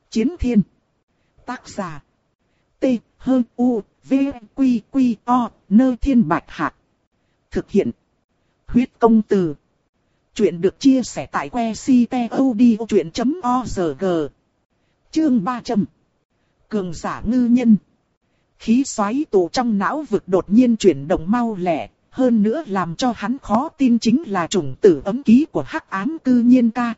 Chiến thiên. Tác giả. T-H-U-V-Q-Q-O, Nơ Thiên Bạch Hạc. Thực hiện. Huyết Công Từ. Chuyện được chia sẻ tại website.odchuyện.org. Chương 300. Cường giả ngư nhân. Khí xoáy tụ trong não vực đột nhiên chuyển động mau lẹ, hơn nữa làm cho hắn khó tin chính là chủng tử ấm ký của hắc ám cư nhiên ca,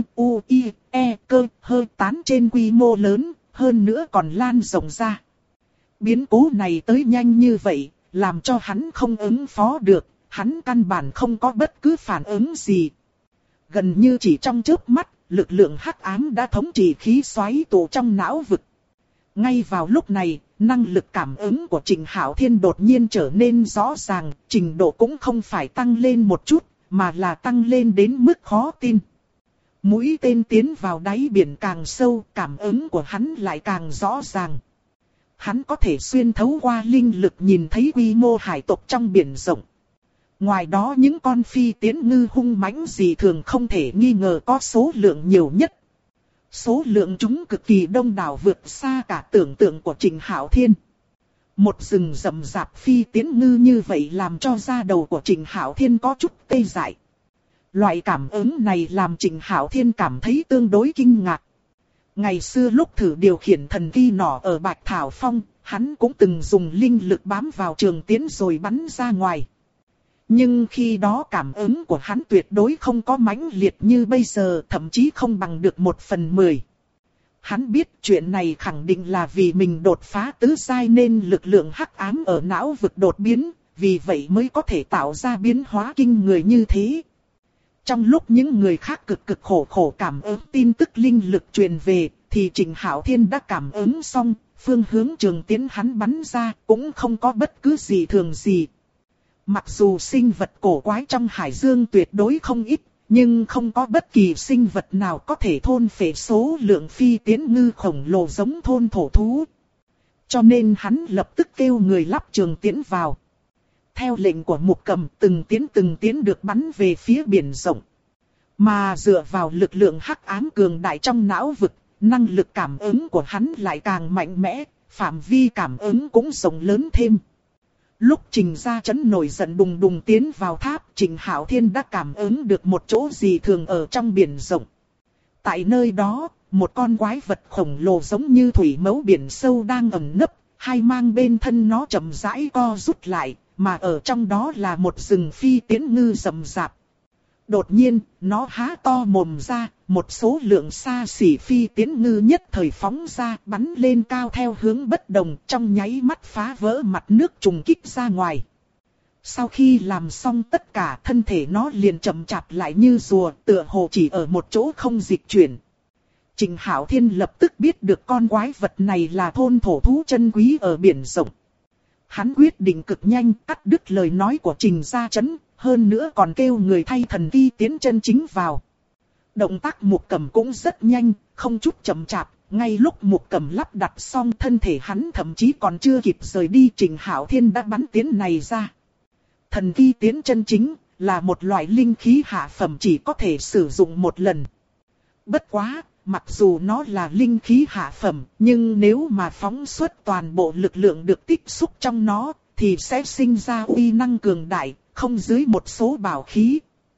cơ tán trên quy mô lớn, hơn nữa còn lan rộng ra. Biến cố này tới nhanh như vậy, làm cho hắn không ứng phó được, hắn căn bản không có bất cứ phản ứng gì. Gần như chỉ trong chớp mắt, lực lượng hắc ám đã thống trị khí xoáy tụ trong não vực. Ngay vào lúc này, năng lực cảm ứng của Trịnh Hạo Thiên đột nhiên trở nên rõ ràng, trình độ cũng không phải tăng lên một chút, mà là tăng lên đến mức khó tin. Mũi tên tiến vào đáy biển càng sâu, cảm ứng của hắn lại càng rõ ràng. Hắn có thể xuyên thấu qua linh lực nhìn thấy quy mô hải tộc trong biển rộng. Ngoài đó những con phi tiến ngư hung mãnh gì thường không thể nghi ngờ có số lượng nhiều nhất. Số lượng chúng cực kỳ đông đảo vượt xa cả tưởng tượng của Trịnh Hạo Thiên. Một rừng rậm rạp phi tiến ngư như vậy làm cho da đầu của Trịnh Hạo Thiên có chút tê dại. Loại cảm ứng này làm Trịnh Hạo Thiên cảm thấy tương đối kinh ngạc. Ngày xưa lúc thử điều khiển thần kỳ nỏ ở Bạch Thảo Phong, hắn cũng từng dùng linh lực bám vào trường tiến rồi bắn ra ngoài. Nhưng khi đó cảm ứng của hắn tuyệt đối không có mãnh liệt như bây giờ, thậm chí không bằng được 1/10. Hắn biết chuyện này khẳng định là vì mình đột phá tứ giai nên lực lượng hắc ám ở não vực đột biến, vì vậy mới có thể tạo ra biến hóa kinh người như thế. Trong lúc những người khác cực khổ cảm ứng tin tức linh lực truyền về, thì Trịnh Hạo Thiên đã cảm ứng xong, phương hướng trường tiến hắn bắn ra cũng không có bất cứ gì thường gì. Mặc dù sinh vật cổ quái trong hải dương tuyệt đối không ít, nhưng không có bất kỳ sinh vật nào có thể thôn phệ số lượng phi tiến ngư khổng lồ giống thôn thổ thú. Cho nên hắn lập tức kêu người lắp trường tiến vào. Theo lệnh của Mục Cầm, từng tiến được bắn về phía biển rộng. Mà dựa vào lực lượng hắc ám cường đại trong não vực, năng lực cảm ứng của hắn lại càng mạnh mẽ, phạm vi cảm ứng cũng rộng lớn thêm. Lúc Trình Gia Chấn nổi giận đùng đùng tiến vào tháp, Trịnh Hạo Thiên đã cảm ứng được một chỗ gì thường ở trong biển rộng. Tại nơi đó, một con quái vật khổng lồ giống như thủy mẫu biển sâu đang ẩn nấp, hai mang bên thân nó chậm rãi co rút lại, mà ở trong đó là một rừng phi tiến ngư rậm rạp. Đột nhiên, nó há to mồm ra, một số lượng xa xỉ phi tiến ngư nhất thời phóng ra, bắn lên cao theo hướng bất đồng, trong nháy mắt phá vỡ mặt nước trùng kích ra ngoài. Sau khi làm xong tất cả, thân thể nó liền chậm chạp lại như rùa, tựa hồ chỉ ở một chỗ không dịch chuyển. Trịnh Hạo Thiên lập tức biết được con quái vật này là thôn thổ thú chân quý ở biển rộng. Hắn quyết định cực nhanh cắt đứt lời nói của Trình Gia Chấn, hơn nữa còn kêu người thay thần kỳ tiến chân chính vào. Động tác Mục Cầm cũng rất nhanh, không chút chậm chạp, ngay lúc Mục Cầm lắp đặt xong thân thể hắn thậm chí còn chưa kịp rời đi, Trịnh Hạo Thiên đã bắn tiến này ra. Thần kỳ tiến chân chính là một loại linh khí hạ phẩm chỉ có thể sử dụng một lần. Bất quá, mặc dù nó là linh khí hạ phẩm, nhưng nếu mà phóng xuất toàn bộ lực lượng được tích xúc trong nó, thì sẽ sinh ra uy năng cường đại, không dưới một số bảo khí.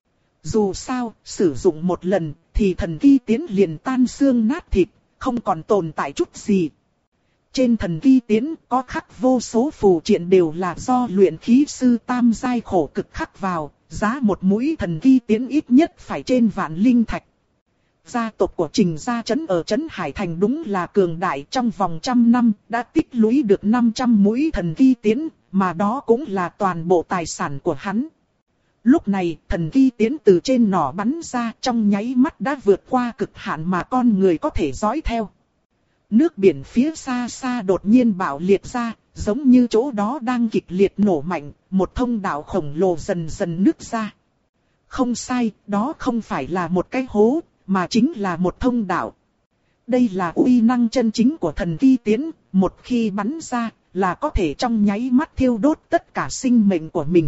Dù sao, sử dụng một lần, thì thần kỳ tiến liền tan xương nát thịt, không còn tồn tại chút gì. Trên thần kỳ tiến có khắc vô số phù triện đều là do luyện khí sư tam giai khổ cực khắc vào, giá một mũi thần kỳ tiến ít nhất phải trên vạn linh thạch. Gia tộc của Trình Gia Chấn ở Trấn Hải Thành đúng là cường đại, trong vòng 100 năm đã tích lũy được 500 mũi thần kỳ tiến, mà đó cũng là toàn bộ tài sản của hắn. Lúc này, thần kỳ tiến từ trên nỏ bắn ra, trong nháy mắt đã vượt qua cực hạn mà con người có thể dõi theo. Nước biển phía xa xa đột nhiên bạo liệt ra, giống như chỗ đó đang kịch liệt nổ mạnh, một thông đạo khổng lồ dần dần nứt ra. Không sai, đó không phải là một cái hố, mà chính là một thông đạo. Đây là uy năng chân chính của thần kỳ tiến, một khi bắn ra, là có thể trong nháy mắt thiêu đốt tất cả sinh mệnh của mình.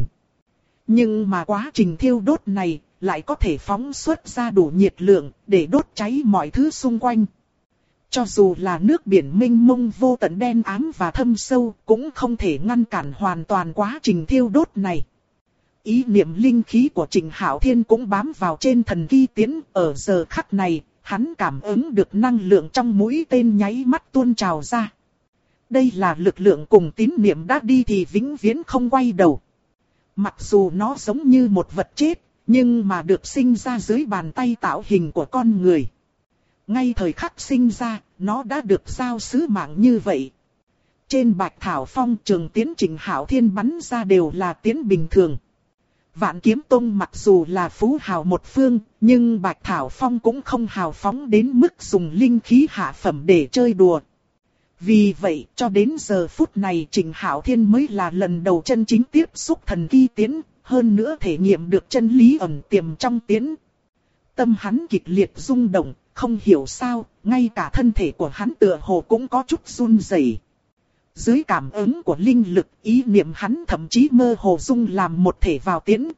Nhưng mà quá trình thiêu đốt này, lại có thể phóng xuất ra đủ nhiệt lượng, để đốt cháy mọi thứ xung quanh. Cho dù là nước biển mênh mông vô tận đen ám và thâm sâu, cũng không thể ngăn cản hoàn toàn quá trình thiêu đốt này. Ý niệm linh khí của Trịnh Hạo Thiên cũng bám vào trên thần kỳ tiến, ở giờ khắc này, hắn cảm ứng được năng lượng trong mũi tên nháy mắt tuôn trào ra. Đây là lực lượng cùng tín niệm đã đi thì vĩnh viễn không quay đầu. Mặc dù nó giống như một vật chết, nhưng mà được sinh ra dưới bàn tay tạo hình của con người. Ngay thời khắc sinh ra, nó đã được giao sứ mạng như vậy. Trên Bạch Thảo Phong trường tiến Trịnh Hạo Thiên bắn ra đều là tiến bình thường. Vạn Kiếm Tông mặc dù là phú hào một phương, nhưng Bạch Thảo Phong cũng không hào phóng đến mức dùng linh khí hạ phẩm để chơi đùa. Vì vậy, cho đến giờ phút này Trịnh Hạo Thiên mới là lần đầu chân chính tiếp xúc thần kỳ tiến, hơn nữa thể nghiệm được chân lý ẩn tiềm trong tiến. Tâm hắn kịch liệt rung động, không hiểu sao, ngay cả thân thể của hắn tựa hồ cũng có chút run rẩy. Dưới cảm ứng của linh lực, ý niệm hắn thậm chí mơ hồ dung làm một thể vào tiến.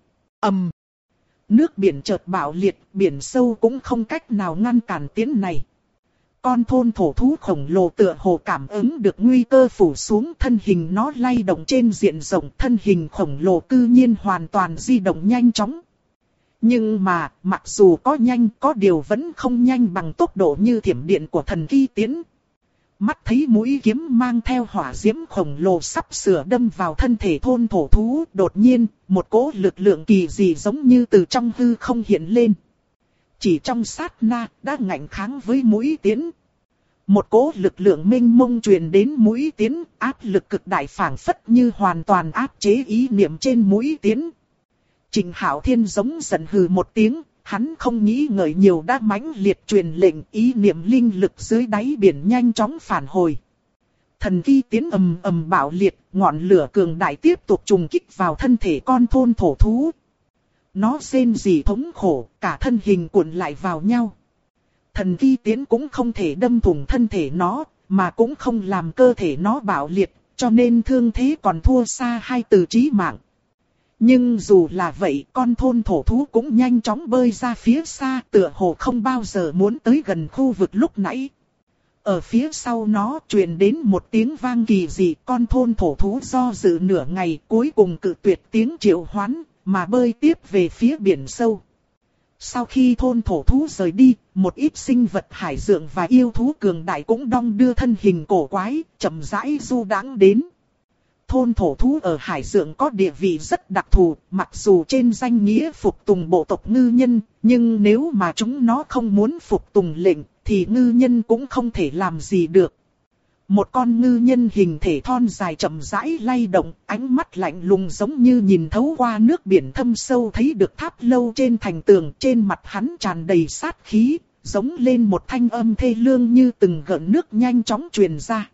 Nước biển chợt bạo liệt, biển sâu cũng không cách nào ngăn cản tiến này. Con thôn thổ thú khổng lồ tựa hồ cảm ứng được nguy cơ phủ xuống, thân hình nó lay động trên diện rộng, thân hình khổng lồ cư nhiên hoàn toàn di động nhanh chóng. Nhưng mà, mặc dù có nhanh, có điều vẫn không nhanh bằng tốc độ như thiểm điện của thần kỳ tiến. Mắt thấy mũi kiếm mang theo hỏa diễm khổng lồ sắp sửa đâm vào thân thể thôn thổ thú, đột nhiên, một cỗ lực lượng kỳ dị giống như từ trong hư không hiện lên. Chỉ trong sát na, đã ngạnh kháng với mũi tiến. Một cỗ lực lượng mênh mông truyền đến mũi tiến, áp lực cực đại phảng phất như hoàn toàn áp chế ý niệm trên mũi tiến. Trịnh Hạo Thiên giống giận hừ một tiếng, hắn không nghĩ ngợi nhiều đã mãnh liệt truyền lệnh, ý niệm linh lực dưới đáy biển nhanh chóng phản hồi. Thần kỳ tiến ầm ầm bạo liệt, ngọn lửa cường đại tiếp tục trùng kích vào thân thể con thôn thổ thú. Nó rên rỉ thống khổ, cả thân hình cuộn lại vào nhau. Thần kỳ tiến cũng không thể đâm thủng thân thể nó, mà cũng không làm cơ thể nó bạo liệt, cho nên thương thế còn thua xa hai từ chí mạng. Nhưng dù là vậy, con thôn thổ thú cũng nhanh chóng bơi ra phía xa, tựa hồ không bao giờ muốn tới gần khu vực lúc nãy. Ở phía sau nó truyền đến một tiếng vang kỳ dị, con thôn thổ thú do dự nửa ngày cuối cùng cự tuyệt tiếng triệu hoán, mà bơi tiếp về phía biển sâu. Sau khi thôn thổ thú rời đi, một ít sinh vật hải dượng và yêu thú cường đại cũng đong đưa thân hình cổ quái, chậm rãi du đãng đến. Thôn thổ thú ở hải dượng có địa vị rất đặc thù, mặc dù trên danh nghĩa phục tùng bộ tộc ngư nhân, nhưng nếu mà chúng nó không muốn phục tùng lệnh, thì ngư nhân cũng không thể làm gì được. Một con ngư nhân hình thể thon dài chậm rãi lay động, ánh mắt lạnh lùng giống như nhìn thấu qua nước biển thâm sâu, thấy được tháp lâu trên thành tường, trên mặt hắn tràn đầy sát khí, giống lên một thanh âm thê lương như từng gợn nước nhanh chóng truyền ra.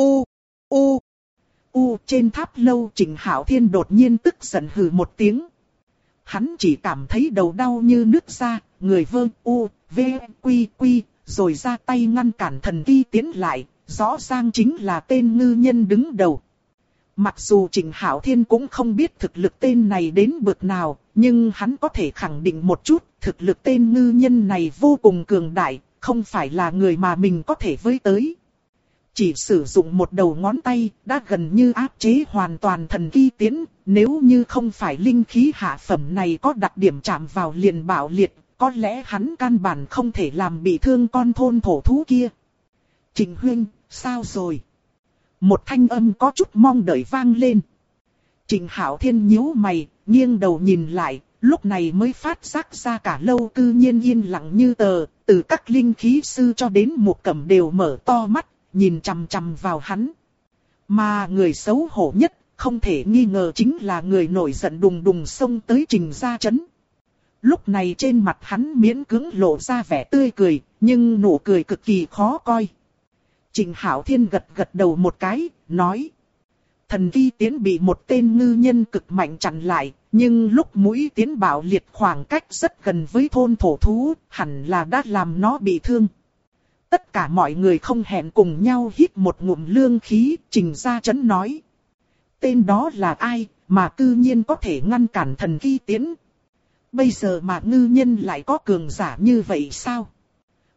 Trên tháp lâu Trịnh Hạo Thiên đột nhiên tức giận hừ một tiếng. Hắn chỉ cảm thấy đầu đau như nứt ra, người quy, rồi ra tay ngăn cản thần kỳ tiến lại, rõ ràng chính là tên ngư nhân đứng đầu. Mặc dù Trịnh Hạo Thiên cũng không biết thực lực tên này đến bực nào, nhưng hắn có thể khẳng định một chút, thực lực tên ngư nhân này vô cùng cường đại, không phải là người mà mình có thể với tới. Chỉ sử dụng một đầu ngón tay, đã gần như áp chế hoàn toàn thần kỳ tiến, nếu như không phải linh khí hạ phẩm này có đặc điểm chạm vào liền bạo liệt, có lẽ hắn căn bản không thể làm bị thương con thôn thổ thú kia. Trịnh huynh, sao rồi? Một thanh âm có chút mong đợi vang lên. Trịnh Hạo Thiên nhíu mày, nghiêng đầu nhìn lại, lúc này mới phát giác ra cả lâu cư nhiên yên lặng như tờ, từ các linh khí sư cho đến Mục Cẩm đều mở to mắt, nhìn chằm chằm vào hắn. Mà người xấu hổ nhất, không thể nghi ngờ chính là người nổi giận đùng đùng xông tới Trình Gia Trấn. Lúc này trên mặt hắn miễn cưỡng lộ ra vẻ tươi cười, nhưng nụ cười cực kỳ khó coi. Trịnh Hạo Thiên gật gật đầu một cái, nói. Thần kỳ tiến bị một tên ngư nhân cực mạnh chặn lại, nhưng lúc mũi tiến bạo liệt khoảng cách rất gần với thôn thổ thú, hẳn là đã làm nó bị thương. Tất cả mọi người không hẹn cùng nhau hít một ngụm lương khí, Trình Gia Trấn nói. Tên đó là ai, mà cư nhiên có thể ngăn cản thần kỳ tiến? Bây giờ mà ngư nhân lại có cường giả như vậy sao?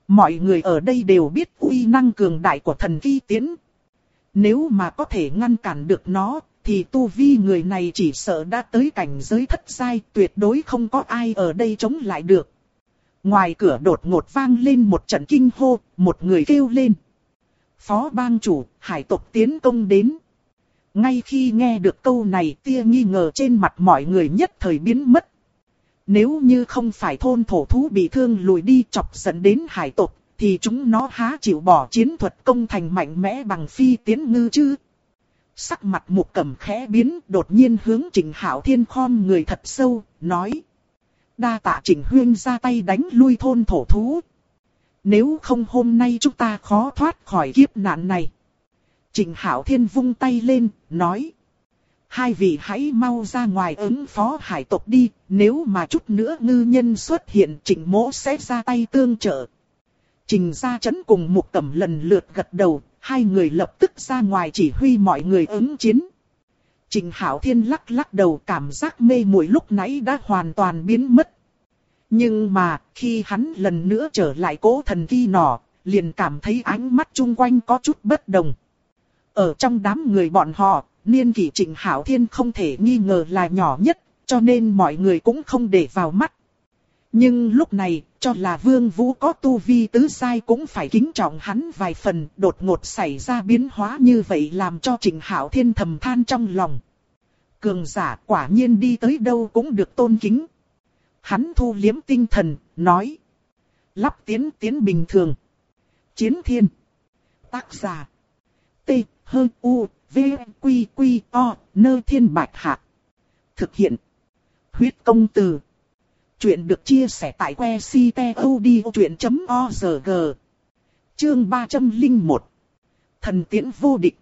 Mọi người ở đây đều biết uy năng cường đại của thần vi tiễn. Nếu mà có thể ngăn cản được nó, thì tu vi người này chỉ sợ đã tới cảnh giới thất giai, tuyệt đối không có ai ở đây chống lại được. Ngoài cửa đột ngột vang lên một trận kinh hô, một người kêu lên. Phó bang chủ, hải tộc tiến công đến. Ngay khi nghe được câu này, tia nghi ngờ trên mặt mọi người nhất thời biến mất. Nếu như không phải thôn thổ thú bị thương lùi đi chọc dẫn đến hải tộc, thì chúng nó há chịu bỏ chiến thuật công thành mạnh mẽ bằng phi tiến ngư chứ. Sắc mặt Mục Cẩm khẽ biến, đột nhiên hướng Trịnh Hạo Thiên khom người thật sâu, nói. Đa tạ Trịnh huynh ra tay đánh lui thôn thổ thú. Nếu không hôm nay chúng ta khó thoát khỏi kiếp nạn này. Trịnh Hạo Thiên vung tay lên, nói. Hai vị hãy mau ra ngoài ứng phó hải tộc đi, nếu mà chút nữa ngư nhân xuất hiện Trịnh mỗ sẽ ra tay tương trợ. Trịnh Gia Chấn cùng Mục Cẩm lần lượt gật đầu, hai người lập tức ra ngoài chỉ huy mọi người ứng chiến. Trịnh Hạo Thiên lắc lắc đầu, cảm giác mê muội lúc nãy đã hoàn toàn biến mất. Nhưng mà, khi hắn lần nữa trở lại cỗ thần kỳ nọ, liền cảm thấy ánh mắt chung quanh có chút bất đồng. Ở trong đám người bọn họ, niên kỷ Trịnh Hạo Thiên không thể nghi ngờ là nhỏ nhất, cho nên mọi người cũng không để vào mắt. Nhưng lúc này, cho là Vương Vũ có tu vi tứ giai cũng phải kính trọng hắn vài phần, đột ngột xảy ra biến hóa như vậy làm cho Trịnh Hạo Thiên thầm than trong lòng. Cường giả quả nhiên đi tới đâu cũng được tôn kính. Hắn thu liếm tinh thần, nói. Lắp tiến bình thường. Chiến thiên. Tác giả. T, H, U, V, Quy, Quy, O, Nơ Thiên Bạch Hạc. Thực hiện. Huyết công từ. Chuyện được chia sẻ tại que ctod.org. Chương 301. Thần tiễn vô địch.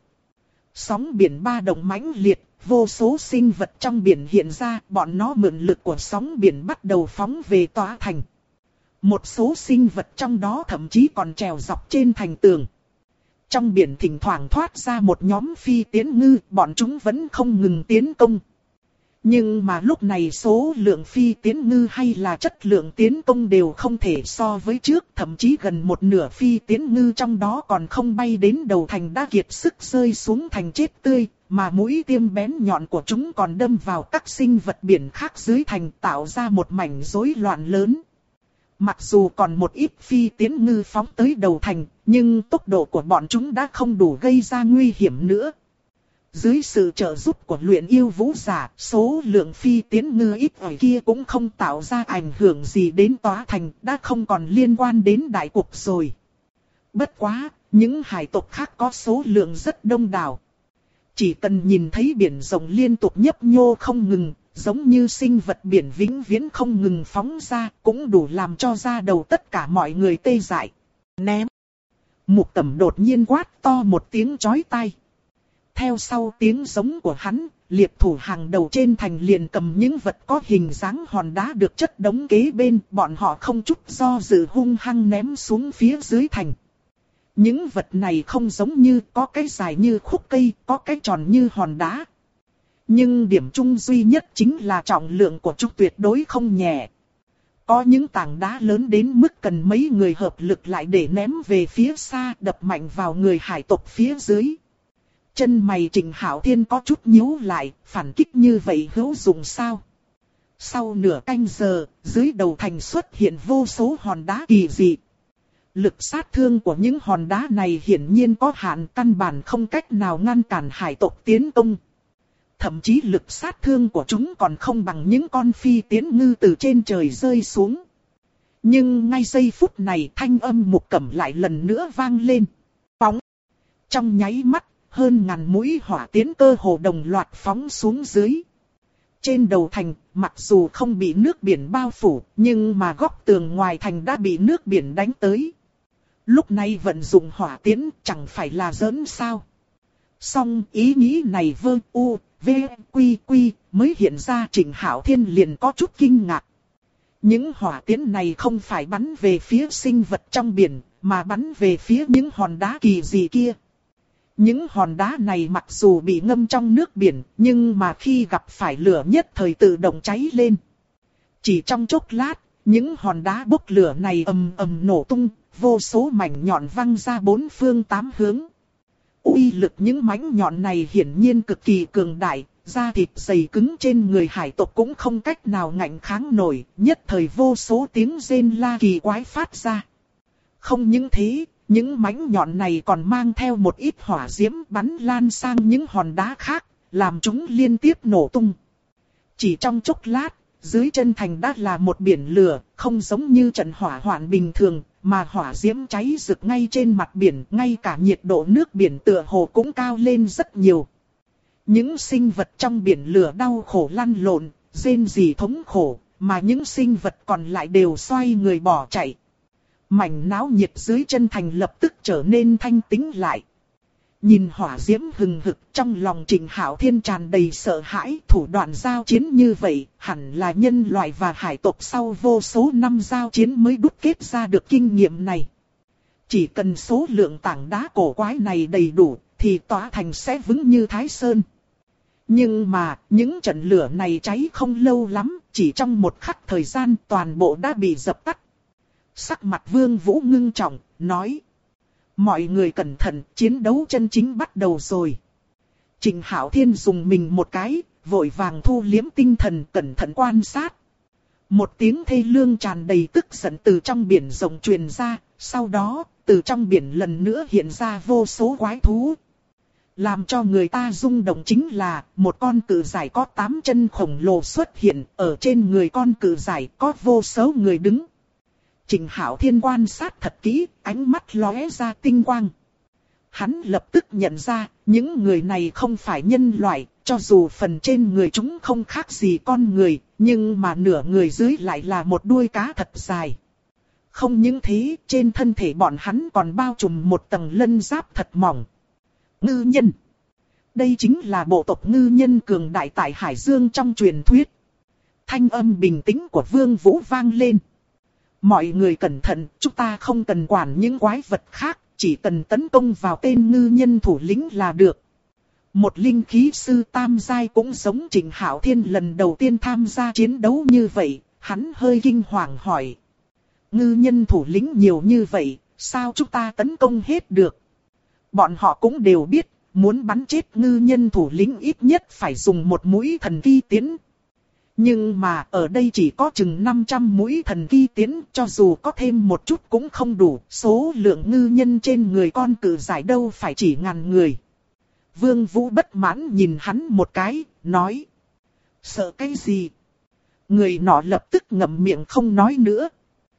Sóng biển ba động mãnh liệt, vô số sinh vật trong biển hiện ra, bọn nó mượn lực của sóng biển bắt đầu phóng về tòa thành. Một số sinh vật trong đó thậm chí còn trèo dọc trên thành tường. Trong biển thỉnh thoảng thoát ra một nhóm phi tiến ngư, bọn chúng vẫn không ngừng tiến công. Nhưng mà lúc này số lượng phi tiến ngư hay là chất lượng tiến công đều không thể so với trước, thậm chí gần một nửa phi tiến ngư trong đó còn không bay đến đầu thành đã kiệt sức rơi xuống thành chết tươi, mà mũi tiêm bén nhọn của chúng còn đâm vào các sinh vật biển khác dưới thành tạo ra một mảnh rối loạn lớn. Mặc dù còn một ít phi tiến ngư phóng tới đầu thành, nhưng tốc độ của bọn chúng đã không đủ gây ra nguy hiểm nữa. Dưới sự trợ giúp của luyện yêu vũ giả, số lượng phi tiến ngư ít ỏi kia cũng không tạo ra ảnh hưởng gì đến tòa thành, đã không còn liên quan đến đại cục rồi. Bất quá, những hải tộc khác có số lượng rất đông đảo. Chỉ cần nhìn thấy biển rộng liên tục nhấp nhô không ngừng, giống như sinh vật biển vĩnh viễn không ngừng phóng ra, cũng đủ làm cho da đầu tất cả mọi người tê dại. Ném! Mục Tẩm đột nhiên quát to một tiếng chói tai. Theo sau tiếng giống của hắn, liệp thủ hàng đầu trên thành liền cầm những vật có hình dáng hòn đá được chất đống kế bên, bọn họ không chút do dự hung hăng ném xuống phía dưới thành. Những vật này không giống như có cái dài như khúc cây, có cái tròn như hòn đá. Nhưng điểm chung duy nhất chính là trọng lượng của chúng tuyệt đối không nhẹ. Có những tảng đá lớn đến mức cần mấy người hợp lực lại để ném về phía xa, đập mạnh vào người hải tộc phía dưới. Chân mày Trịnh Hạo Thiên có chút nhíu lại, phản kích như vậy hữu dụng sao? Sau nửa canh giờ, dưới đầu thành xuất hiện vô số hòn đá kỳ dị. Lực sát thương của những hòn đá này hiển nhiên có hạn, căn bản không cách nào ngăn cản hải tộc tiến công. Thậm chí lực sát thương của chúng còn không bằng những con phi tiến ngư từ trên trời rơi xuống. Nhưng ngay giây phút này thanh âm Mục Cẩm lại lần nữa vang lên. Phóng! Trong nháy mắt, hơn ngàn mũi hỏa tiến cơ hồ đồng loạt phóng xuống dưới. Trên đầu thành, mặc dù không bị nước biển bao phủ, nhưng mà góc tường ngoài thành đã bị nước biển đánh tới. Lúc này vận dụng hỏa tiến chẳng phải là giỡn sao. Song ý nghĩ này vơ u, v, quy quy mới hiện ra, Trịnh Hạo Thiên liền có chút kinh ngạc. Những hỏa tiến này không phải bắn về phía sinh vật trong biển, mà bắn về phía những hòn đá kỳ dị kia. Những hòn đá này mặc dù bị ngâm trong nước biển, nhưng mà khi gặp phải lửa nhất thời tự động cháy lên. Chỉ trong chốc lát, những hòn đá bốc lửa này ầm ầm nổ tung, vô số mảnh nhọn văng ra bốn phương tám hướng. Uy lực những mảnh nhọn này hiển nhiên cực kỳ cường đại, da thịt dày cứng trên người hải tộc cũng không cách nào ngạnh kháng nổi, nhất thời vô số tiếng rên la kỳ quái phát ra. Không những thế, những mảnh nhọn này còn mang theo một ít hỏa diễm bắn lan sang những hòn đá khác, làm chúng liên tiếp nổ tung. Chỉ trong chốc lát, dưới chân thành đã là một biển lửa, không giống như trận hỏa hoạn bình thường, mà hỏa diễm cháy rực ngay trên mặt biển, ngay cả nhiệt độ nước biển tựa hồ cũng cao lên rất nhiều. Những sinh vật trong biển lửa đau khổ lăn lộn, rên rỉ thống khổ, mà những sinh vật còn lại đều xoay người bỏ chạy. Mảnh náo nhiệt dưới chân thành lập tức trở nên thanh tĩnh lại. Nhìn hỏa diễm hừng hực, trong lòng Trịnh Hạo Thiên tràn đầy sợ hãi. Thủ đoạn giao chiến như vậy hẳn là nhân loại và hải tộc sau vô số năm giao chiến mới đúc kết ra được kinh nghiệm này. Chỉ cần số lượng tảng đá cổ quái này đầy đủ thì tòa thành sẽ vững như Thái Sơn. Nhưng mà những trận lửa này cháy không lâu lắm, chỉ trong một khắc thời gian toàn bộ đã bị dập tắt. Sắc mặt Vương Vũ ngưng trọng, nói: mọi người cẩn thận, chiến đấu chân chính bắt đầu rồi. Trịnh Hạo Thiên dùng mình một cái, vội vàng thu liếm tinh thần cẩn thận quan sát. Một tiếng thê lương tràn đầy tức giận từ trong biển rộng truyền ra, sau đó, từ trong biển lần nữa hiện ra vô số quái thú. Làm cho người ta rung động chính là, một con cự giải có 8 chân khổng lồ xuất hiện, ở trên người con cự giải có vô số người đứng. Trịnh Hạo Thiên quan sát thật kỹ, ánh mắt lóe ra tinh quang. Hắn lập tức nhận ra, những người này không phải nhân loại, cho dù phần trên người chúng không khác gì con người, nhưng mà nửa người dưới lại là một đuôi cá thật dài. Không những thế, trên thân thể bọn hắn còn bao trùm một tầng lân giáp thật mỏng. Ngư nhân. Đây chính là bộ tộc ngư nhân cường đại tại Hải Dương trong truyền thuyết. Thanh âm bình tĩnh của Vương Vũ vang lên. Mọi người cẩn thận, chúng ta không cần quản những quái vật khác, chỉ cần tấn công vào tên ngư nhân thủ lĩnh là được. Một linh khí sư tam giai cũng giống Trịnh Hạo Thiên lần đầu tiên tham gia chiến đấu như vậy, hắn hơi kinh hoàng hỏi. Ngư nhân thủ lĩnh nhiều như vậy, sao chúng ta tấn công hết được? Bọn họ cũng đều biết, muốn bắn chết ngư nhân thủ lĩnh ít nhất phải dùng một mũi thần kỳ tiến. Nhưng mà ở đây chỉ có chừng 500 mũi thần kỳ tiến, cho dù có thêm một chút cũng không đủ, số lượng ngư nhân trên người con cự giải đâu phải chỉ ngàn người. Vương Vũ bất mãn nhìn hắn một cái, nói: sợ cái gì? Người nọ lập tức ngậm miệng không nói nữa.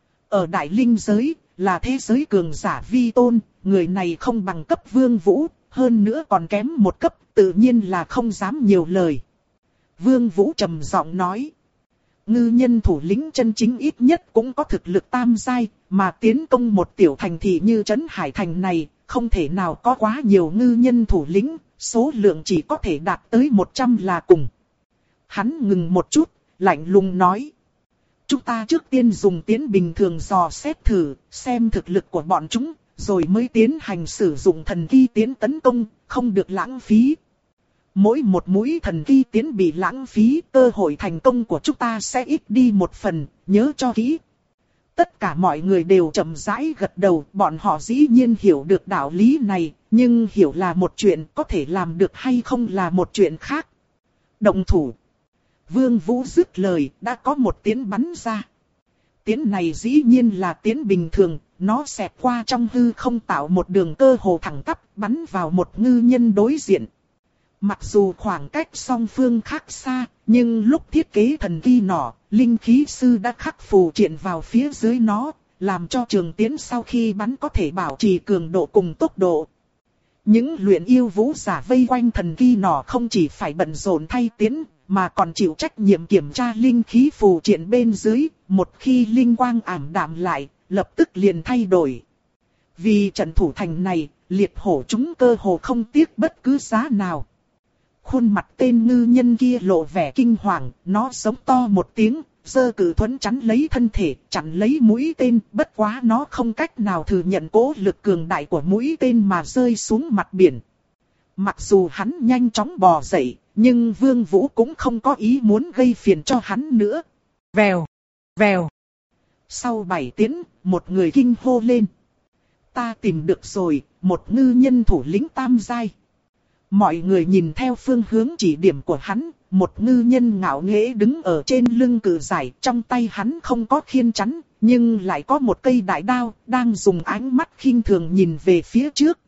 Ở Đại Linh giới, là thế giới cường giả vi tôn, người này không bằng cấp Vương Vũ, hơn nữa còn kém một cấp, tự nhiên là không dám nhiều lời. Vương Vũ trầm giọng nói: ngư nhân thủ lĩnh chân chính ít nhất cũng có thực lực tam giai, mà tiến công một tiểu thành thị như Trấn Hải Thành này, không thể nào có quá nhiều ngư nhân thủ lĩnh, số lượng chỉ có thể đạt tới 100 là cùng. Hắn ngừng một chút, lạnh lùng nói: chúng ta trước tiên dùng tiến bình thường dò xét thử, xem thực lực của bọn chúng, rồi mới tiến hành sử dụng thần kỳ tiến tấn công, không được lãng phí. Mỗi một mũi thần kỳ tiến bị lãng phí, cơ hội thành công của chúng ta sẽ ít đi một phần, nhớ cho kỹ. Tất cả mọi người đều chậm rãi gật đầu, bọn họ dĩ nhiên hiểu được đạo lý này, nhưng hiểu là một chuyện, có thể làm được hay không là một chuyện khác. Động thủ. Vương Vũ dứt lời, đã có một tiến bắn ra. Tiến này dĩ nhiên là tiến bình thường, nó xẹt qua trong hư không tạo một đường cơ hồ thẳng tắp, bắn vào một ngư nhân đối diện. Mặc dù khoảng cách song phương khác xa, nhưng lúc thiết kế thần kỳ nỏ, linh khí sư đã khắc phù triện vào phía dưới nó, làm cho trường tiến sau khi bắn có thể bảo trì cường độ cùng tốc độ. Những luyện yêu vũ giả vây quanh thần kỳ nỏ không chỉ phải bận rộn thay tiến, mà còn chịu trách nhiệm kiểm tra linh khí phù triện bên dưới, một khi linh quang ảm đạm lại, lập tức liền thay đổi. Vì trận thủ thành này, liệt hổ chúng cơ hồ không tiếc bất cứ giá nào. Khuôn mặt tên ngư nhân kia lộ vẻ kinh hoàng, nó giống to một tiếng, giơ cự thuẫn chắn lấy thân thể, chặn lấy mũi tên, bất quá nó không cách nào thừa nhận cố lực cường đại của mũi tên mà rơi xuống mặt biển. Mặc dù hắn nhanh chóng bò dậy, nhưng Vương Vũ cũng không có ý muốn gây phiền cho hắn nữa. Vèo, vèo. Sau 7 tiếng, một người kinh hô lên. Ta tìm được rồi, một ngư nhân thủ lĩnh tam giai. Mọi người nhìn theo phương hướng chỉ điểm của hắn, một ngư nhân ngạo nghễ đứng ở trên lưng cự giải, trong tay hắn không có khiên chắn, nhưng lại có một cây đại đao, đang dùng ánh mắt khinh thường nhìn về phía trước.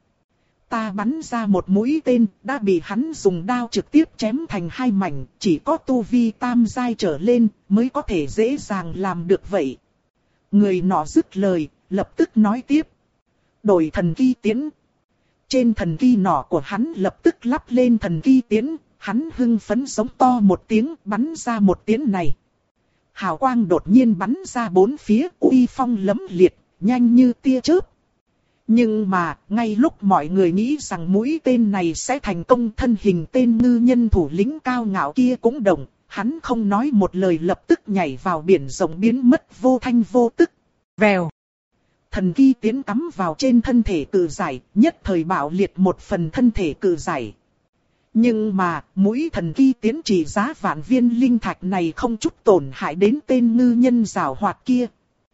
Ta bắn ra một mũi tên, đã bị hắn dùng đao trực tiếp chém thành hai mảnh, chỉ có tu vi tam giai trở lên, mới có thể dễ dàng làm được vậy. Người nọ dứt lời, lập tức nói tiếp. Đổi thần kỳ tiến. Trên thần kỳ nỏ của hắn lập tức lắp lên thần kỳ tiến, hắn hưng phấn giống to một tiếng bắn ra một tiếng này. Hào quang đột nhiên bắn ra bốn phía, uy phong lẫm liệt, nhanh như tia chớp. Nhưng mà, ngay lúc mọi người nghĩ rằng mũi tên này sẽ thành công, thân hình tên ngư nhân thủ lĩnh cao ngạo kia cũng động, hắn không nói một lời lập tức nhảy vào biển rộng biến mất vô thanh vô tức. Vèo. Thần kỳ tiến cắm vào trên thân thể cự giải, nhất thời bạo liệt một phần thân thể cự giải. Nhưng mà, mũi thần kỳ tiến chỉ giá vạn viên linh thạch này không chút tổn hại đến tên ngư nhân giàu hoạt kia.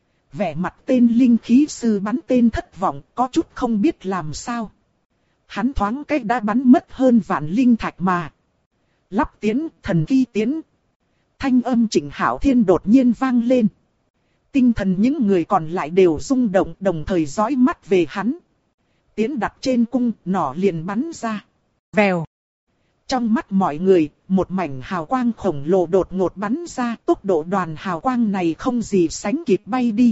Vẻ mặt tên linh khí sư bắn tên thất vọng, có chút không biết làm sao. Hắn thoáng cách đã bắn mất hơn vạn linh thạch mà. Lắp tiến, thần kỳ tiến. Thanh âm Trịnh Hạo Thiên đột nhiên vang lên. Tinh thần những người còn lại đều rung động, đồng thời dõi mắt về hắn. Tiến đặt trên cung, nỏ liền bắn ra. Vèo. Trong mắt mọi người, một mảnh hào quang khổng lồ đột ngột bắn ra, tốc độ đoàn hào quang này không gì sánh kịp bay đi.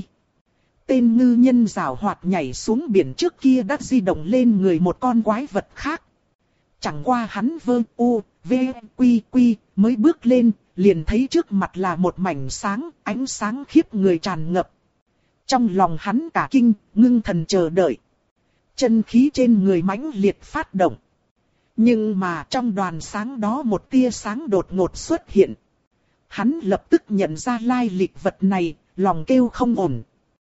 Tên ngư nhân giảo hoạt nhảy xuống biển trước kia đã di động lên người một con quái vật khác. Chẳng qua hắn vơ u, v, quy quy, mới bước lên, liền thấy trước mặt là một mảnh sáng, ánh sáng khiếp người tràn ngập. Trong lòng hắn cả kinh, ngưng thần chờ đợi. Chân khí trên người mãnh liệt phát động. Nhưng mà trong đoàn sáng đó một tia sáng đột ngột xuất hiện. Hắn lập tức nhận ra lai lịch vật này, lòng kêu không ổn.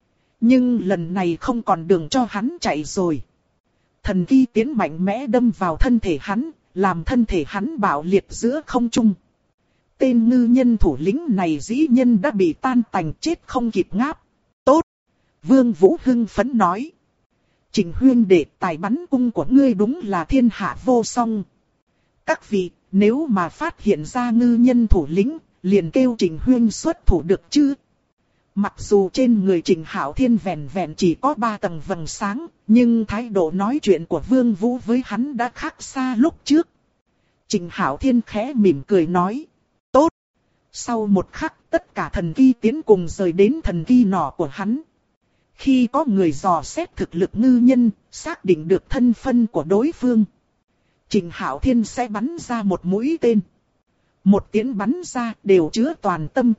Nhưng lần này không còn đường cho hắn chạy rồi. Thần kỳ tiến mạnh mẽ đâm vào thân thể hắn, làm thân thể hắn bạo liệt giữa không trung. Tên ngư nhân thủ lĩnh này dĩ nhân đã bị tan tành chết không kịp ngáp. Tốt! Vương Vũ hưng phấn nói. Trịnh huyên đệ, tài bắn cung của ngươi đúng là thiên hạ vô song. Các vị, nếu mà phát hiện ra ngư nhân thủ lĩnh, liền kêu Trịnh huyên xuất thủ được chứ? Mặc dù trên người Trịnh Hạo Thiên vẹn vẹn chỉ có 3 tầng vầng sáng, nhưng thái độ nói chuyện của Vương Vũ với hắn đã khác xa lúc trước. Trịnh Hạo Thiên khẽ mỉm cười nói. Tốt! Sau một khắc, tất cả thần kỳ tiến cùng rời đến thần kỳ nỏ của hắn. Khi có người dò xét thực lực ngư nhân, xác định được thân phận của đối phương, Trịnh Hạo Thiên sẽ bắn ra một mũi tên. Một tiếng bắn ra đều chứa toàn tâm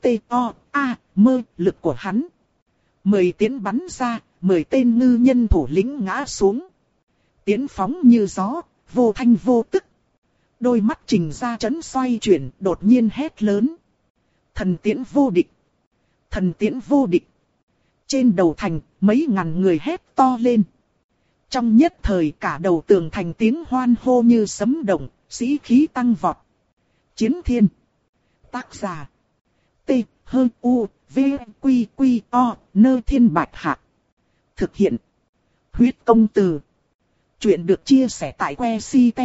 mơ lực của hắn. 10 tiếng bắn ra, 10 tên ngư nhân thủ lĩnh ngã xuống. Tiến phóng như gió, vô thanh vô tức. Đôi mắt Trình Gia Trấn xoay chuyển, đột nhiên hét lớn. Thần tiễn vô địch! Thần tiễn vô địch! Trên đầu thành, mấy ngàn người hét to lên. Trong nhất thời cả đầu tường thành tiếng hoan hô như sấm động, sĩ khí tăng vọt. Chiến thiên. Tác giả. T, H, U, V, Quy, Quy, O, Nơ Thiên Bạch Hạc. Thực hiện. Huyết công từ. Chuyện được chia sẻ tại que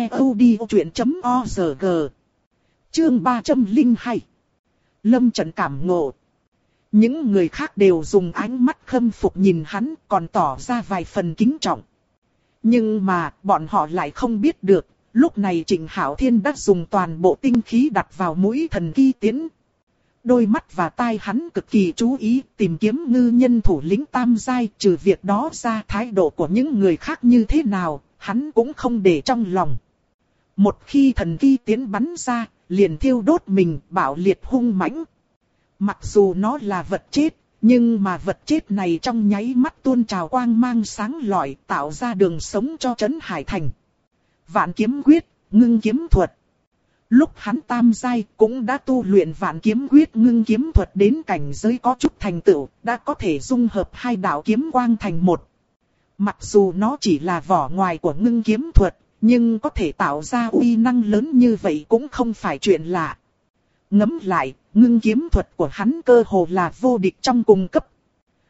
ctod.org. Chương 302. Lâm Trận cảm ngộ. Những người khác đều dùng ánh mắt khâm phục nhìn hắn, còn tỏ ra vài phần kính trọng. Nhưng mà, bọn họ lại không biết được, lúc này Trịnh Hạo Thiên đã dùng toàn bộ tinh khí đặt vào mũi thần kỳ tiến. Đôi mắt và tai hắn cực kỳ chú ý, tìm kiếm ngư nhân thủ lĩnh tam giai, trừ việc đó ra thái độ của những người khác như thế nào, hắn cũng không để trong lòng. Một khi thần kỳ tiến bắn ra, liền thiêu đốt mình, bạo liệt hung mãnh. Mặc dù nó là vật chết, nhưng mà vật chết này trong nháy mắt tuôn trào quang mang sáng lọi, tạo ra đường sống cho Trấn Hải Thành. Vạn kiếm quyết, ngưng kiếm thuật. Lúc hắn tam giai cũng đã tu luyện vạn kiếm quyết ngưng kiếm thuật đến cảnh giới có chút thành tựu, đã có thể dung hợp hai đạo kiếm quang thành một. Mặc dù nó chỉ là vỏ ngoài của ngưng kiếm thuật, nhưng có thể tạo ra uy năng lớn như vậy cũng không phải chuyện lạ. Ngẫm lại, ngưng kiếm thuật của hắn cơ hồ là vô địch trong cùng cấp.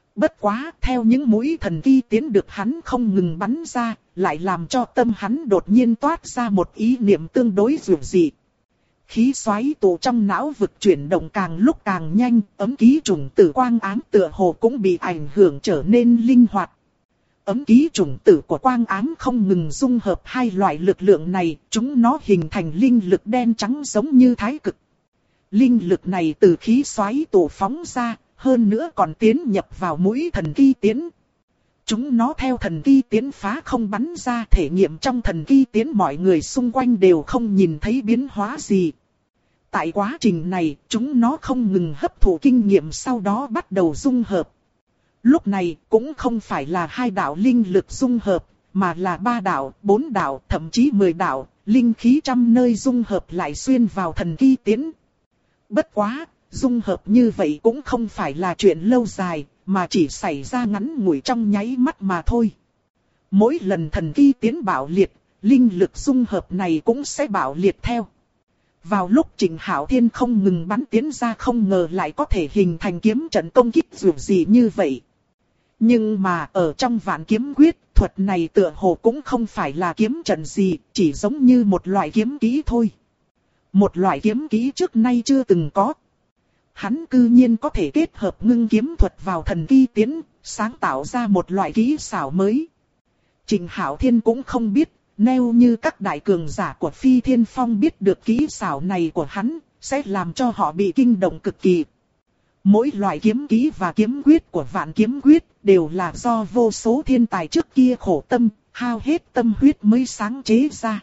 Bất quá, theo những mũi thần kỳ tiến được hắn không ngừng bắn ra, lại làm cho tâm hắn đột nhiên toát ra một ý niệm tương đối dữ dị. Khí xoáy tụ trong não vực chuyển động càng lúc càng nhanh, ấm ký trùng tử quang ám tựa hồ cũng bị ảnh hưởng trở nên linh hoạt. Ấm ký trùng tử của quang ám không ngừng dung hợp hai loại lực lượng này, chúng nó hình thành linh lực đen trắng giống như thái cực. Linh lực này từ khí xoáy tụ phóng ra, hơn nữa còn tiến nhập vào mũi thần kỳ tiến. Chúng nó theo thần kỳ tiến phá không bắn ra, thể nghiệm trong thần kỳ tiến mọi người xung quanh đều không nhìn thấy biến hóa gì. Tại quá trình này, chúng nó không ngừng hấp thụ kinh nghiệm, sau đó bắt đầu dung hợp. Lúc này cũng không phải là 2 đạo linh lực dung hợp, mà là 3 đạo, 4 đạo, thậm chí 10 đạo, linh khí trăm nơi dung hợp lại xuyên vào thần kỳ tiến. Bất quá, dung hợp như vậy cũng không phải là chuyện lâu dài, mà chỉ xảy ra ngắn ngủi trong nháy mắt mà thôi. Mỗi lần thần kỳ tiến bạo liệt, linh lực dung hợp này cũng sẽ bạo liệt theo. Vào lúc Trịnh Hạo Thiên không ngừng bắn tiến ra, không ngờ lại có thể hình thành kiếm trận công kích dù gì như vậy. Nhưng mà ở trong Vạn Kiếm Quyết, thuật này tựa hồ cũng không phải là kiếm trận gì, chỉ giống như một loại kiếm kỹ thôi. Một loại kiếm kỹ trước nay chưa từng có. Hắn cư nhiên có thể kết hợp ngưng kiếm thuật vào thần kỳ tiến, sáng tạo ra một loại kỹ xảo mới. Trịnh Hạo Thiên cũng không biết, nếu như các đại cường giả của Phi Thiên Phong biết được kỹ xảo này của hắn, sẽ làm cho họ bị kinh động cực kỳ. Mỗi loại kiếm kỹ và kiếm quyết của Vạn Kiếm Quyết đều là do vô số thiên tài trước kia khổ tâm, hao hết tâm huyết mới sáng chế ra.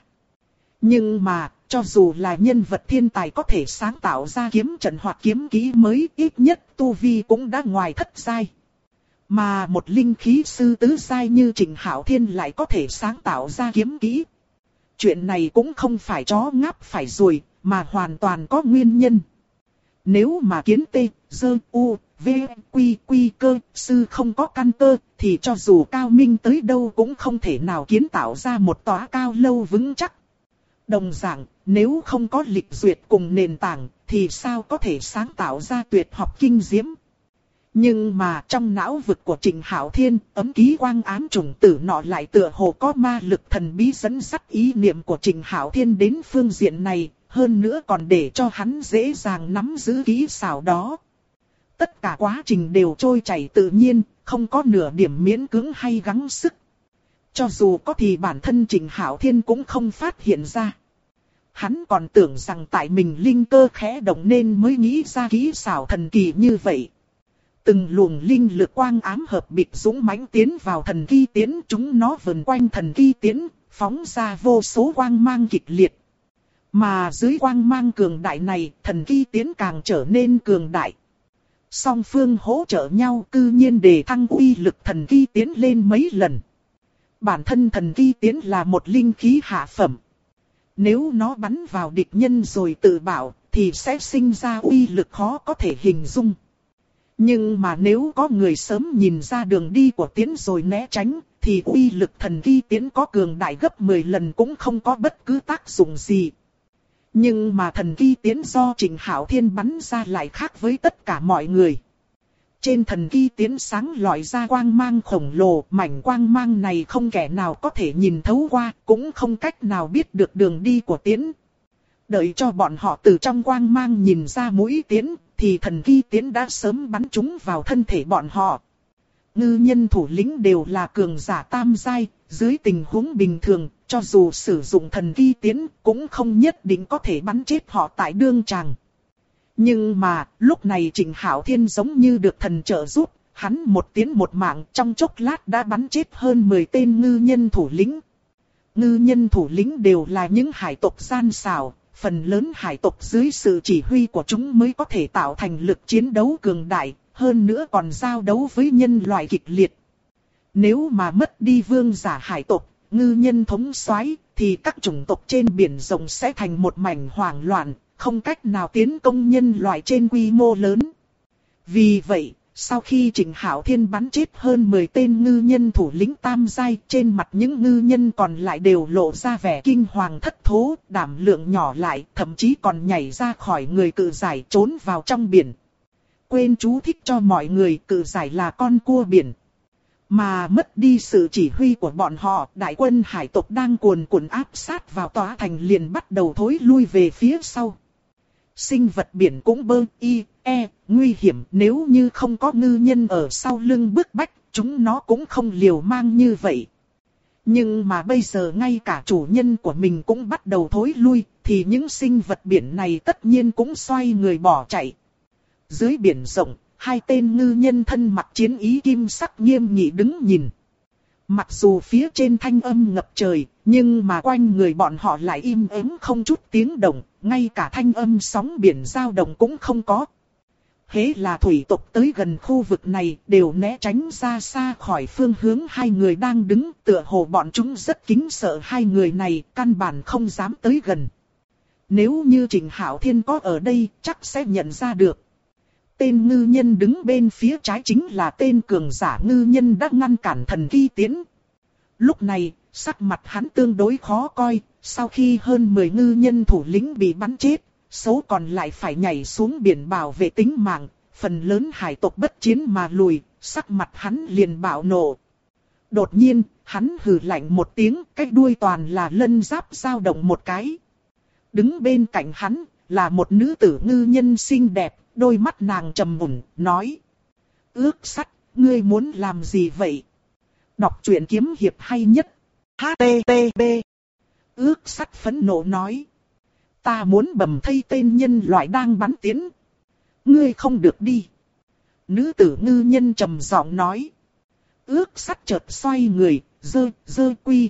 Nhưng mà, cho dù là nhân vật thiên tài có thể sáng tạo ra kiếm trận hoặc kiếm kỹ mới, ít nhất tu vi cũng đã ngoài thất giai. Mà một linh khí sư tứ giai như Trịnh Hạo Thiên lại có thể sáng tạo ra kiếm kỹ. Chuyện này cũng không phải chó ngáp phải ruồi, mà hoàn toàn có nguyên nhân. Nếu mà kiến tê, dơ, u, v, quy, quy cơ, sư không có căn cơ, thì cho dù cao minh tới đâu cũng không thể nào kiến tạo ra một tòa cao lâu vững chắc. Đồng dạng, nếu không có lịch duyệt cùng nền tảng, thì sao có thể sáng tạo ra tuyệt học kinh diễm. Nhưng mà trong não vực của Trịnh Hạo Thiên, ấm ký quang ám trùng tử nọ lại tựa hồ có ma lực thần bí dẫn dắt ý niệm của Trịnh Hạo Thiên đến phương diện này, hơn nữa còn để cho hắn dễ dàng nắm giữ kỹ xảo đó. Tất cả quá trình đều trôi chảy tự nhiên, không có nửa điểm miễn cưỡng hay gắng sức. Cho dù có thì bản thân Trịnh Hạo Thiên cũng không phát hiện ra. Hắn còn tưởng rằng tại mình linh cơ khẽ động nên mới nghĩ ra kỹ xảo thần kỳ như vậy. Từng luồng linh lực quang ám hợp bịt dũng mãnh tiến vào thần kỳ tiến, chúng nó vần quanh thần kỳ tiến, phóng ra vô số quang mang kịch liệt. Mà dưới quang mang cường đại này, thần kỳ tiến càng trở nên cường đại. Song phương hỗ trợ nhau, cư nhiên đề thăng uy lực thần kỳ tiến lên mấy lần. Bản thân thần kỳ tiến là một linh khí hạ phẩm. Nếu nó bắn vào địch nhân rồi tự bảo, thì sẽ sinh ra uy lực khó có thể hình dung. Nhưng mà nếu có người sớm nhìn ra đường đi của tiến rồi né tránh, thì uy lực thần kỳ tiến có cường đại gấp 10 lần cũng không có bất cứ tác dụng gì. Nhưng mà thần kỳ tiến do Trịnh Hạo Thiên bắn ra lại khác với tất cả mọi người. Trên thần kỳ tiến sáng lọi ra quang mang khổng lồ, mảnh quang mang này không kẻ nào có thể nhìn thấu qua, cũng không cách nào biết được đường đi của tiến. Đợi cho bọn họ từ trong quang mang nhìn ra mũi tiến, thì thần kỳ tiến đã sớm bắn trúng vào thân thể bọn họ. Ngư nhân thủ lĩnh đều là cường giả tam giai, dưới tình huống bình thường, cho dù sử dụng thần kỳ tiến, cũng không nhất định có thể bắn chết họ tại đương tràng. Nhưng mà, lúc này Trịnh Hạo Thiên giống như được thần trợ giúp, hắn một tiến một mạng trong chốc lát đã bắn chết hơn 10 tên ngư nhân thủ lĩnh. Ngư nhân thủ lĩnh đều là những hải tộc gian xảo, phần lớn hải tộc dưới sự chỉ huy của chúng mới có thể tạo thành lực chiến đấu cường đại, hơn nữa còn giao đấu với nhân loại kịch liệt. Nếu mà mất đi vương giả hải tộc, ngư nhân thống soái, thì các chủng tộc trên biển rộng sẽ thành một mảnh hoảng loạn, không cách nào tiến công nhân loại trên quy mô lớn. Vì vậy, sau khi Trịnh Hạo Thiên bắn chết hơn 10 tên ngư nhân thủ lĩnh tam giai, trên mặt những ngư nhân còn lại đều lộ ra vẻ kinh hoàng thất thố, đảm lượng nhỏ lại, thậm chí còn nhảy ra khỏi người cự giải trốn vào trong biển. Quên chú thích cho mọi người, cự giải là con cua biển. Mà mất đi sự chỉ huy của bọn họ, đại quân hải tộc đang cuồn cuộn áp sát vào tòa thành liền bắt đầu thối lui về phía sau. Sinh vật biển cũng nguy hiểm, nếu như không có ngư nhân ở sau lưng bức bách, chúng nó cũng không liều mang như vậy. Nhưng mà bây giờ ngay cả chủ nhân của mình cũng bắt đầu thối lui, thì những sinh vật biển này tất nhiên cũng xoay người bỏ chạy. Dưới biển rộng, hai tên ngư nhân thân mặc chiến ý kim sắc nghiêm nghị đứng nhìn. Mặc dù phía trên thanh âm ngập trời, nhưng mà quanh người bọn họ lại im ắng không chút tiếng động, ngay cả thanh âm sóng biển dao động cũng không có. Hễ là thủy tộc tới gần khu vực này đều né tránh ra xa khỏi phương hướng hai người đang đứng, tựa hồ bọn chúng rất kính sợ hai người này, căn bản không dám tới gần. Nếu như Trịnh Hạo Thiên có ở đây chắc sẽ nhận ra được. Tên ngư nhân đứng bên phía trái chính là tên cường giả ngư nhân đã ngăn cản thần kỳ tiến. Lúc này, sắc mặt hắn tương đối khó coi, sau khi hơn 10 ngư nhân thủ lĩnh bị bắn chết, số còn lại phải nhảy xuống biển bảo vệ tính mạng, phần lớn hải tộc bất chiến mà lùi, sắc mặt hắn liền bạo nộ. Đột nhiên, hắn hừ lạnh một tiếng, cái đuôi toàn là lân giáp dao động một cái. Đứng bên cạnh hắn, là một nữ tử ngư nhân xinh đẹp, đôi mắt nàng trầm mùn, nói. Ước sắt, ngươi muốn làm gì vậy? Đọc truyện kiếm hiệp hay nhất. HTTP. Ước sắt phẫn nộ nói. Ta muốn bầm thây tên nhân loại đang bắn tiến. Ngươi không được đi. Nữ tử ngư nhân trầm giọng nói. Ước sắt chợt xoay người, giơ quy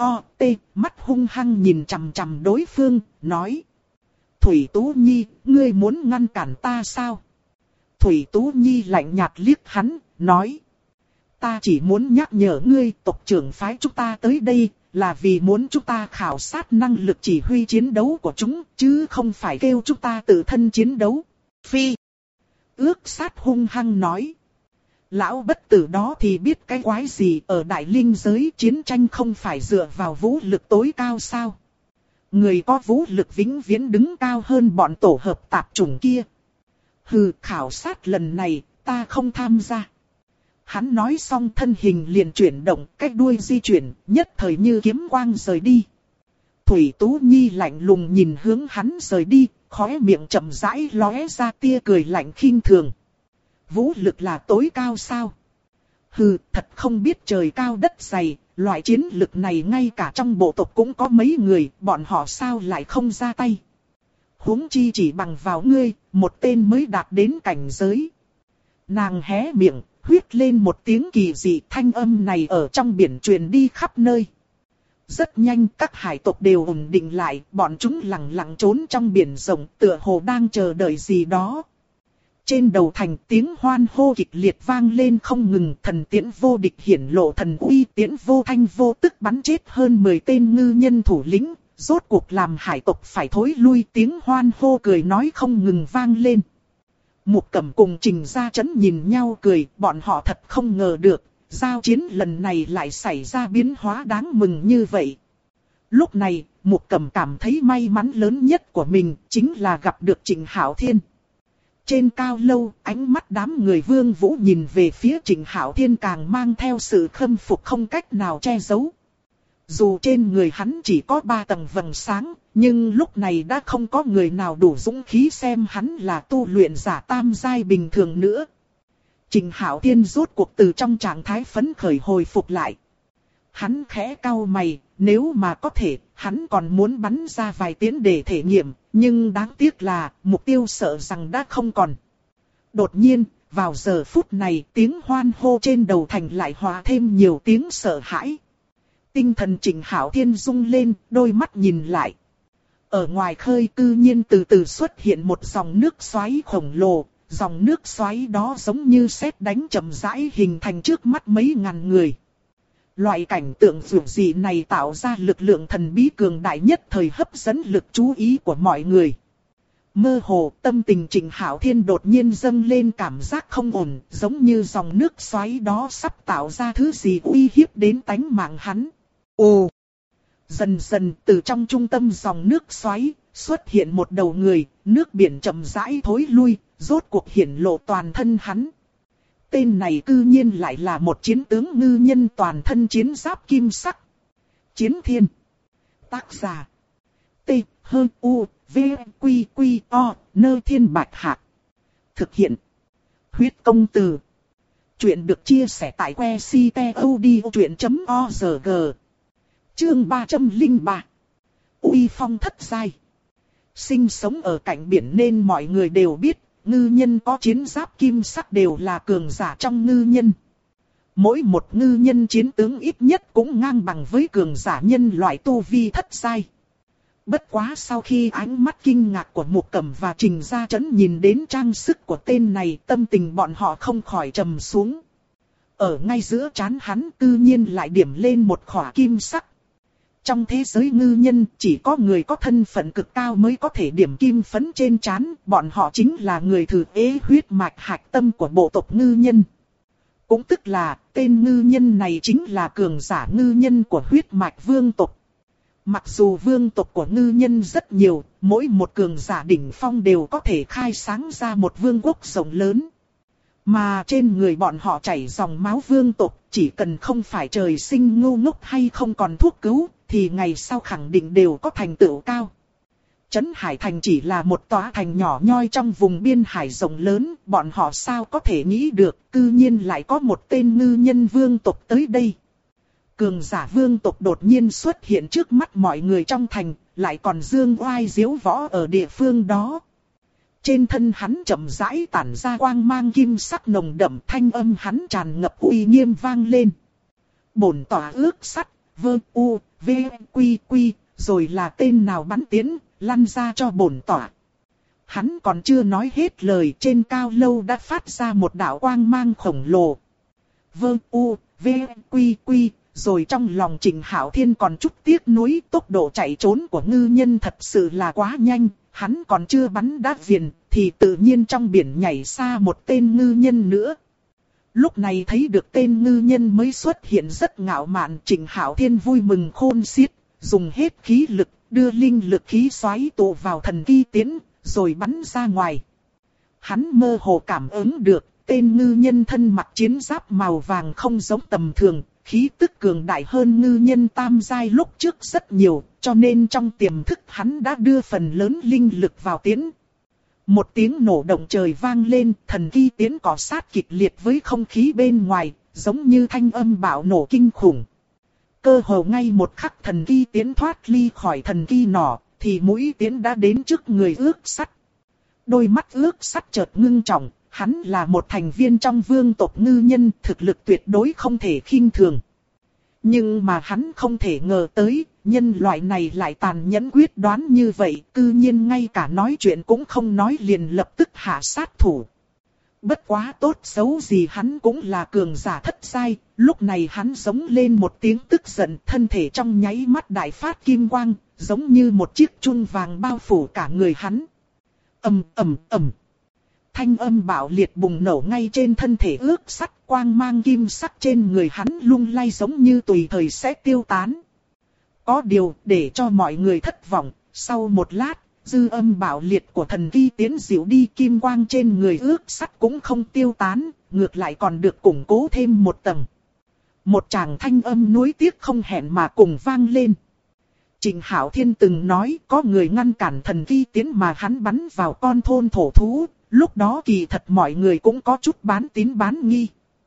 mắt hung hăng nhìn chằm chằm đối phương, nói. Thủy Tú Nhi, ngươi muốn ngăn cản ta sao? Thủy Tú Nhi lạnh nhạt liếc hắn, nói. Ta chỉ muốn nhắc nhở ngươi, tộc trưởng phái chúng ta tới đây, là vì muốn chúng ta khảo sát năng lực chỉ huy chiến đấu của chúng, chứ không phải kêu chúng ta tự thân chiến đấu. Phi. Ước sát hung hăng nói. Lão bất tử đó thì biết cái quái gì, ở đại linh giới chiến tranh không phải dựa vào vũ lực tối cao sao? Người có vũ lực vĩnh viễn đứng cao hơn bọn tổ hợp tạp chủng kia. Hừ, khảo sát lần này, ta không tham gia. Hắn nói xong thân hình liền chuyển động, cách đuôi di chuyển, nhất thời như kiếm quang rời đi. Thủy Tú Nhi lạnh lùng nhìn hướng hắn rời đi, khóe miệng chậm rãi lóe ra tia cười lạnh khinh thường. Vũ lực là tối cao sao? Hừ, thật không biết trời cao đất dày, loại chiến lực này ngay cả trong bộ tộc cũng có mấy người, bọn họ sao lại không ra tay? Huống chi chỉ bằng vào ngươi, một tên mới đạt đến cảnh giới. Nàng hé miệng, huyết lên một tiếng kỳ dị, thanh âm này ở trong biển truyền đi khắp nơi. Rất nhanh các hải tộc đều ổn định lại, bọn chúng lặng lặng trốn trong biển rộng, tựa hồ đang chờ đợi gì đó. Trên đầu thành tiếng hoan hô kịch liệt vang lên không ngừng, thần tiễn vô địch hiển lộ thần uy, tiễn vô thanh vô tức bắn chết hơn 10 tên ngư nhân thủ lĩnh, rốt cuộc làm hải tộc phải thối lui, tiếng hoan hô cười nói không ngừng vang lên. Mục Cẩm cùng Trình Gia Trấn nhìn nhau cười, bọn họ thật không ngờ được, giao chiến lần này lại xảy ra biến hóa đáng mừng như vậy. Lúc này, Mục Cẩm cảm thấy may mắn lớn nhất của mình chính là gặp được Trịnh Hạo Thiên. Trên cao lâu, ánh mắt đám người Vương Vũ nhìn về phía Trịnh Hạo Thiên càng mang theo sự khâm phục không cách nào che giấu. Dù trên người hắn chỉ có 3 tầng vầng sáng, nhưng lúc này đã không có người nào đủ dũng khí xem hắn là tu luyện giả tam giai bình thường nữa. Trịnh Hạo Thiên rốt cuộc từ trong trạng thái phấn khởi hồi phục lại. Hắn khẽ cau mày, nếu mà có thể, hắn còn muốn bắn ra vài tiến để thể nghiệm, nhưng đáng tiếc là mục tiêu sợ rằng đã không còn. Đột nhiên, vào giờ phút này tiếng hoan hô trên đầu thành lại hòa thêm nhiều tiếng sợ hãi. Tinh thần Trịnh Hạo Thiên rung lên, đôi mắt nhìn lại. Ở ngoài khơi cư nhiên từ từ xuất hiện một dòng nước xoáy khổng lồ, dòng nước xoáy đó giống như sét đánh chậm rãi hình thành trước mắt mấy ngàn người. Loại cảnh tượng dường dị này tạo ra lực lượng thần bí cường đại nhất thời hấp dẫn lực chú ý của mọi người. Mơ hồ, tâm tình Trịnh Hạo Thiên đột nhiên dâng lên cảm giác không ổn, giống như dòng nước xoáy đó sắp tạo ra thứ gì uy hiếp đến tánh mạng hắn. Ồ! Dần dần từ trong trung tâm dòng nước xoáy, xuất hiện một đầu người, nước biển chậm rãi thối lui, rốt cuộc hiển lộ toàn thân hắn. Tên này cư nhiên lại là một chiến tướng ngư nhân toàn thân chiến giáp kim sắc. Chiến Thiên. Tác giả. T, H, U, V, Quy, Quy, O, Nơ Thiên Bạch Hạc. Thực hiện. Huyết công từ. Chuyện được chia sẻ tại que ctod.org. Chương 303. Uy phong thất giai. Sinh sống ở cạnh biển nên mọi người đều biết, ngư nhân có chiến giáp kim sắc đều là cường giả trong ngư nhân. Mỗi một ngư nhân chiến tướng ít nhất cũng ngang bằng với cường giả nhân loại tu vi thất giai. Bất quá sau khi ánh mắt kinh ngạc của Mục Cẩm và Trình Gia Trấn nhìn đến trang sức của tên này, tâm tình bọn họ không khỏi trầm xuống. Ở ngay giữa trán hắn tự nhiên lại điểm lên một khỏa kim sắc. Trong thế giới ngư nhân chỉ có người có thân phận cực cao mới có thể điểm kim phấn trên trán, bọn họ chính là người thừa kế huyết mạch hạch tâm của bộ tộc ngư nhân. Cũng tức là tên ngư nhân này chính là cường giả ngư nhân của huyết mạch vương tộc. Mặc dù vương tộc của ngư nhân rất nhiều, mỗi một cường giả đỉnh phong đều có thể khai sáng ra một vương quốc rộng lớn. Mà trên người bọn họ chảy dòng máu vương tộc, chỉ cần không phải trời sinh ngu ngốc hay không còn thuốc cứu, thì ngày sau khẳng định đều có thành tựu cao. Trấn Hải Thành chỉ là một tòa thành nhỏ nhoi trong vùng biên hải rộng lớn, bọn họ sao có thể nghĩ được, cư nhiên lại có một tên ngư nhân vương tộc tới đây. Cường giả vương tộc đột nhiên xuất hiện trước mắt mọi người trong thành, lại còn dương oai diếu võ ở địa phương đó. Trên thân hắn chậm rãi tản ra quang mang kim sắc nồng đậm, thanh âm hắn tràn ngập uy nghiêm vang lên. Bổn tỏa ước sắt, vơ u, v, quy quy, rồi là tên nào bắn tiễn, lăn ra cho bổn tỏa. Hắn còn chưa nói hết lời, trên cao lâu đã phát ra một đạo quang mang khổng lồ. Vơ u, v, quy quy, rồi trong lòng Trình Hạo Thiên còn chút tiếc nuối, tốc độ chạy trốn của ngư nhân thật sự là quá nhanh. Hắn còn chưa bắn đá viền, thì tự nhiên trong biển nhảy xa một tên ngư nhân nữa. Lúc này thấy được tên ngư nhân mới xuất hiện rất ngạo mạn, Trình Hạo Thiên vui mừng khôn xiết, dùng hết khí lực, đưa linh lực khí xoáy tụ vào thần kỳ tiến, rồi bắn ra ngoài. Hắn mơ hồ cảm ứng được, tên ngư nhân thân mặc chiến giáp màu vàng không giống tầm thường, khí tức cường đại hơn ngư nhân tam giai lúc trước rất nhiều, cho nên trong tiềm thức hắn đã đưa phần lớn linh lực vào tiến. Một tiếng nổ động trời vang lên, thần kỳ tiến cọ sát kịch liệt với không khí bên ngoài, giống như thanh âm bạo nổ kinh khủng. Cơ hồ ngay một khắc thần kỳ tiến thoát ly khỏi thần kỳ nỏ, thì mũi tiến đã đến trước người ước sắt. Đôi mắt ước sắt chợt ngưng trọng. Hắn là một thành viên trong vương tộc ngư nhân, thực lực tuyệt đối không thể khinh thường. Nhưng mà hắn không thể ngờ tới, nhân loại này lại tàn nhẫn quyết đoán như vậy, cư nhiên ngay cả nói chuyện cũng không nói liền lập tức hạ sát thủ. Bất quá tốt xấu gì hắn cũng là cường giả thất giai, lúc này hắn giống lên một tiếng tức giận, thân thể trong nháy mắt đại phát kim quang, giống như một chiếc chun vàng bao phủ cả người hắn. Ầm ầm ầm. Thanh âm bạo liệt bùng nổ ngay trên thân thể ước sắt, quang mang kim sắc trên người hắn lung lay giống như tùy thời sẽ tiêu tán. Có điều để cho mọi người thất vọng, sau một lát, dư âm bạo liệt của thần kỳ tiến dịu đi, kim quang trên người ước sắt cũng không tiêu tán, ngược lại còn được củng cố thêm một tầng. Một tràng thanh âm nuối tiếc không hẹn mà cùng vang lên. Trình Hạo Thiên từng nói có người ngăn cản thần kỳ tiến mà hắn bắn vào con thôn thổ thú. Lúc đó kỳ thật mọi người cũng có chút bán tín bán nghi.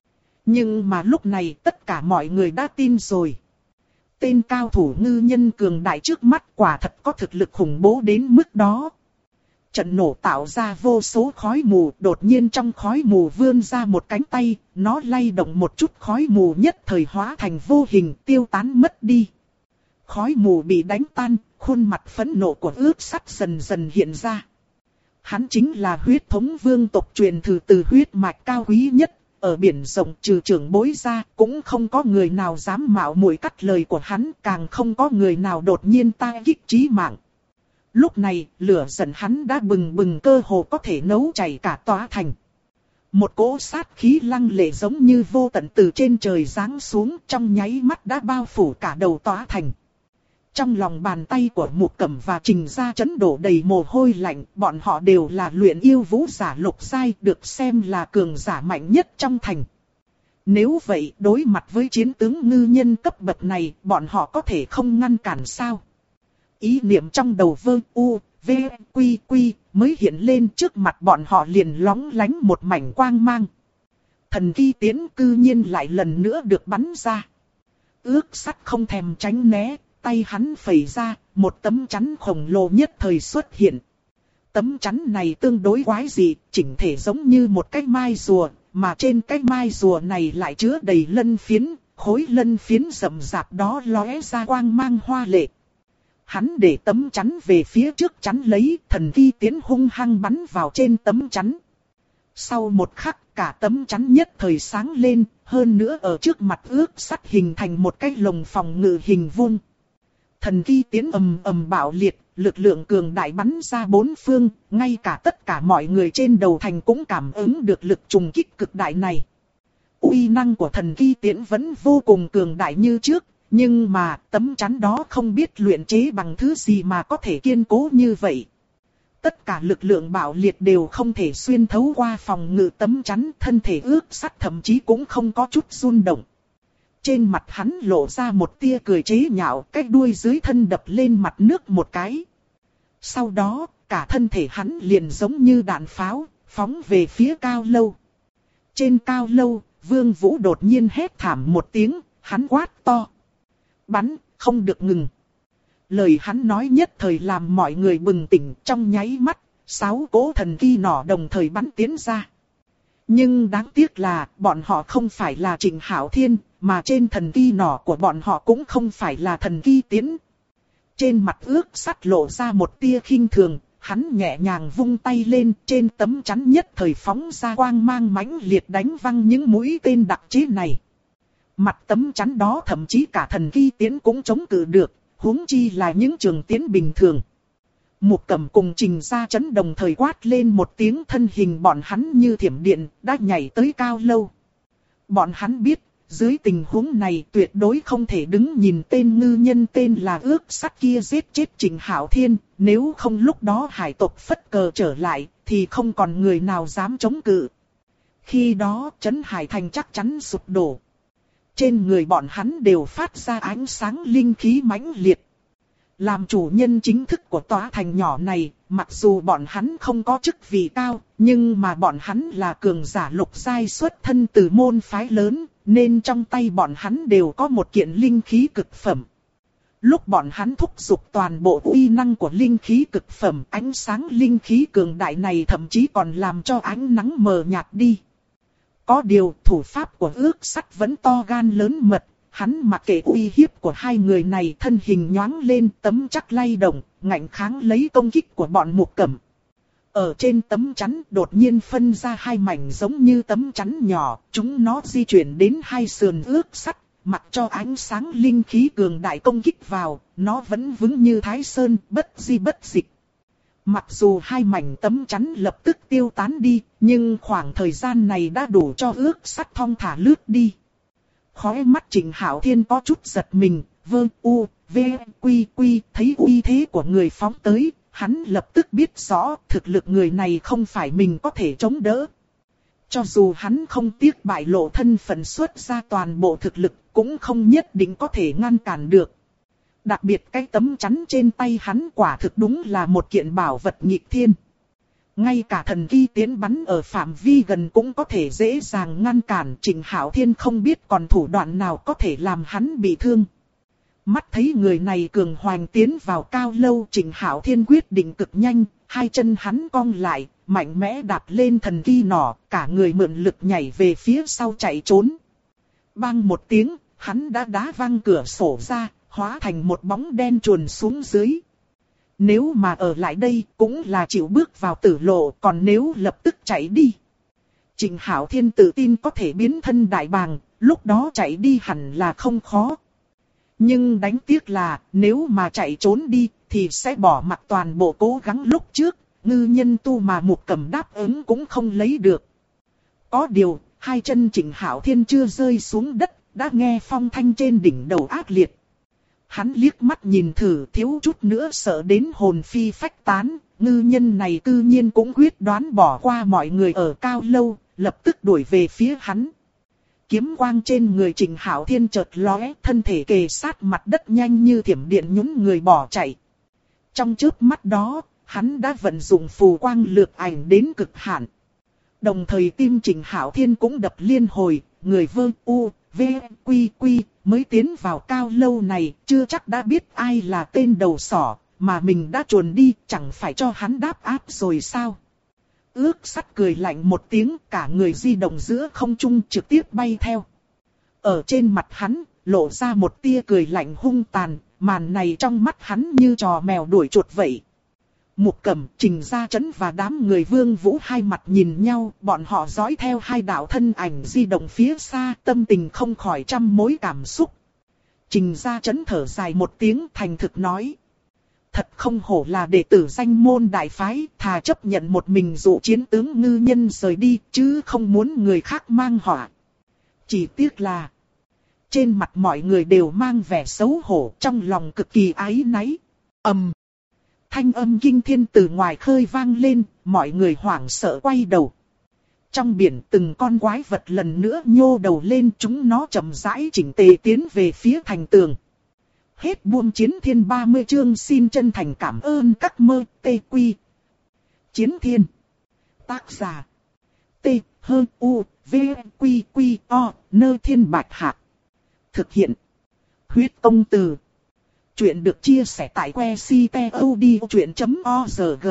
Nhưng mà lúc này tất cả mọi người đã tin rồi. Tên cao thủ ngư nhân cường đại trước mắt quả thật có thực lực khủng bố đến mức đó. Trận nổ tạo ra vô số khói mù, đột nhiên trong khói mù vươn ra một cánh tay, nó lay động một chút khói mù nhất thời hóa thành vô hình tiêu tán mất đi. Khói mù bị đánh tan, khuôn mặt phẫn nộ của ước sắt dần dần hiện ra. Hắn chính là huyết thống vương tộc truyền thừa từ huyết mạch cao quý nhất, ở biển rộng trừ trưởng bối ra, cũng không có người nào dám mạo muội cắt lời của hắn, càng không có người nào đột nhiên tai kích chí mạng. Lúc này, lửa giận hắn đã bừng bừng cơ hồ có thể nấu chảy cả tòa thành. Một cỗ sát khí lăng lệ giống như vô tận từ trên trời giáng xuống, trong nháy mắt đã bao phủ cả đầu tòa thành. Trong lòng bàn tay của Mục Cẩm và Trình Gia Chấn đổ đầy mồ hôi lạnh, bọn họ đều là luyện yêu vũ giả lục giai, được xem là cường giả mạnh nhất trong thành. Nếu vậy, đối mặt với chiến tướng ngư nhân cấp bậc này, bọn họ có thể không ngăn cản sao? Ý niệm trong đầu Vơ U, V, Quy Quy mới hiện lên, trước mặt bọn họ liền lóng lánh một mảnh quang mang. Thần kỳ tiến cư nhiên lại lần nữa được bắn ra. Ước sắt không thèm tránh né, tay hắn phẩy ra, một tấm chắn khổng lồ nhất thời xuất hiện. Tấm chắn này tương đối quái dị, chỉnh thể giống như một cái mai rùa, mà trên cái mai rùa này lại chứa đầy lân phiến, khối lân phiến rậm rạp đó lóe ra quang mang hoa lệ. Hắn để tấm chắn về phía trước chắn lấy, thần kỳ tiến hung hăng bắn vào trên tấm chắn. Sau một khắc, cả tấm chắn nhất thời sáng lên, hơn nữa ở trước mặt ước sắt hình thành một cái lồng phòng ngự hình vuông. Thần kỳ tiến ầm ầm bạo liệt, lực lượng cường đại bắn ra bốn phương, ngay cả tất cả mọi người trên đầu thành cũng cảm ứng được lực trùng kích cực đại này. Uy năng của thần kỳ tiến vẫn vô cùng cường đại như trước, nhưng mà tấm chắn đó không biết luyện chế bằng thứ gì mà có thể kiên cố như vậy. Tất cả lực lượng bạo liệt đều không thể xuyên thấu qua phòng ngự tấm chắn, thân thể ước sắt thậm chí cũng không có chút rung động. Trên mặt hắn lộ ra một tia cười chế nhạo, cái đuôi dưới thân đập lên mặt nước một cái. Sau đó, cả thân thể hắn liền giống như đạn pháo, phóng về phía cao lâu. Trên cao lâu, Vương Vũ đột nhiên hét thảm một tiếng, hắn quát to. Bắn, không được ngừng. Lời hắn nói nhất thời làm mọi người bừng tỉnh, trong nháy mắt, 6 cỗ thần kỳ nỏ đồng thời bắn tiến ra. Nhưng đáng tiếc là, bọn họ không phải là Trịnh Hạo Thiên, mà trên thần kỳ nỏ của bọn họ cũng không phải là thần kỳ tiến. Trên mặt ước sắt lộ ra một tia khinh thường, hắn nhẹ nhàng vung tay lên, trên tấm chắn nhất thời phóng ra quang mang mãnh liệt đánh văng những mũi tên đặc chế này. Mặt tấm chắn đó thậm chí cả thần kỳ tiến cũng chống cự được, huống chi là những trường tiến bình thường. Mục Cẩm cùng Trình Gia Chấn đồng thời quát lên một tiếng, thân hình bọn hắn như thiểm điện, đã nhảy tới cao lâu. Bọn hắn biết, dưới tình huống này tuyệt đối không thể đứng nhìn tên ngư nhân tên là ước sắt kia giết chết Trịnh Hạo Thiên, nếu không lúc đó hải tộc phất cờ trở lại, thì không còn người nào dám chống cự. Khi đó, Trấn Hải Thành chắc chắn sụp đổ. Trên người bọn hắn đều phát ra ánh sáng linh khí mãnh liệt. Làm chủ nhân chính thức của tòa thành nhỏ này, mặc dù bọn hắn không có chức vị cao, nhưng mà bọn hắn là cường giả lục giai xuất thân từ môn phái lớn, nên trong tay bọn hắn đều có một kiện linh khí cực phẩm. Lúc bọn hắn thúc giục toàn bộ uy năng của linh khí cực phẩm, ánh sáng linh khí cường đại này thậm chí còn làm cho ánh nắng mờ nhạt đi. Có điều thủ pháp của ước sắt vẫn to gan lớn mật, hắn mặc kệ uy hiếp của hai người này, thân hình nhoáng lên, tấm chắc lay động, ngạnh kháng lấy công kích của bọn Mục Cẩm. Ở trên tấm chắn đột nhiên phân ra hai mảnh giống như tấm chắn nhỏ, chúng nó di chuyển đến hai sườn ước sắt, mặc cho ánh sáng linh khí cường đại công kích vào, nó vẫn vững như Thái Sơn, bất di bất dịch. Mặc dù hai mảnh tấm chắn lập tức tiêu tán đi, nhưng khoảng thời gian này đã đủ cho ước sắt thong thả lướt đi. Khóe mắt Trịnh Hạo Thiên có chút giật mình, Vơ U, V, Quy Quy thấy uy thế của người phóng tới, hắn lập tức biết rõ thực lực người này không phải mình có thể chống đỡ. Cho dù hắn không tiếc bại lộ thân phận xuất ra toàn bộ thực lực, cũng không nhất định có thể ngăn cản được. Đặc biệt cái tấm chắn trên tay hắn quả thực đúng là một kiện bảo vật nghịch thiên. Ngay cả thần kỳ tiến bắn ở phạm vi gần cũng có thể dễ dàng ngăn cản, Trịnh Hạo Thiên không biết còn thủ đoạn nào có thể làm hắn bị thương. Mắt thấy người này cường hoành tiến vào cao lâu, Trịnh Hạo Thiên quyết định cực nhanh, hai chân hắn cong lại, mạnh mẽ đạp lên thần kỳ nỏ, cả người mượn lực nhảy về phía sau chạy trốn. Bang một tiếng, hắn đã đá văng cửa sổ ra, hóa thành một bóng đen chuồn xuống dưới. Nếu mà ở lại đây cũng là chịu bước vào tử lộ, còn nếu lập tức chạy đi. Trịnh Hạo Thiên tự tin có thể biến thân đại bàng, lúc đó chạy đi hẳn là không khó. Nhưng đáng tiếc là nếu mà chạy trốn đi thì sẽ bỏ mặc toàn bộ cố gắng lúc trước, ngư nhân tu mà Mục Cẩm đáp ứng cũng không lấy được. Có điều, hai chân Trịnh Hạo Thiên chưa rơi xuống đất, đã nghe phong thanh trên đỉnh đầu ác liệt. Hắn liếc mắt nhìn thử thiếu chút nữa sợ đến hồn phi phách tán, ngư nhân này cư nhiên cũng quyết đoán bỏ qua mọi người ở Cao Lâu, lập tức đuổi về phía hắn. Kiếm quang trên người Trình Hạo Thiên chợt lóe, thân thể kề sát mặt đất nhanh như thiểm điện nhún người bỏ chạy. Trong chớp mắt đó, hắn đã vận dụng phù quang lược ảnh đến cực hạn. Đồng thời tim Trình Hạo Thiên cũng đập liên hồi, người vơ u, v, quy quy, mới tiến vào Cao Lâu này, chưa chắc đã biết ai là tên đầu sỏ, mà mình đã chuồn đi, chẳng phải cho hắn đáp áp rồi sao? Ước sắt cười lạnh một tiếng, cả người di động giữa không trung trực tiếp bay theo. Ở trên mặt hắn, lộ ra một tia cười lạnh hung tàn, màn này trong mắt hắn như trò mèo đuổi chuột vậy. Mục Cẩm, Trình Gia Trấn và đám người Vương Vũ hai mặt nhìn nhau, bọn họ dõi theo hai đạo thân ảnh di động phía xa, tâm tình không khỏi trăm mối cảm xúc. Trình Gia Trấn thở dài một tiếng thành thực nói. Thật không hổ là đệ tử danh môn đại phái, thà chấp nhận một mình dụ chiến tướng ngư nhân rời đi, chứ không muốn người khác mang họa. Chỉ tiếc là, trên mặt mọi người đều mang vẻ xấu hổ, trong lòng cực kỳ áy náy. Thanh âm kinh thiên từ ngoài khơi vang lên, mọi người hoảng sợ quay đầu. Trong biển từng con quái vật lần nữa nhô đầu lên, chúng nó chậm rãi chỉnh tề tiến về phía thành tường. Hết buông Chiến Thiên 30 chương, xin chân thành cảm ơn các mơ tê quy. Chiến Thiên. Tác giả. T, H, U, V, Quy, Quy, O, Nơ Thiên Bạch Hạc. Thực hiện. Huyết Công Từ. Chuyện được chia sẻ tại que ctod.org.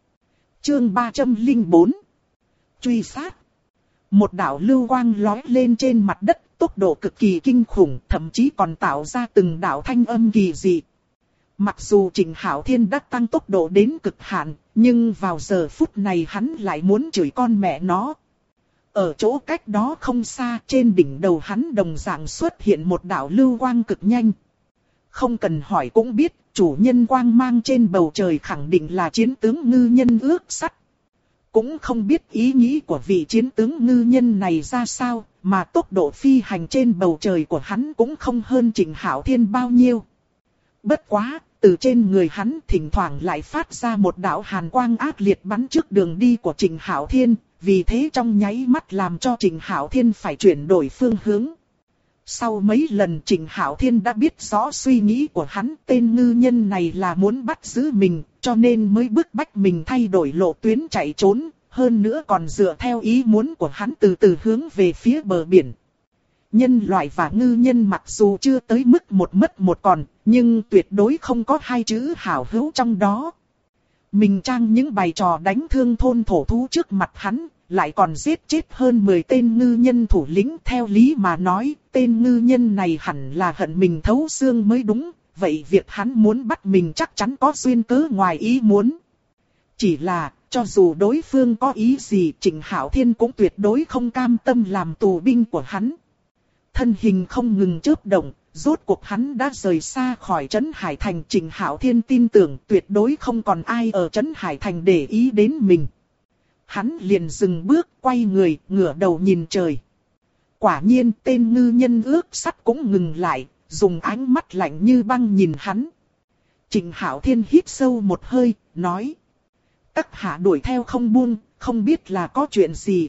Chương 304. Truy sát. Một đạo lưu quang lói lên trên mặt đất, tốc độ cực kỳ kinh khủng, thậm chí còn tạo ra từng đạo thanh âm kỳ dị. Mặc dù Trình Hạo Thiên đã tăng tốc độ đến cực hạn, nhưng vào giờ phút này hắn lại muốn chửi con mẹ nó. Ở chỗ cách đó không xa, trên đỉnh đầu hắn đồng dạng xuất hiện một đạo lưu quang cực nhanh. Không cần hỏi cũng biết, chủ nhân quang mang trên bầu trời khẳng định là chiến tướng ngư nhân ước sắt. Cũng không biết ý nghĩ của vị chiến tướng ngư nhân này ra sao, mà tốc độ phi hành trên bầu trời của hắn cũng không hơn Trình Hạo Thiên bao nhiêu. Bất quá, từ trên người hắn thỉnh thoảng lại phát ra một đạo hàn quang ác liệt bắn trước đường đi của Trình Hạo Thiên, vì thế trong nháy mắt làm cho Trình Hạo Thiên phải chuyển đổi phương hướng. Sau mấy lần Trình Hạo Thiên đã biết rõ suy nghĩ của hắn, tên ngư nhân này là muốn bắt giữ mình, cho nên mới bức bách mình thay đổi lộ tuyến chạy trốn, hơn nữa còn dựa theo ý muốn của hắn từ từ hướng về phía bờ biển. Nhân loại và ngư nhân mặc dù chưa tới mức một mất một còn, nhưng tuyệt đối không có hai chữ hảo hữu trong đó. Mình trang những bày trò đánh thương thôn thổ thú trước mặt hắn, lại còn giết chết hơn 10 tên ngư nhân thủ lĩnh. Theo lý mà nói, tên ngư nhân này hẳn là hận mình thấu xương mới đúng, vậy việc hắn muốn bắt mình chắc chắn có duyên cớ ngoài ý muốn. Chỉ là, cho dù đối phương có ý gì, Trình Hạo Thiên cũng tuyệt đối không cam tâm làm tù binh của hắn. Thân hình không ngừng chớp động, rốt cuộc hắn đã rời xa khỏi Trấn Hải Thành. Trình Hạo Thiên tin tưởng tuyệt đối không còn ai ở Trấn Hải Thành để ý đến mình. Hắn liền dừng bước, quay người, ngửa đầu nhìn trời. Quả nhiên tên ngư nhân ước sắt cũng ngừng lại, dùng ánh mắt lạnh như băng nhìn hắn. Trình Hạo Thiên hít sâu một hơi, nói. Các hạ đuổi theo không buông, không biết là có chuyện gì.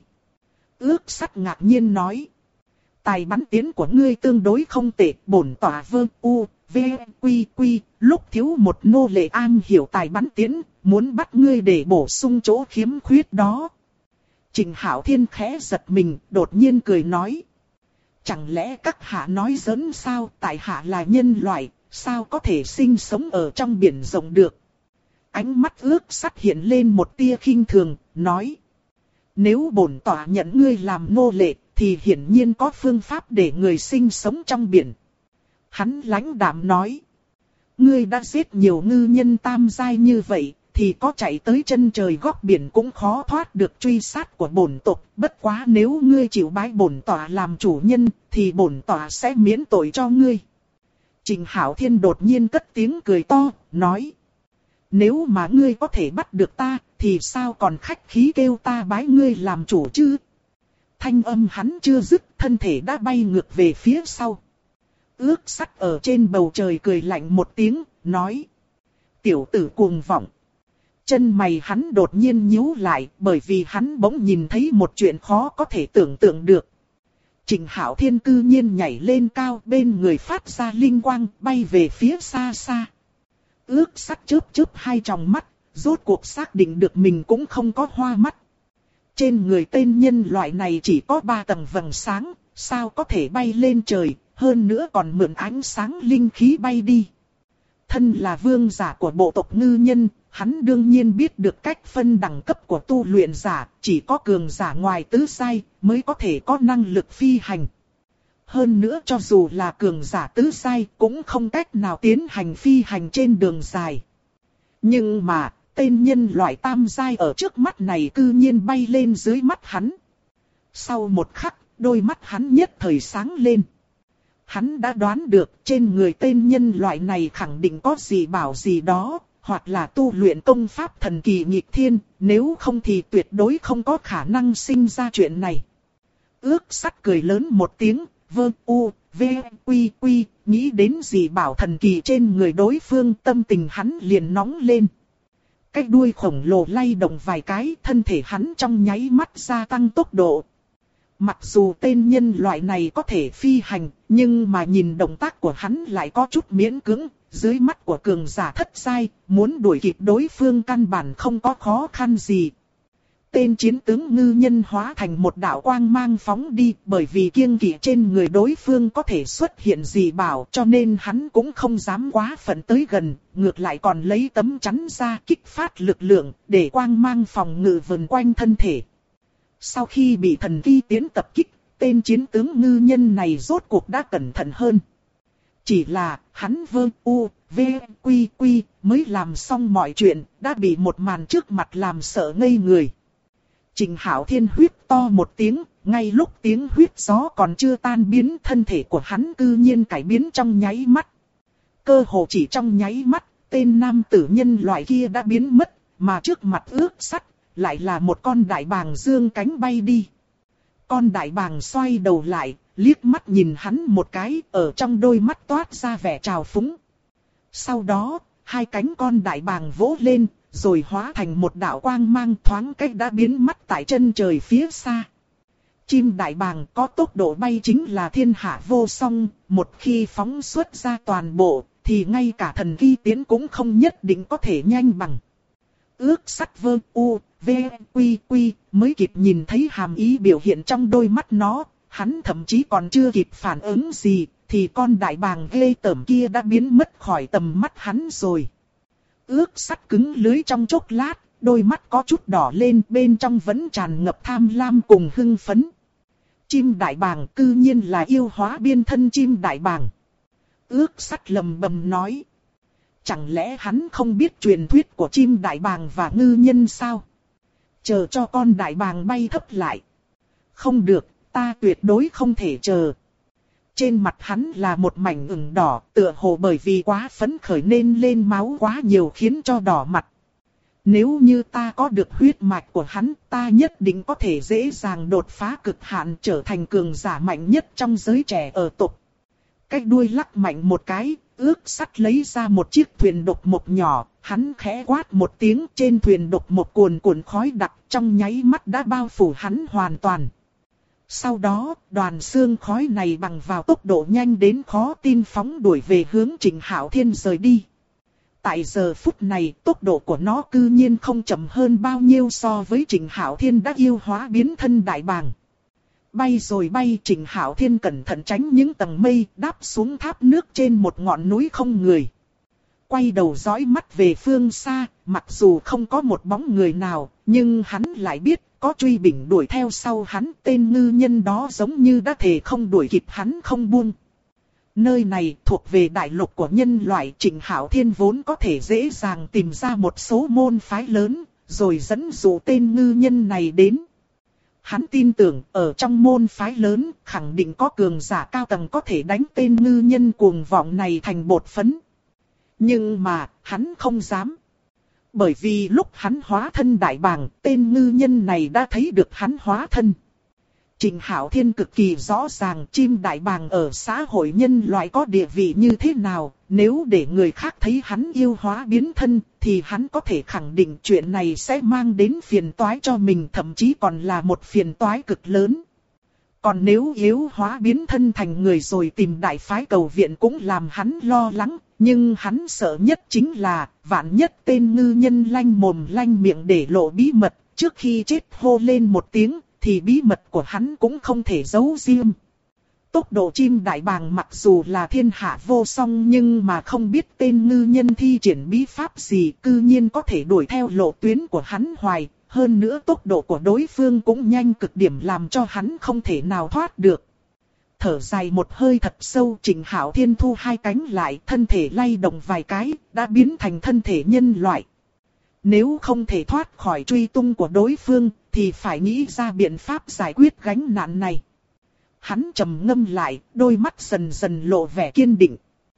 Ước sắt ngạc nhiên nói. Tài bắn tiến của ngươi tương đối không tệ, bổn tỏa vơ u, v, quy quy, lúc thiếu một nô lệ an hiểu tài bắn tiến, muốn bắt ngươi để bổ sung chỗ khiếm khuyết đó. Trình Hạo Thiên khẽ giật mình, đột nhiên cười nói. Chẳng lẽ các hạ nói giỡn sao, tại hạ là nhân loại, sao có thể sinh sống ở trong biển rộng được. Ánh mắt ước sắt hiện lên một tia khinh thường, nói. Nếu bổn tỏa nhận ngươi làm nô lệ, thì hiển nhiên có phương pháp để người sinh sống trong biển. Hắn lãnh đạm nói. Ngươi đã giết nhiều ngư nhân tam giai như vậy, thì có chạy tới chân trời góc biển cũng khó thoát được truy sát của bổn tộc. Bất quá nếu ngươi chịu bái bổn tỏa làm chủ nhân, thì bổn tỏa sẽ miễn tội cho ngươi. Trình Hạo Thiên đột nhiên cất tiếng cười to, nói. Nếu mà ngươi có thể bắt được ta, thì sao còn khách khí kêu ta bái ngươi làm chủ chứ? Thanh âm hắn chưa dứt, thân thể đã bay ngược về phía sau. Ước sắt ở trên bầu trời cười lạnh một tiếng, nói. Tiểu tử cuồng vọng. Chân mày hắn đột nhiên nhíu lại, bởi vì hắn bỗng nhìn thấy một chuyện khó có thể tưởng tượng được. Trịnh Hạo Thiên cư nhiên nhảy lên cao, bên người phát ra linh quang, bay về phía xa xa. Ước sắt chớp chớp hai tròng mắt, rốt cuộc xác định được mình cũng không có hoa mắt. Trên người tên nhân loại này chỉ có 3 tầng vầng sáng, sao có thể bay lên trời, hơn nữa còn mượn ánh sáng linh khí bay đi. Thân là vương giả của bộ tộc ngư nhân, hắn đương nhiên biết được cách phân đẳng cấp của tu luyện giả, chỉ có cường giả ngoài tứ giai mới có thể có năng lực phi hành. Hơn nữa cho dù là cường giả tứ giai cũng không cách nào tiến hành phi hành trên đường dài. Nhưng mà, tên nhân loại tam giai ở trước mắt này cư nhiên bay lên dưới mắt hắn. Sau một khắc, đôi mắt hắn nhất thời sáng lên. Hắn đã đoán được trên người tên nhân loại này khẳng định có gì bảo gì đó, hoặc là tu luyện công pháp thần kỳ nghịch thiên, nếu không thì tuyệt đối không có khả năng sinh ra chuyện này. Ước sắt cười lớn một tiếng, quy, nghĩ đến gì bảo thần kỳ trên người đối phương, tâm tình hắn liền nóng lên. Cái đuôi khổng lồ lay động vài cái, thân thể hắn trong nháy mắt gia tăng tốc độ. Mặc dù tên nhân loại này có thể phi hành, nhưng mà nhìn động tác của hắn lại có chút miễn cưỡng, dưới mắt của cường giả thất giai, muốn đuổi kịp đối phương căn bản không có khó khăn gì. Tên chiến tướng ngư nhân hóa thành một đạo quang mang phóng đi, bởi vì kiêng kỵ trên người đối phương có thể xuất hiện gì bảo, cho nên hắn cũng không dám quá phận tới gần, ngược lại còn lấy tấm chắn ra kích phát lực lượng, để quang mang phòng ngự vần quanh thân thể. Sau khi bị thần kỳ tiến tập kích, tên chiến tướng ngư nhân này rốt cuộc đã cẩn thận hơn. Chỉ là, hắn quy mới làm xong mọi chuyện, đã bị một màn trước mặt làm sợ ngây người. Trịnh Hạo Thiên huýt to một tiếng, ngay lúc tiếng huýt gió còn chưa tan biến, thân thể của hắn cư nhiên cải biến trong nháy mắt. Cơ hồ chỉ trong nháy mắt, tên nam tử nhân loại kia đã biến mất, mà trước mặt ước sắt, lại là một con đại bàng dương cánh bay đi. Con đại bàng xoay đầu lại, liếc mắt nhìn hắn một cái, ở trong đôi mắt toát ra vẻ trào phúng. Sau đó, hai cánh con đại bàng vỗ lên, rồi hóa thành một đạo quang mang thoáng cách đã biến mất tại chân trời phía xa. Chim đại bàng có tốc độ bay chính là thiên hạ vô song, một khi phóng xuất ra toàn bộ, thì ngay cả thần kỳ tiến cũng không nhất định có thể nhanh bằng. Ước sắt quy mới kịp nhìn thấy hàm ý biểu hiện trong đôi mắt nó, hắn thậm chí còn chưa kịp phản ứng gì, thì con đại bàng ghê tởm kia đã biến mất khỏi tầm mắt hắn rồi. Ước sắt cứng lưới trong chốc lát, đôi mắt có chút đỏ lên, bên trong vẫn tràn ngập tham lam cùng hưng phấn. Chim đại bàng cư nhiên là yêu hóa biên thân chim đại bàng. Ước sắt lầm bầm nói. Chẳng lẽ hắn không biết truyền thuyết của chim đại bàng và ngư nhân sao? Chờ cho con đại bàng bay thấp lại. Không được, ta tuyệt đối không thể chờ. Trên mặt hắn là một mảnh ửng đỏ, tựa hồ bởi vì quá phấn khởi nên lên máu quá nhiều khiến cho đỏ mặt. Nếu như ta có được huyết mạch của hắn, ta nhất định có thể dễ dàng đột phá cực hạn, trở thành cường giả mạnh nhất trong giới trẻ ở tộc. Cái đuôi lắc mạnh một cái, ước sắt lấy ra một chiếc thuyền độc mộc nhỏ, hắn khẽ quát một tiếng, trên thuyền độc mộc cuồn cuộn khói đặc, trong nháy mắt đã bao phủ hắn hoàn toàn. Sau đó, đoàn xương khói này bằng vào tốc độ nhanh đến khó tin phóng đuổi về hướng Trịnh Hạo Thiên rời đi. Tại giờ phút này, tốc độ của nó cư nhiên không chậm hơn bao nhiêu so với Trịnh Hạo Thiên đã yêu hóa biến thân đại bàng. Bay rồi bay, Trịnh Hạo Thiên cẩn thận tránh những tầng mây, đáp xuống tháp nước trên một ngọn núi không người. Quay đầu dõi mắt về phương xa, mặc dù không có một bóng người nào, nhưng hắn lại biết, có truy bỉnh đuổi theo sau hắn, tên ngư nhân đó giống như đã thề không đuổi kịp hắn không buông. Nơi này thuộc về đại lục của nhân loại, Trịnh Hạo Thiên vốn có thể dễ dàng tìm ra một số môn phái lớn, rồi dẫn dụ tên ngư nhân này đến. Hắn tin tưởng ở trong môn phái lớn khẳng định có cường giả cao tầng có thể đánh tên ngư nhân cuồng vọng này thành bột phấn. Nhưng mà hắn không dám. Bởi vì lúc hắn hóa thân đại bàng, tên ngư nhân này đã thấy được hắn hóa thân. Trịnh Hạo Thiên cực kỳ rõ ràng chim đại bàng ở xã hội nhân loại có địa vị như thế nào, nếu để người khác thấy hắn yêu hóa biến thân, thì hắn có thể khẳng định chuyện này sẽ mang đến phiền toái cho mình, thậm chí còn là một phiền toái cực lớn. Còn nếu yếu hóa biến thân thành người rồi tìm đại phái cầu viện cũng làm hắn lo lắng, nhưng hắn sợ nhất chính là, vạn nhất tên ngư nhân lanh mồm lanh miệng để lộ bí mật, trước khi chết hô lên một tiếng, thì bí mật của hắn cũng không thể giấu riêng. Tốc độ chim đại bàng mặc dù là thiên hạ vô song nhưng mà không biết tên ngư nhân thi triển bí pháp gì cư nhiên có thể đuổi theo lộ tuyến của hắn hoài. Hơn nữa tốc độ của đối phương cũng nhanh cực điểm làm cho hắn không thể nào thoát được. Thở dài một hơi thật sâu, Trịnh Hạo Thiên thu hai cánh lại, thân thể lay động vài cái, đã biến thành thân thể nhân loại. Nếu không thể thoát khỏi truy tung của đối phương, thì phải nghĩ ra biện pháp giải quyết gánh nạn này. Hắn trầm ngâm lại, đôi mắt dần dần lộ vẻ kiên định.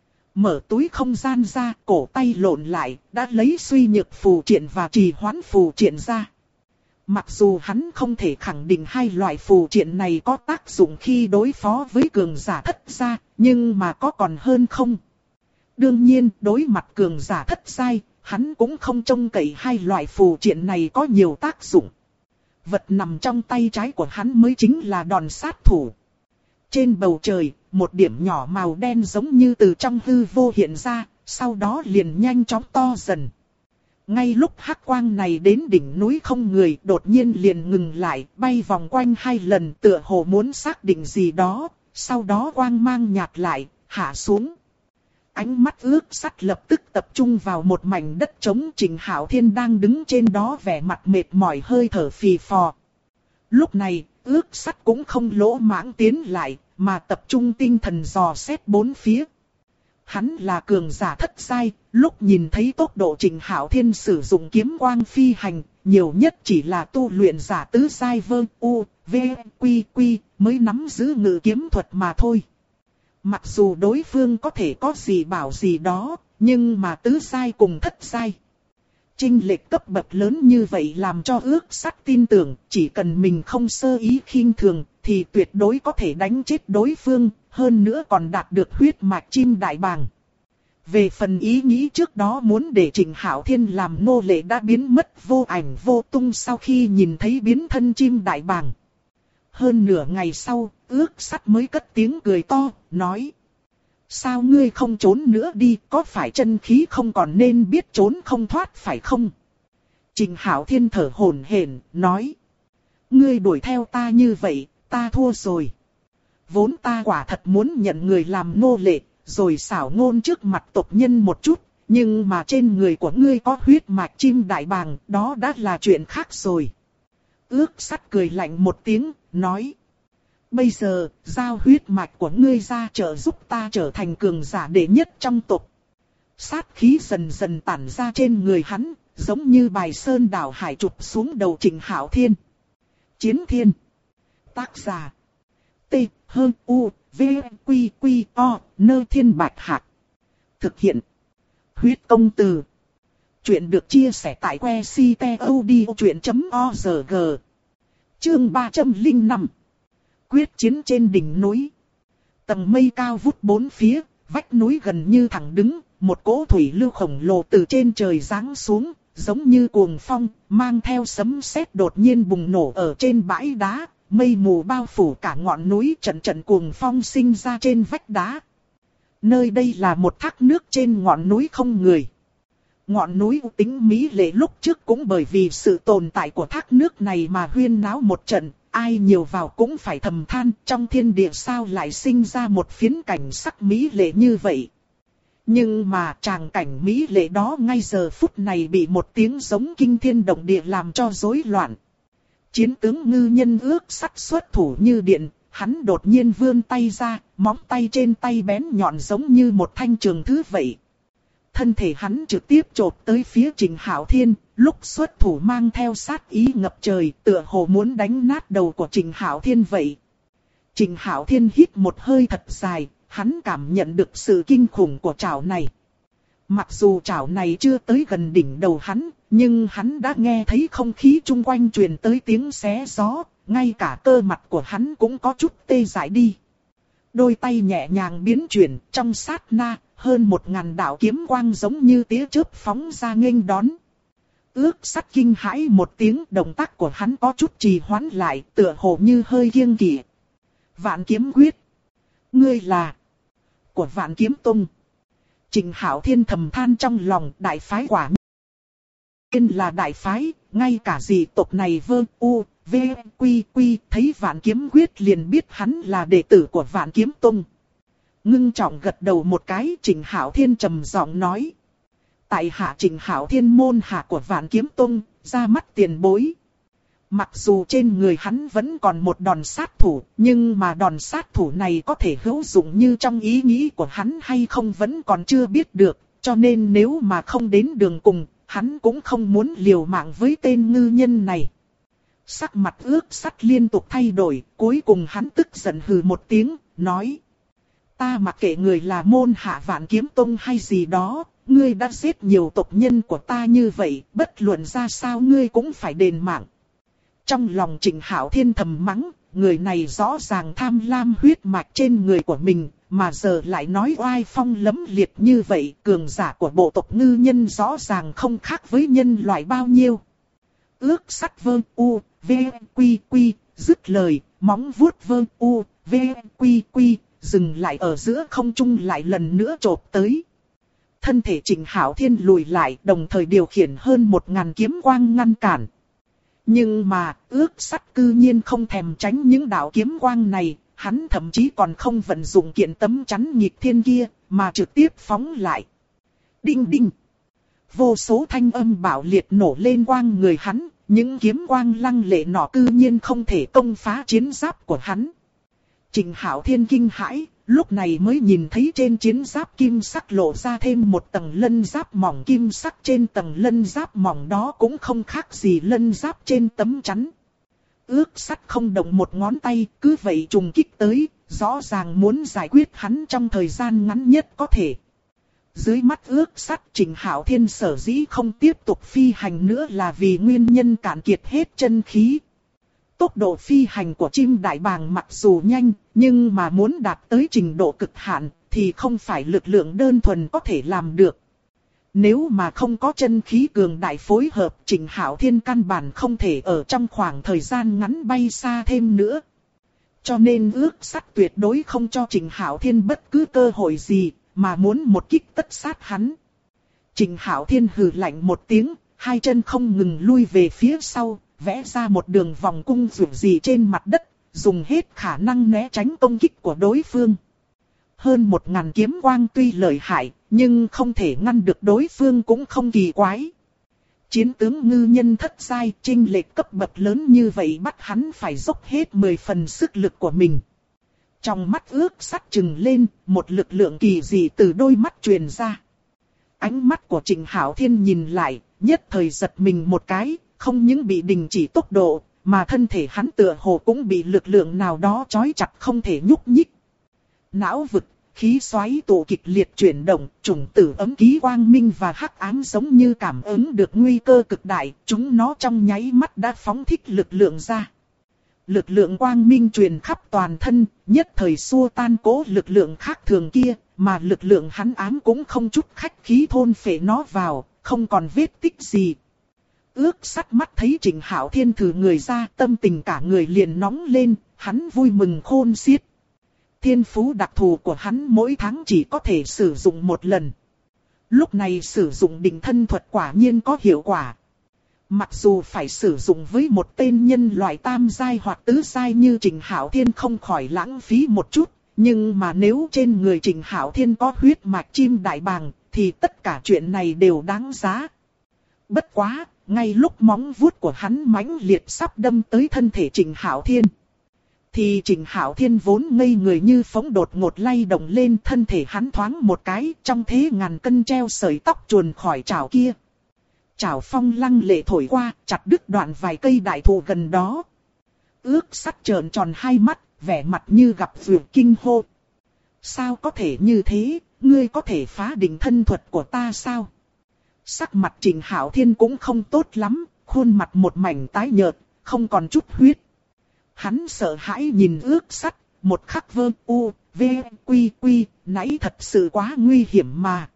Mở túi không gian ra, cổ tay lộn lại, đã lấy suy nhược phù triện và trì hoãn phù triện ra. Mặc dù hắn không thể khẳng định hai loại phù triện này có tác dụng khi đối phó với cường giả thất gia, nhưng mà có còn hơn không. Đương nhiên, đối mặt cường giả thất giai, hắn cũng không trông cậy hai loại phù triện này có nhiều tác dụng. Vật nằm trong tay trái của hắn mới chính là đòn sát thủ. Trên bầu trời, một điểm nhỏ màu đen giống như từ trong hư vô hiện ra, sau đó liền nhanh chóng to dần. Ngay lúc hắc quang này đến đỉnh núi không người, đột nhiên liền ngừng lại, bay vòng quanh hai lần tựa hồ muốn xác định gì đó, sau đó quang mang nhạt lại, hạ xuống. Ánh mắt ước sắt lập tức tập trung vào một mảnh đất trống. Trịnh Hạo Thiên đang đứng trên đó vẻ mặt mệt mỏi hơi thở phì phò. Lúc này, ước sắt cũng không lỗ mãng tiến lại, mà tập trung tinh thần dò xét bốn phía. Hắn là cường giả thất giai, lúc nhìn thấy tốc độ Trịnh Hạo Thiên sử dụng kiếm quang phi hành, nhiều nhất chỉ là tu luyện giả tứ giai vơ u, v, quy quy, mới nắm giữ ngự kiếm thuật mà thôi. Mặc dù đối phương có thể có gì bảo gì đó, nhưng mà tứ giai cùng thất giai. Chênh lệch cấp bậc lớn như vậy làm cho ước sắt tin tưởng, chỉ cần mình không sơ ý khinh thường, thì tuyệt đối có thể đánh chết đối phương, hơn nữa còn đạt được huyết mạch chim đại bàng. Về phần ý nghĩ trước đó muốn để Trịnh Hạo Thiên làm nô lệ đã biến mất vô ảnh vô tung sau khi nhìn thấy biến thân chim đại bàng. Hơn nửa ngày sau, ước sắt mới cất tiếng cười to, nói. Sao ngươi không trốn nữa đi, có phải chân khí không còn nên biết trốn không thoát phải không? Trịnh Hạo Thiên thở hổn hển, nói. Ngươi đuổi theo ta như vậy, ta thua rồi. Vốn ta quả thật muốn nhận người làm nô lệ, rồi xảo ngôn trước mặt tộc nhân một chút, nhưng mà trên người của ngươi có huyết mạch chim đại bàng, đó đã là chuyện khác rồi. Ước sắt cười lạnh một tiếng, nói. Bây giờ, giao huyết mạch của ngươi ra trợ giúp ta trở thành cường giả đệ nhất trong tộc. Sát khí dần dần tản ra trên người hắn, giống như bài sơn đảo hải chụp xuống đầu Trịnh Hạo Thiên. Chiến thiên. Tác giả. T, H, U, V, Quy, Quy, O, Nơ Thiên Bạch Hạc. Thực hiện. Huyết công từ. Chuyện được chia sẻ tại que ctod.org. Chương 305. Quyết chiến trên đỉnh núi. Tầng mây cao vút bốn phía, vách núi gần như thẳng đứng, một cỗ thủy lưu khổng lồ từ trên trời giáng xuống, giống như cuồng phong, mang theo sấm sét đột nhiên bùng nổ ở trên bãi đá, mây mù bao phủ cả ngọn núi, trận trận cuồng phong sinh ra trên vách đá. Nơi đây là một thác nước trên ngọn núi không người. Ngọn núi u tính mỹ lệ lúc trước cũng bởi vì sự tồn tại của thác nước này mà huyên náo một trận, ai nhiều vào cũng phải thầm than trong thiên địa sao lại sinh ra một phiến cảnh sắc mỹ lệ như vậy. Nhưng mà tràng cảnh mỹ lệ đó ngay giờ phút này bị một tiếng giống kinh thiên động địa làm cho rối loạn. Chiến tướng ngư nhân ước sắt xuất thủ như điện, hắn đột nhiên vươn tay ra, móng tay trên tay bén nhọn giống như một thanh trường thứ vậy. Thân thể hắn trực tiếp chộp tới phía Trịnh Hạo Thiên, lúc xuất thủ mang theo sát ý ngập trời, tựa hồ muốn đánh nát đầu của Trịnh Hạo Thiên vậy. Trịnh Hạo Thiên hít một hơi thật dài, hắn cảm nhận được sự kinh khủng của chảo này. Mặc dù chảo này chưa tới gần đỉnh đầu hắn, nhưng hắn đã nghe thấy không khí chung quanh truyền tới tiếng xé gió, ngay cả cơ mặt của hắn cũng có chút tê dại đi. Đôi tay nhẹ nhàng biến chuyển, trong sát na, hơn 1000 đạo kiếm quang giống như tia chớp phóng ra nghênh đón. Ước Sắt kinh hãi một tiếng, động tác của hắn có chút trì hoãn lại, tựa hồ như hơi kiêng kỵ. Vạn Kiếm Quyết. Ngươi là của Vạn Kiếm Tông. Trịnh Hạo Thiên thầm than trong lòng, đại phái quả nhiên là đại phái, ngay cả dị tộc này thấy Vạn Kiếm Quyết liền biết hắn là đệ tử của Vạn Kiếm Tông. Ngưng trọng gật đầu một cái, Trịnh Hạo Thiên trầm giọng nói: tại hạ Trịnh Hạo Thiên, môn hạ của Vạn Kiếm Tông, ra mắt tiền bối. Mặc dù trên người hắn vẫn còn một đòn sát thủ, nhưng mà đòn sát thủ này có thể hữu dụng như trong ý nghĩ của hắn hay không vẫn còn chưa biết được, cho nên nếu mà không đến đường cùng, hắn cũng không muốn liều mạng với tên ngư nhân này. Sắc mặt Ước Sắt liên tục thay đổi, cuối cùng hắn tức giận hừ một tiếng, nói: ta mặc kệ người là môn hạ Vạn Kiếm Tông hay gì đó, ngươi đã giết nhiều tộc nhân của ta như vậy, bất luận ra sao ngươi cũng phải đền mạng. Trong lòng Trịnh Hạo Thiên thầm mắng, người này rõ ràng tham lam huyết mạch trên người của mình, mà giờ lại nói oai phong lẫm liệt như vậy, cường giả của bộ tộc ngư nhân rõ ràng không khác với nhân loại bao nhiêu. Ước Sắt dứt lời, móng vuốt dừng lại ở giữa không trung, lại lần nữa chộp tới. Thân thể Trịnh Hạo Thiên lùi lại, đồng thời điều khiển hơn 1000 kiếm quang ngăn cản. Nhưng mà, Ước Sắt cư nhiên không thèm tránh những đạo kiếm quang này, hắn thậm chí còn không vận dụng kiện tấm chắn nghịch thiên kia, mà trực tiếp phóng lại. Đinh đinh! Vô số thanh âm bạo liệt nổ lên quang người hắn, những kiếm quang lăng lệ nọ cư nhiên không thể công phá chiến giáp của hắn. Trịnh Hạo Thiên kinh hãi, lúc này mới nhìn thấy trên chiến giáp kim sắc lộ ra thêm một tầng lân giáp mỏng kim sắc, trên tầng lân giáp mỏng đó cũng không khác gì lân giáp trên tấm chắn. Ước Sắt không động một ngón tay, cứ vậy trùng kích tới, rõ ràng muốn giải quyết hắn trong thời gian ngắn nhất có thể. Dưới mắt Ước Sắt, Trịnh Hạo Thiên sở dĩ không tiếp tục phi hành nữa là vì nguyên nhân cạn kiệt hết chân khí. Tốc độ phi hành của chim đại bàng mặc dù nhanh, nhưng mà muốn đạt tới trình độ cực hạn thì không phải lực lượng đơn thuần có thể làm được. Nếu mà không có chân khí cường đại phối hợp, Trịnh Hạo Thiên căn bản không thể ở trong khoảng thời gian ngắn bay xa thêm nữa. Cho nên Ước Sắt tuyệt đối không cho Trịnh Hạo Thiên bất cứ cơ hội gì, mà muốn một kích tất sát hắn. Trịnh Hạo Thiên hừ lạnh một tiếng, hai chân không ngừng lui về phía sau, vẽ ra một đường vòng cung rủ rì trên mặt đất, dùng hết khả năng né tránh công kích của đối phương. Hơn 1000 kiếm quang tuy lợi hại, nhưng không thể ngăn được đối phương cũng không kỳ quái. Chiến tướng ngư nhân thất giai, chênh lệch cấp bậc lớn như vậy bắt hắn phải dốc hết 10 phần sức lực của mình. Trong mắt Ước Sắt trừng lên, một lực lượng kỳ dị từ đôi mắt truyền ra. Ánh mắt của Trịnh Hạo Thiên nhìn lại, nhất thời giật mình một cái, không những bị đình chỉ tốc độ, mà thân thể hắn tựa hồ cũng bị lực lượng nào đó trói chặt không thể nhúc nhích. Não vực, khí xoáy tụ kịch liệt chuyển động, chủng tử ấm ký quang minh và hắc ám giống như cảm ứng được nguy cơ cực đại, chúng nó trong nháy mắt đã phóng thích lực lượng ra. Lực lượng quang minh truyền khắp toàn thân, nhất thời xua tan cố lực lượng khác thường kia, mà lực lượng hắn ám cũng không chút khách khí thôn phệ nó vào, không còn vết tích gì. Ước Sắt mắt thấy Trịnh Hạo Thiên thử người ra, tâm tình cả người liền nóng lên, hắn vui mừng khôn xiết. Thiên phú đặc thù của hắn mỗi tháng chỉ có thể sử dụng một lần. Lúc này sử dụng định thân thuật quả nhiên có hiệu quả. Mặc dù phải sử dụng với một tên nhân loại tam giai hoặc tứ giai như Trịnh Hạo Thiên không khỏi lãng phí một chút, nhưng mà nếu trên người Trịnh Hạo Thiên có huyết mạch chim đại bàng, thì tất cả chuyện này đều đáng giá. Bất quá, ngay lúc móng vuốt của hắn mãnh liệt sắp đâm tới thân thể Trịnh Hạo Thiên, thì Trịnh Hạo Thiên vốn ngây người như phóng đột ngột lay động lên, thân thể hắn thoáng một cái, trong thế ngàn cân treo sợi tóc chuồn khỏi chảo kia. Chảo phong lăng lệ thổi qua, chặt đứt đoạn vài cây đại thụ gần đó. Ước Sắt trợn tròn hai mắt, vẻ mặt như gặp vượt kinh hô. Sao có thể như thế, ngươi có thể phá định thân thuật của ta sao? Sắc mặt Trịnh Hạo Thiên cũng không tốt lắm, khuôn mặt một mảnh tái nhợt, không còn chút huyết. Hắn sợ hãi nhìn ước sắt, một khắc vơ u, v, quy quy, nãy thật sự quá nguy hiểm mà.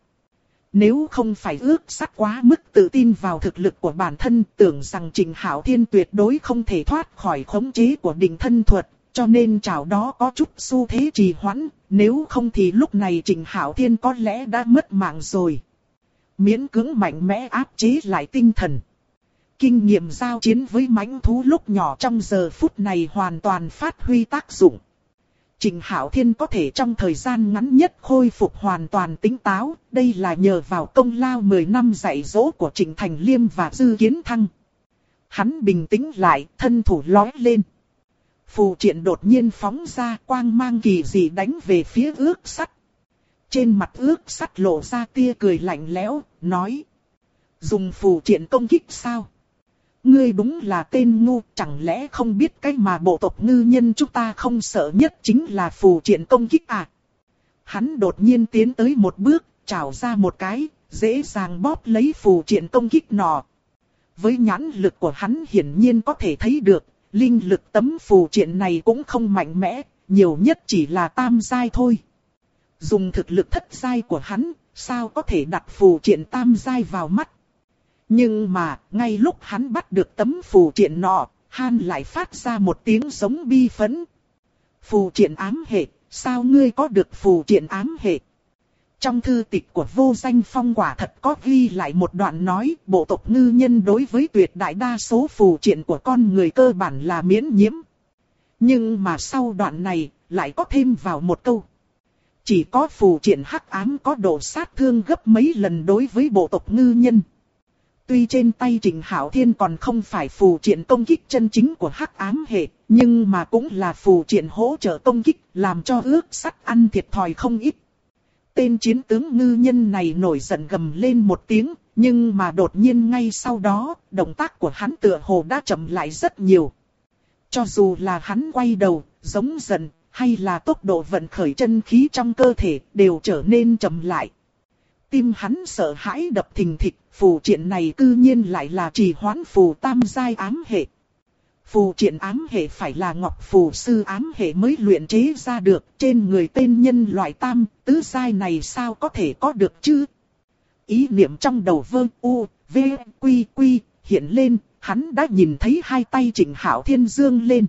Nếu không phải ước sắt quá mức tự tin vào thực lực của bản thân, tưởng rằng Trình Hạo Thiên tuyệt đối không thể thoát khỏi khống chế của định thân thuật, cho nên chảo đó có chút xu thế trì hoãn, nếu không thì lúc này Trình Hạo Thiên có lẽ đã mất mạng rồi. Miễn cưỡng mạnh mẽ áp chế lại tinh thần. Kinh nghiệm giao chiến với mãnh thú lúc nhỏ trong giờ phút này hoàn toàn phát huy tác dụng. Trình Hạo Thiên có thể trong thời gian ngắn nhất khôi phục hoàn toàn tỉnh táo, đây là nhờ vào công lao 10 năm dạy dỗ của Trình Thành Liêm và Dư Kiến Thăng. Hắn bình tĩnh lại, thân thủ lói lên. Phù triện đột nhiên phóng ra, quang mang kỳ dị đánh về phía ước sắt. Trên mặt ước sắt lộ ra tia cười lạnh lẽo, nói: dùng phù triện công kích sao? Ngươi đúng là tên ngu, chẳng lẽ không biết cái mà bộ tộc ngư nhân chúng ta không sợ nhất chính là phù triện công kích à? Hắn đột nhiên tiến tới một bước, chảo ra một cái, dễ dàng bóp lấy phù triện công kích nọ. Với nhãn lực của hắn hiển nhiên có thể thấy được, linh lực tấm phù triện này cũng không mạnh mẽ, nhiều nhất chỉ là tam giai thôi. Dùng thực lực thất giai của hắn, sao có thể đặt phù triện tam giai vào mắt? Nhưng mà, ngay lúc hắn bắt được tấm phù triện nọ, Han lại phát ra một tiếng giống bi phẫn. Phù triện ám hệ, sao ngươi có được phù triện ám hệ? Trong thư tịch của Vô Danh Phong quả thật có ghi lại một đoạn nói, bộ tộc ngư nhân đối với tuyệt đại đa số phù triện của con người cơ bản là miễn nhiễm. Nhưng mà sau đoạn này, lại có thêm vào một câu. Chỉ có phù triện hắc ám có độ sát thương gấp mấy lần đối với bộ tộc ngư nhân. Tuy trên tay Trình Hạo Thiên còn không phải phù triện công kích chân chính của hắc ám hệ, nhưng mà cũng là phù triện hỗ trợ công kích, làm cho ước sắt ăn thiệt thòi không ít. Tên chiến tướng ngư nhân này nổi giận gầm lên một tiếng, nhưng mà đột nhiên ngay sau đó, động tác của hắn tựa hồ đã chậm lại rất nhiều. Cho dù là hắn quay đầu, giống giận, hay là tốc độ vận khởi chân khí trong cơ thể đều trở nên chậm lại. Tim hắn sợ hãi đập thình thịch, phù triện này cư nhiên lại là trì hoãn phù tam giai ám hệ. Phù triện ám hệ phải là ngọc phù sư ám hệ mới luyện chế ra được, trên người tên nhân loại tam, tứ giai này sao có thể có được chứ? Ý niệm trong đầu vơ u, v, quy quy, hiện lên, hắn đã nhìn thấy hai tay Trình Hạo Thiên dương lên.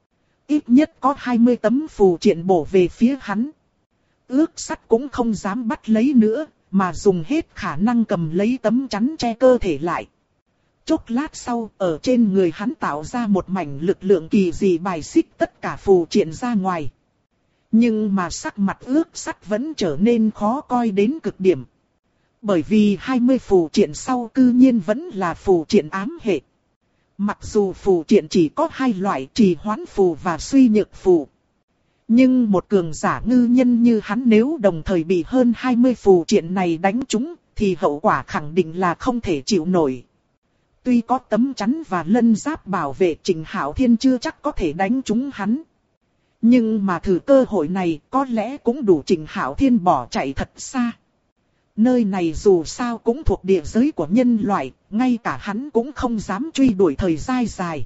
Ít nhất có 20 tấm phù triện bổ về phía hắn. Ước sắt cũng không dám bắt lấy nữa, mà dùng hết khả năng cầm lấy tấm chắn che cơ thể lại. Chốc lát sau, ở trên người hắn tạo ra một mảnh lực lượng kỳ dị bài xích tất cả phù triện ra ngoài. Nhưng mà sắc mặt ước sắt vẫn trở nên khó coi đến cực điểm. Bởi vì 20 phù triện sau cư nhiên vẫn là phù triện ám hệ. Mặc dù phù triện chỉ có hai loại, trì hoãn phù và suy nhược phù. Nhưng một cường giả ngư nhân như hắn nếu đồng thời bị hơn 20 phù triện này đánh trúng, thì hậu quả khẳng định là không thể chịu nổi. Tuy có tấm chắn và lân giáp bảo vệ, Trình Hạo Thiên chưa chắc có thể đánh trúng hắn. Nhưng mà thử cơ hội này có lẽ cũng đủ Trình Hạo Thiên bỏ chạy thật xa. Nơi này dù sao cũng thuộc địa giới của nhân loại, ngay cả hắn cũng không dám truy đuổi thời gian dài.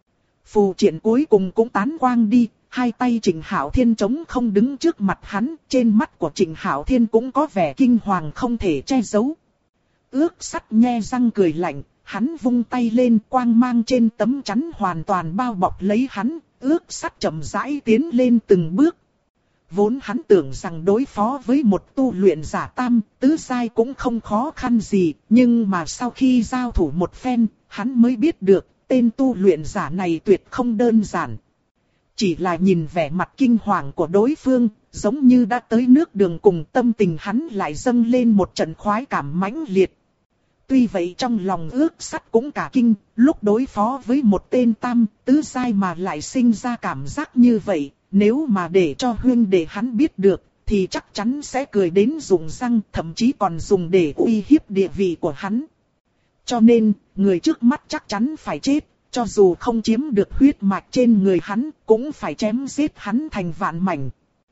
Phù triện cuối cùng cũng tán quang đi, hai tay Trình Hạo Thiên trống không đứng trước mặt hắn, trên mắt của Trình Hạo Thiên cũng có vẻ kinh hoàng không thể che giấu. Ước sắt nhe răng cười lạnh, hắn vung tay lên, quang mang trên tấm chắn hoàn toàn bao bọc lấy hắn, ước sắt chậm rãi tiến lên từng bước. Vốn hắn tưởng rằng đối phó với một tu luyện giả tam, tứ giai cũng không khó khăn gì, nhưng mà sau khi giao thủ một phen, hắn mới biết được, tên tu luyện giả này tuyệt không đơn giản. Chỉ là nhìn vẻ mặt kinh hoàng của đối phương, giống như đã tới nước đường cùng, tâm tình hắn lại dâng lên một trận khoái cảm mãnh liệt. Tuy vậy trong lòng ước sắt cũng cả kinh, lúc đối phó với một tên tam, tứ giai mà lại sinh ra cảm giác như vậy, nếu mà để cho huynh đệ hắn biết được, thì chắc chắn sẽ cười đến rụng răng, thậm chí còn dùng để uy hiếp địa vị của hắn. Cho nên, người trước mắt chắc chắn phải chết, cho dù không chiếm được huyết mạch trên người hắn, cũng phải chém giết hắn thành vạn mảnh.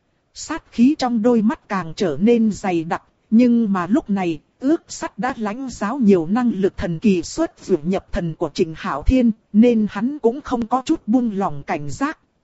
Sát khí trong đôi mắt càng trở nên dày đặc, nhưng mà lúc này, ước sắt đã lãnh giáo nhiều năng lực thần kỳ xuất vượt nhập thần của Trình Hạo Thiên, nên hắn cũng không có chút buông lỏng cảnh giác.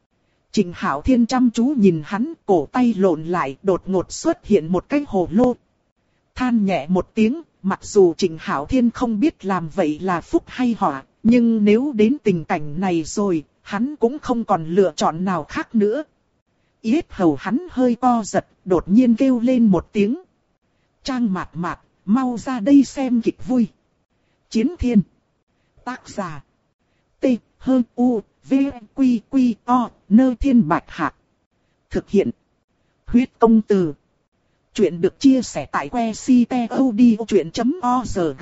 Trịnh Hạo Thiên chăm chú nhìn hắn, cổ tay lộn lại, đột ngột xuất hiện một cái hồ lô. Than nhẹ một tiếng, mặc dù Trịnh Hạo Thiên không biết làm vậy là phúc hay họa, nhưng nếu đến tình cảnh này rồi, hắn cũng không còn lựa chọn nào khác nữa. Yết hầu hắn hơi co giật, đột nhiên kêu lên một tiếng. Trang Mạt Mạt, mau ra đây xem kịch vui. Chiến Thiên. Tác giả. T, H, U, V, Quy, Quy, O, Nơ Thiên Bạch Hạc. Thực hiện. Huyết Công Từ. Chuyện được chia sẻ tại que ctod.org.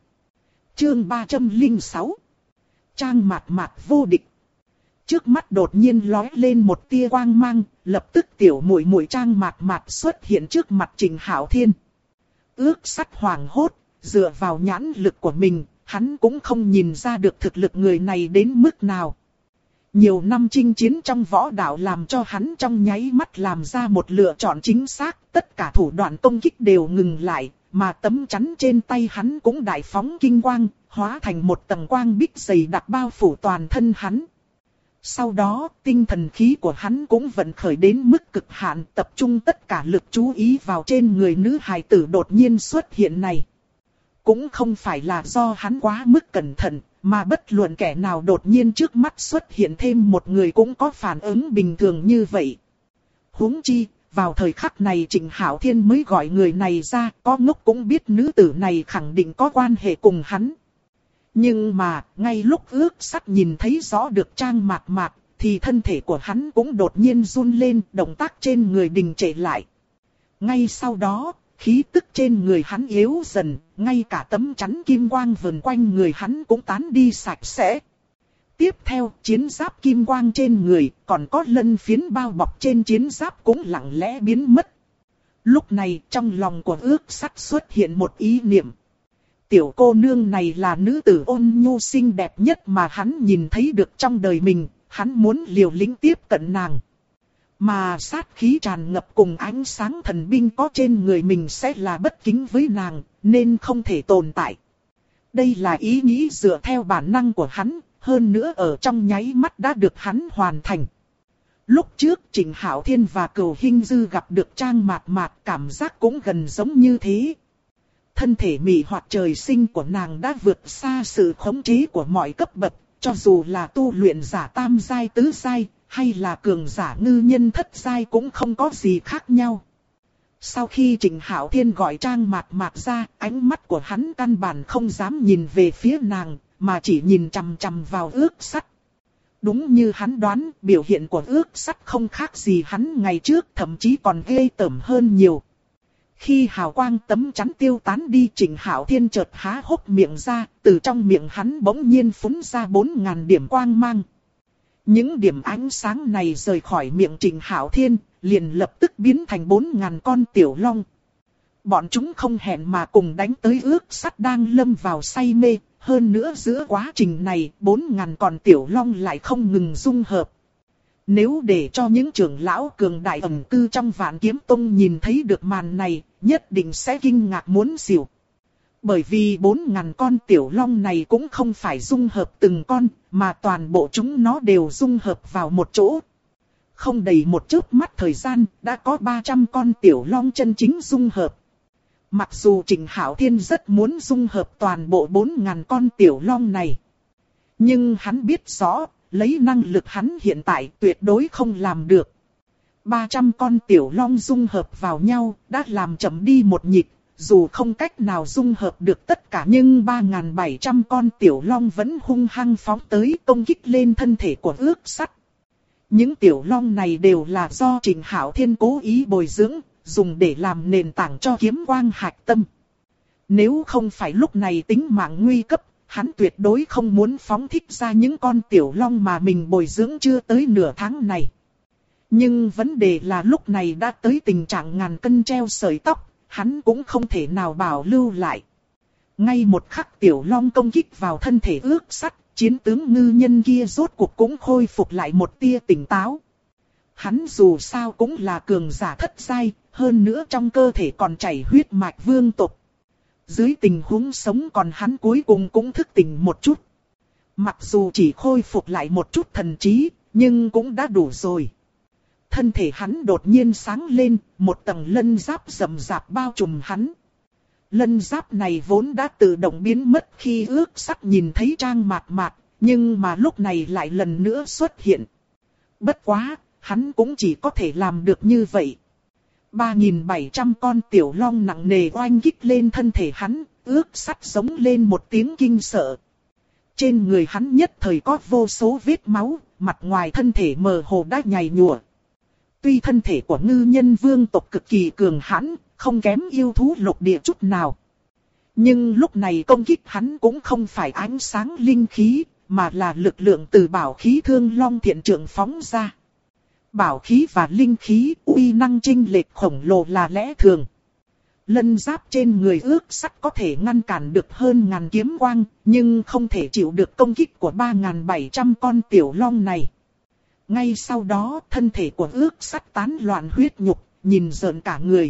Chương 306. Trang Mạt Mạt vô địch. Trước mắt đột nhiên lóe lên một tia quang mang, lập tức tiểu muội muội Trang Mạt Mạt xuất hiện trước mặt Trịnh Hạo Thiên. Ước Sắt hoảng hốt, dựa vào nhãn lực của mình, hắn cũng không nhìn ra được thực lực người này đến mức nào. Nhiều năm chinh chiến trong võ đạo làm cho hắn trong nháy mắt làm ra một lựa chọn chính xác, tất cả thủ đoạn công kích đều ngừng lại, mà tấm chắn trên tay hắn cũng đại phóng kinh quang, hóa thành một tầng quang bích dày đặc bao phủ toàn thân hắn. Sau đó, tinh thần khí của hắn cũng vận khởi đến mức cực hạn, tập trung tất cả lực chú ý vào trên người nữ hài tử đột nhiên xuất hiện này. Cũng không phải là do hắn quá mức cẩn thận, mà bất luận kẻ nào đột nhiên trước mắt xuất hiện thêm một người cũng có phản ứng bình thường như vậy. Huống chi, vào thời khắc này Trịnh Hạo Thiên mới gọi người này ra, có ngốc cũng biết nữ tử này khẳng định có quan hệ cùng hắn. Nhưng mà, ngay lúc Ước Sắt nhìn thấy rõ được Trang Mạt Mạt, thì thân thể của hắn cũng đột nhiên run lên, động tác trên người đình trệ lại. Ngay sau đó, khí tức trên người hắn yếu dần, ngay cả tấm chắn kim quang vần quanh người hắn cũng tán đi sạch sẽ. Tiếp theo, chiến giáp kim quang trên người, còn có lân phiến bao bọc trên chiến giáp cũng lặng lẽ biến mất. Lúc này, trong lòng của Ước Sắt xuất hiện một ý niệm. Tiểu cô nương này là nữ tử ôn nhu xinh đẹp nhất mà hắn nhìn thấy được trong đời mình, hắn muốn liều lĩnh tiếp cận nàng. Mà sát khí tràn ngập cùng ánh sáng thần binh có trên người mình sẽ là bất kính với nàng, nên không thể tồn tại. Đây là ý nghĩ dựa theo bản năng của hắn, hơn nữa ở trong nháy mắt đã được hắn hoàn thành. Lúc trước Trịnh Hạo Thiên và Cửu Hinh Dư gặp được Trang Mạt Mạt, cảm giác cũng gần giống như thế. Thân thể mị hoặc trời sinh của nàng đã vượt xa sự khống chế của mọi cấp bậc, cho dù là tu luyện giả tam giai tứ giai, hay là cường giả ngư nhân thất giai cũng không có gì khác nhau. Sau khi Trịnh Hạo Thiên gọi Trang Mạt Mạt ra, ánh mắt của hắn căn bản không dám nhìn về phía nàng, mà chỉ nhìn chằm chằm vào Ước Sắt. Đúng như hắn đoán, biểu hiện của Ước Sắt không khác gì hắn ngày trước, thậm chí còn ghê tởm hơn nhiều. Khi hào quang tấm chắn tiêu tán đi, Trịnh Hạo Thiên chợt há hốc miệng ra, từ trong miệng hắn bỗng nhiên phúng ra 4000 điểm quang mang. Những điểm ánh sáng này rời khỏi miệng Trịnh Hạo Thiên, liền lập tức biến thành 4000 con tiểu long. Bọn chúng không hẹn mà cùng đánh tới Ước Sắt đang lâm vào say mê, hơn nữa giữa quá trình này 4000 con tiểu long lại không ngừng dung hợp. Nếu để cho những trưởng lão cường đại ẩn cư trong Vạn Kiếm Tông nhìn thấy được màn này, nhất định sẽ kinh ngạc muốn xỉu. Bởi vì 4000 con tiểu long này cũng không phải dung hợp từng con, mà toàn bộ chúng nó đều dung hợp vào một chỗ. Không đầy một chớp mắt thời gian, đã có 300 con tiểu long chân chính dung hợp. Mặc dù Trịnh Hạo Thiên rất muốn dung hợp toàn bộ 4000 con tiểu long này, nhưng hắn biết rõ, lấy năng lực hắn hiện tại tuyệt đối không làm được. 300 con tiểu long dung hợp vào nhau, đã làm chậm đi một nhịp, dù không cách nào dung hợp được tất cả nhưng 3700 con tiểu long vẫn hung hăng phóng tới công kích lên thân thể của Ước Sắt. Những tiểu long này đều là do Trịnh Hạo Thiên cố ý bồi dưỡng, dùng để làm nền tảng cho kiếm quang hạch tâm. Nếu không phải lúc này tính mạng nguy cấp, hắn tuyệt đối không muốn phóng thích ra những con tiểu long mà mình bồi dưỡng chưa tới nửa tháng này. Nhưng vấn đề là lúc này đã tới tình trạng ngàn cân treo sợi tóc, hắn cũng không thể nào bảo lưu lại. Ngay một khắc tiểu long công kích vào thân thể Ước Sắt, chiến tướng ngư nhân kia rốt cuộc cũng khôi phục lại một tia tỉnh táo. Hắn dù sao cũng là cường giả thất giai, hơn nữa trong cơ thể còn chảy huyết mạch vương tộc. Dưới tình huống sống còn hắn cuối cùng cũng thức tỉnh một chút. Mặc dù chỉ khôi phục lại một chút thần trí, nhưng cũng đã đủ rồi. thân thể hắn đột nhiên sáng lên, một tầng lân giáp rậm rạp bao trùm hắn. Lân giáp này vốn đã tự động biến mất khi ước sắt nhìn thấy Trang Mạt Mạt, nhưng mà lúc này lại lần nữa xuất hiện. Bất quá, hắn cũng chỉ có thể làm được như vậy. 3.700 con tiểu long nặng nề oanh kích lên thân thể hắn, ước sắt giống lên một tiếng kinh sợ. Trên người hắn nhất thời có vô số vết máu, mặt ngoài thân thể mơ hồ đã nhầy nhụa. Tuy thân thể của ngư nhân vương tộc cực kỳ cường hãn, không kém yêu thú lục địa chút nào. Nhưng lúc này công kích hắn cũng không phải ánh sáng linh khí, mà là lực lượng từ bảo khí Thương Long Thiện Trượng phóng ra. Bảo khí và linh khí uy năng chênh lệch khổng lồ là lẽ thường. Lân giáp trên người ước sắt có thể ngăn cản được hơn ngàn kiếm quang, nhưng không thể chịu được công kích của 3.700 con tiểu long này. Ngay sau đó, thân thể của ước sắt tán loạn huyết nhục, nhìn rợn cả người.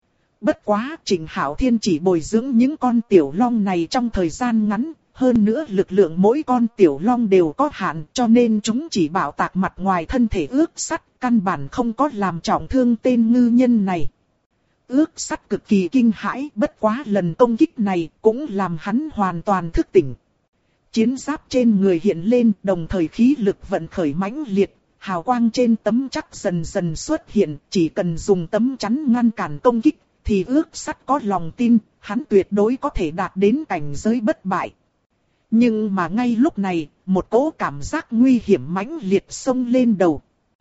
Bất quá, Trịnh Hạo Thiên chỉ bồi dưỡng những con tiểu long này trong thời gian ngắn, hơn nữa lực lượng mỗi con tiểu long đều có hạn, cho nên chúng chỉ bạo tạc mặt ngoài thân thể ước sắt, căn bản không có làm trọng thương tên ngư nhân này. Ước sắt cực kỳ kinh hãi, bất quá lần công kích này cũng làm hắn hoàn toàn thức tỉnh. Chiến giáp trên người hiện lên, đồng thời khí lực vận khởi mãnh liệt, hào quang trên tấm chắc dần dần xuất hiện, chỉ cần dùng tấm chắn ngăn cản công kích, thì ước sắt có lòng tin, hắn tuyệt đối có thể đạt đến cảnh giới bất bại. Nhưng mà ngay lúc này, một cỗ cảm giác nguy hiểm mãnh liệt xông lên đầu.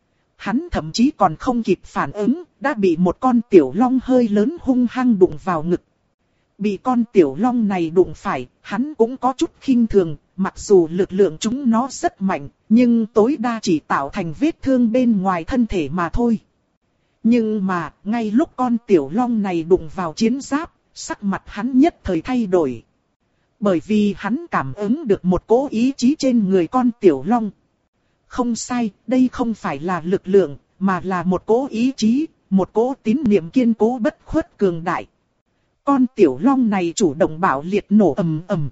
Hắn thậm chí còn không kịp phản ứng, đã bị một con tiểu long hơi lớn hung hăng đụng vào ngực. Bị con tiểu long này đụng phải, hắn cũng có chút khinh thường, mặc dù lực lượng chúng nó rất mạnh, nhưng tối đa chỉ tạo thành vết thương bên ngoài thân thể mà thôi. Nhưng mà, ngay lúc con tiểu long này đụng vào chiến giáp, sắc mặt hắn nhất thời thay đổi. Bởi vì hắn cảm ứng được một cỗ ý chí trên người con tiểu long. Không sai, đây không phải là lực lượng, mà là một cỗ ý chí, một cỗ tín niệm kiên cố bất khuất cường đại. Con tiểu long này chủ động bạo liệt nổ ầm ầm.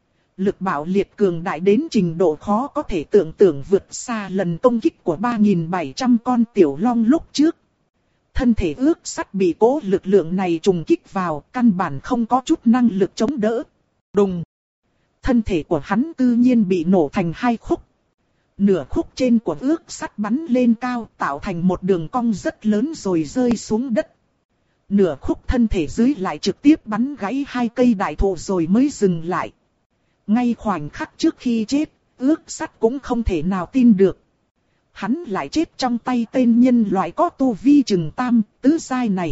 Lực bạo liệt cường đại đến trình độ khó có thể tưởng tượng vượt xa lần công kích của 3.700 con tiểu long lúc trước. Thân thể ước sắt bị cỗ lực lượng này trùng kích vào, căn bản không có chút năng lực chống đỡ. Đùng! Thân thể của hắn tự nhiên bị nổ thành hai khúc. Nửa khúc trên của ước sắt bắn lên cao, tạo thành một đường cong rất lớn rồi rơi xuống đất. Nửa khúc thân thể dưới lại trực tiếp bắn gãy hai cây đại thụ rồi mới dừng lại. Ngay khoảnh khắc trước khi chết, ước sắt cũng không thể nào tin được. Hắn lại chết trong tay tên nhân loại có tu vi chừng tam, tứ giai này.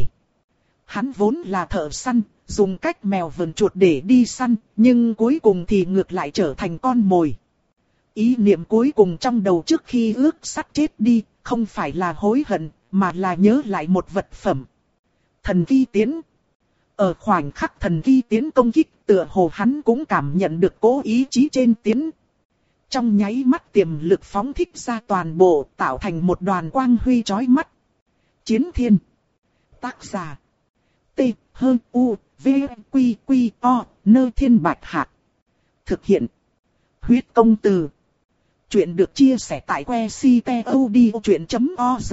Hắn vốn là thợ săn, dùng cách mèo vờn chuột để đi săn, nhưng cuối cùng thì ngược lại trở thành con mồi. Ý niệm cuối cùng trong đầu trước khi ước sắt chết đi, không phải là hối hận, mà là nhớ lại một vật phẩm. Thần kỳ tiến. Ở khoảnh khắc thần kỳ tiến công kích, tựa hồ hắn cũng cảm nhận được cố ý chí trên tiến. Trong nháy mắt tiềm lực phóng thích ra toàn bộ, tạo thành một đoàn quang huy chói mắt. Chiến thiên. Tác giả. T, H, U, V, Q, Q, O, Nơ Thiên Bạch Hạc. Thực hiện. Huyết công từ. Chuyện được chia sẻ tại que ctod.org.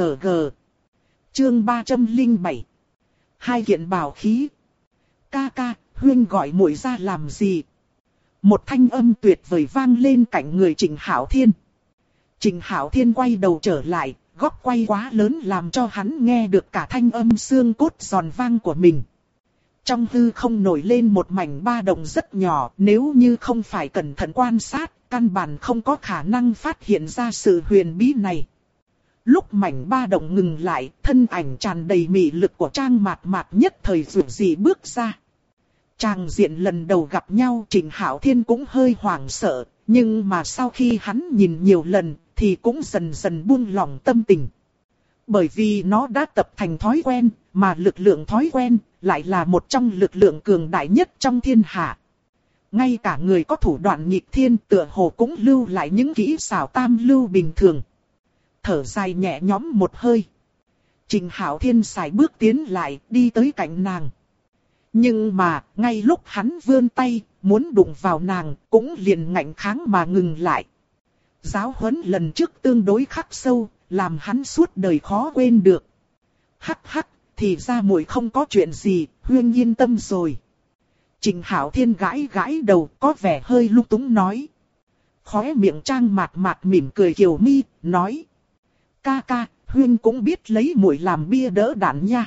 Chương 307. Hai kiện bảo khí. Ca ca, huynh gọi muội ra làm gì? Một thanh âm tuyệt vời vang lên cạnh người Trịnh Hạo Thiên. Trịnh Hạo Thiên quay đầu trở lại, góc quay quá lớn làm cho hắn nghe được cả thanh âm xương cốt giòn vang của mình. Trong hư không nổi lên một mảnh ba động rất nhỏ, nếu như không phải cẩn thận quan sát, căn bản không có khả năng phát hiện ra sự huyền bí này. Lúc mảnh ba động ngừng lại, thân ảnh tràn đầy mị lực của Trang Mạt Mạt nhất thời rủ dị bước ra. Tràng diện lần đầu gặp nhau Trịnh Hạo Thiên cũng hơi hoảng sợ, nhưng mà sau khi hắn nhìn nhiều lần thì cũng dần dần buông lỏng tâm tình. Bởi vì nó đã tập thành thói quen, mà lực lượng thói quen lại là một trong lực lượng cường đại nhất trong thiên hạ. Ngay cả người có thủ đoạn nghịch thiên tựa hồ cũng lưu lại những kỹ xảo tam lưu bình thường. Thở dài nhẹ nhõm một hơi. Trịnh Hạo Thiên sải bước tiến lại, đi tới cạnh nàng. Nhưng mà, ngay lúc hắn vươn tay, muốn đụng vào nàng, cũng liền ngạnh kháng mà ngừng lại. Giáo huấn lần trước tương đối khắc sâu, làm hắn suốt đời khó quên được. Hắc hắc, thì ra muội không có chuyện gì, Huyên yên tâm rồi. Trình Hạo Thiên gãi gãi đầu, có vẻ hơi lung túng nói. Khóe miệng Trang Mạt Mạt mỉm cười kiều mi, nói. Ca ca, Huyên cũng biết lấy muội làm bia đỡ đạn nha.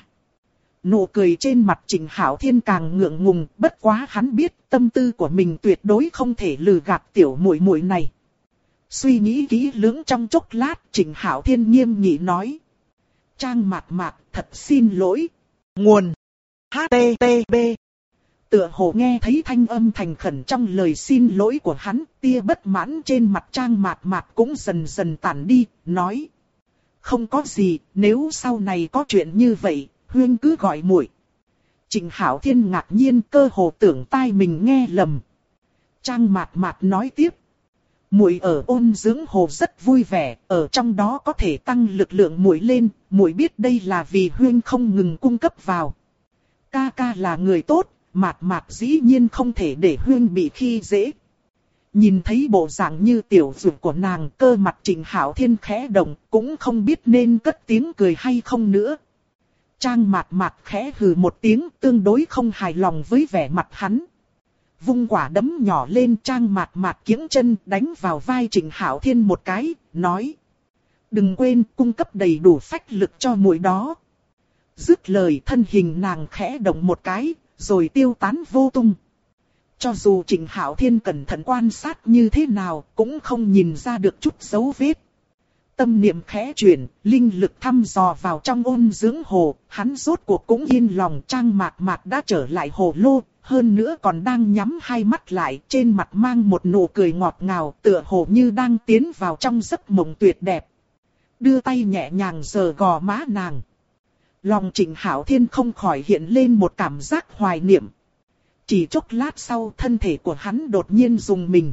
Nụ cười trên mặt Trình Hạo Thiên càng ngượng ngùng, bất quá hắn biết tâm tư của mình tuyệt đối không thể lừa gạt tiểu muội muội này. Suy nghĩ kỹ lưỡng trong chốc lát, Trình Hạo Thiên nghiêm nghị nói. Trang Mạt Mạt, thật xin lỗi. Nguồn HTTP. Tựa hồ nghe thấy thanh âm thành khẩn trong lời xin lỗi của hắn, tia bất mãn trên mặt Trang Mạt Mạt cũng dần dần tản đi, nói. Không có gì, nếu sau này có chuyện như vậy, Huyên cứ gọi muội. Trình Hạo Thiên ngạc nhiên, cơ hồ tưởng tai mình nghe lầm. Trang Mạt Mạt nói tiếp. Muội ở Ôn Dưỡng Hồ rất vui vẻ, ở trong đó có thể tăng lực lượng muội lên, muội biết đây là vì Huyên không ngừng cung cấp vào. Ca ca là người tốt, Mạt Mạt dĩ nhiên không thể để Huyên bị khi dễ. Nhìn thấy bộ dạng như tiểu dược của nàng, cơ mặt Trình Hạo Thiên khẽ động, cũng không biết nên cất tiếng cười hay không nữa. Trang Mạt Mạt khẽ hừ một tiếng, tương đối không hài lòng với vẻ mặt hắn. Vung quả đấm nhỏ lên, Trang Mạt Mạt kiễng chân đánh vào vai Trình Hạo Thiên một cái, nói. Đừng quên cung cấp đầy đủ phách lực cho muội đó. Dứt lời, thân hình nàng khẽ động một cái, rồi tiêu tán vô tung. Cho dù Trình Hạo Thiên cẩn thận quan sát như thế nào, cũng không nhìn ra được chút dấu vết. Tâm niệm khẽ chuyển, linh lực thăm dò vào trong Ôn Dưỡng Hồ, hắn rốt cuộc cũng yên lòng. Trang Mạt Mạt đã trở lại hồ lô, hơn nữa còn đang nhắm hai mắt lại, trên mặt mang một nụ cười ngọt ngào, tựa hồ như đang tiến vào trong giấc mộng tuyệt đẹp. Đưa tay nhẹ nhàng sờ gò má nàng. Lòng Trình Hạo Thiên không khỏi hiện lên một cảm giác hoài niệm. Chỉ chốc lát sau, thân thể của hắn đột nhiên rùng mình.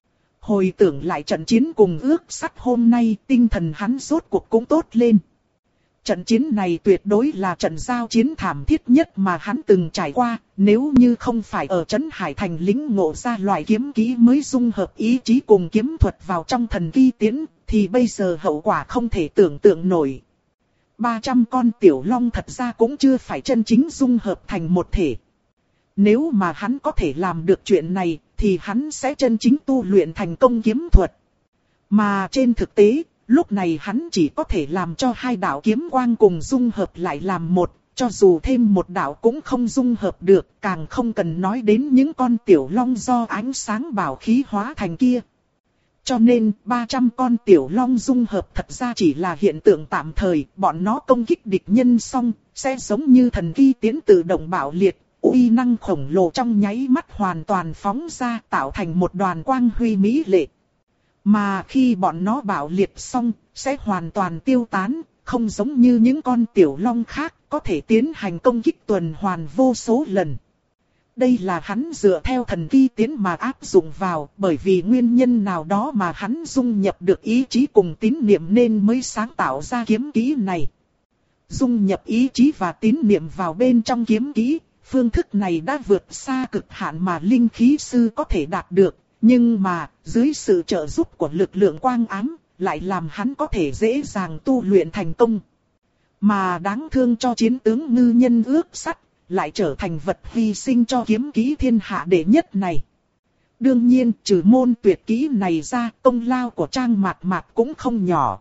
Hồi tưởng lại trận chiến cùng Ước Sắt hôm nay, tinh thần hắn rốt cuộc cũng tốt lên. Trận chiến này tuyệt đối là trận giao chiến thảm thiết nhất mà hắn từng trải qua, nếu như không phải ở Trấn Hải Thành lĩnh ngộ ra loại kiếm kỹ mới dung hợp ý chí cùng kiếm thuật vào trong thần vi tiễn, thì bây giờ hậu quả không thể tưởng tượng nổi. 300 con tiểu long thật ra cũng chưa phải chân chính dung hợp thành một thể. Nếu mà hắn có thể làm được chuyện này, thì hắn sẽ chân chính tu luyện thành công kiếm thuật. Mà trên thực tế, lúc này hắn chỉ có thể làm cho hai đạo kiếm quang cùng dung hợp lại làm một, cho dù thêm một đạo cũng không dung hợp được, càng không cần nói đến những con tiểu long do ánh sáng bảo khí hóa thành kia. Cho nên 300 con tiểu long dung hợp thật ra chỉ là hiện tượng tạm thời, bọn nó công kích địch nhân xong, sẽ giống như thần vi tiễn tự động bạo liệt, uy năng khổng lồ trong nháy mắt hoàn toàn phóng ra, tạo thành một đoàn quang huy mỹ lệ. Mà khi bọn nó bạo liệt xong, sẽ hoàn toàn tiêu tán, không giống như những con tiểu long khác, có thể tiến hành công kích tuần hoàn vô số lần. Đây là hắn dựa theo thần vi tiễn mà áp dụng vào, bởi vì nguyên nhân nào đó mà hắn dung nhập được ý chí cùng tín niệm nên mới sáng tạo ra kiếm kỹ này. Dung nhập ý chí và tín niệm vào bên trong kiếm kỹ, phương thức này đã vượt xa cực hạn mà linh khí sư có thể đạt được, nhưng mà, dưới sự trợ giúp của lực lượng quang ám, lại làm hắn có thể dễ dàng tu luyện thành công. Mà đáng thương cho chiến tướng ngư nhân Ước Sắt, lại trở thành vật hy sinh cho kiếm kỹ thiên hạ đệ nhất này. Đương nhiên, trừ môn tuyệt kỹ này ra, công lao của Trang Mạt Mạt cũng không nhỏ.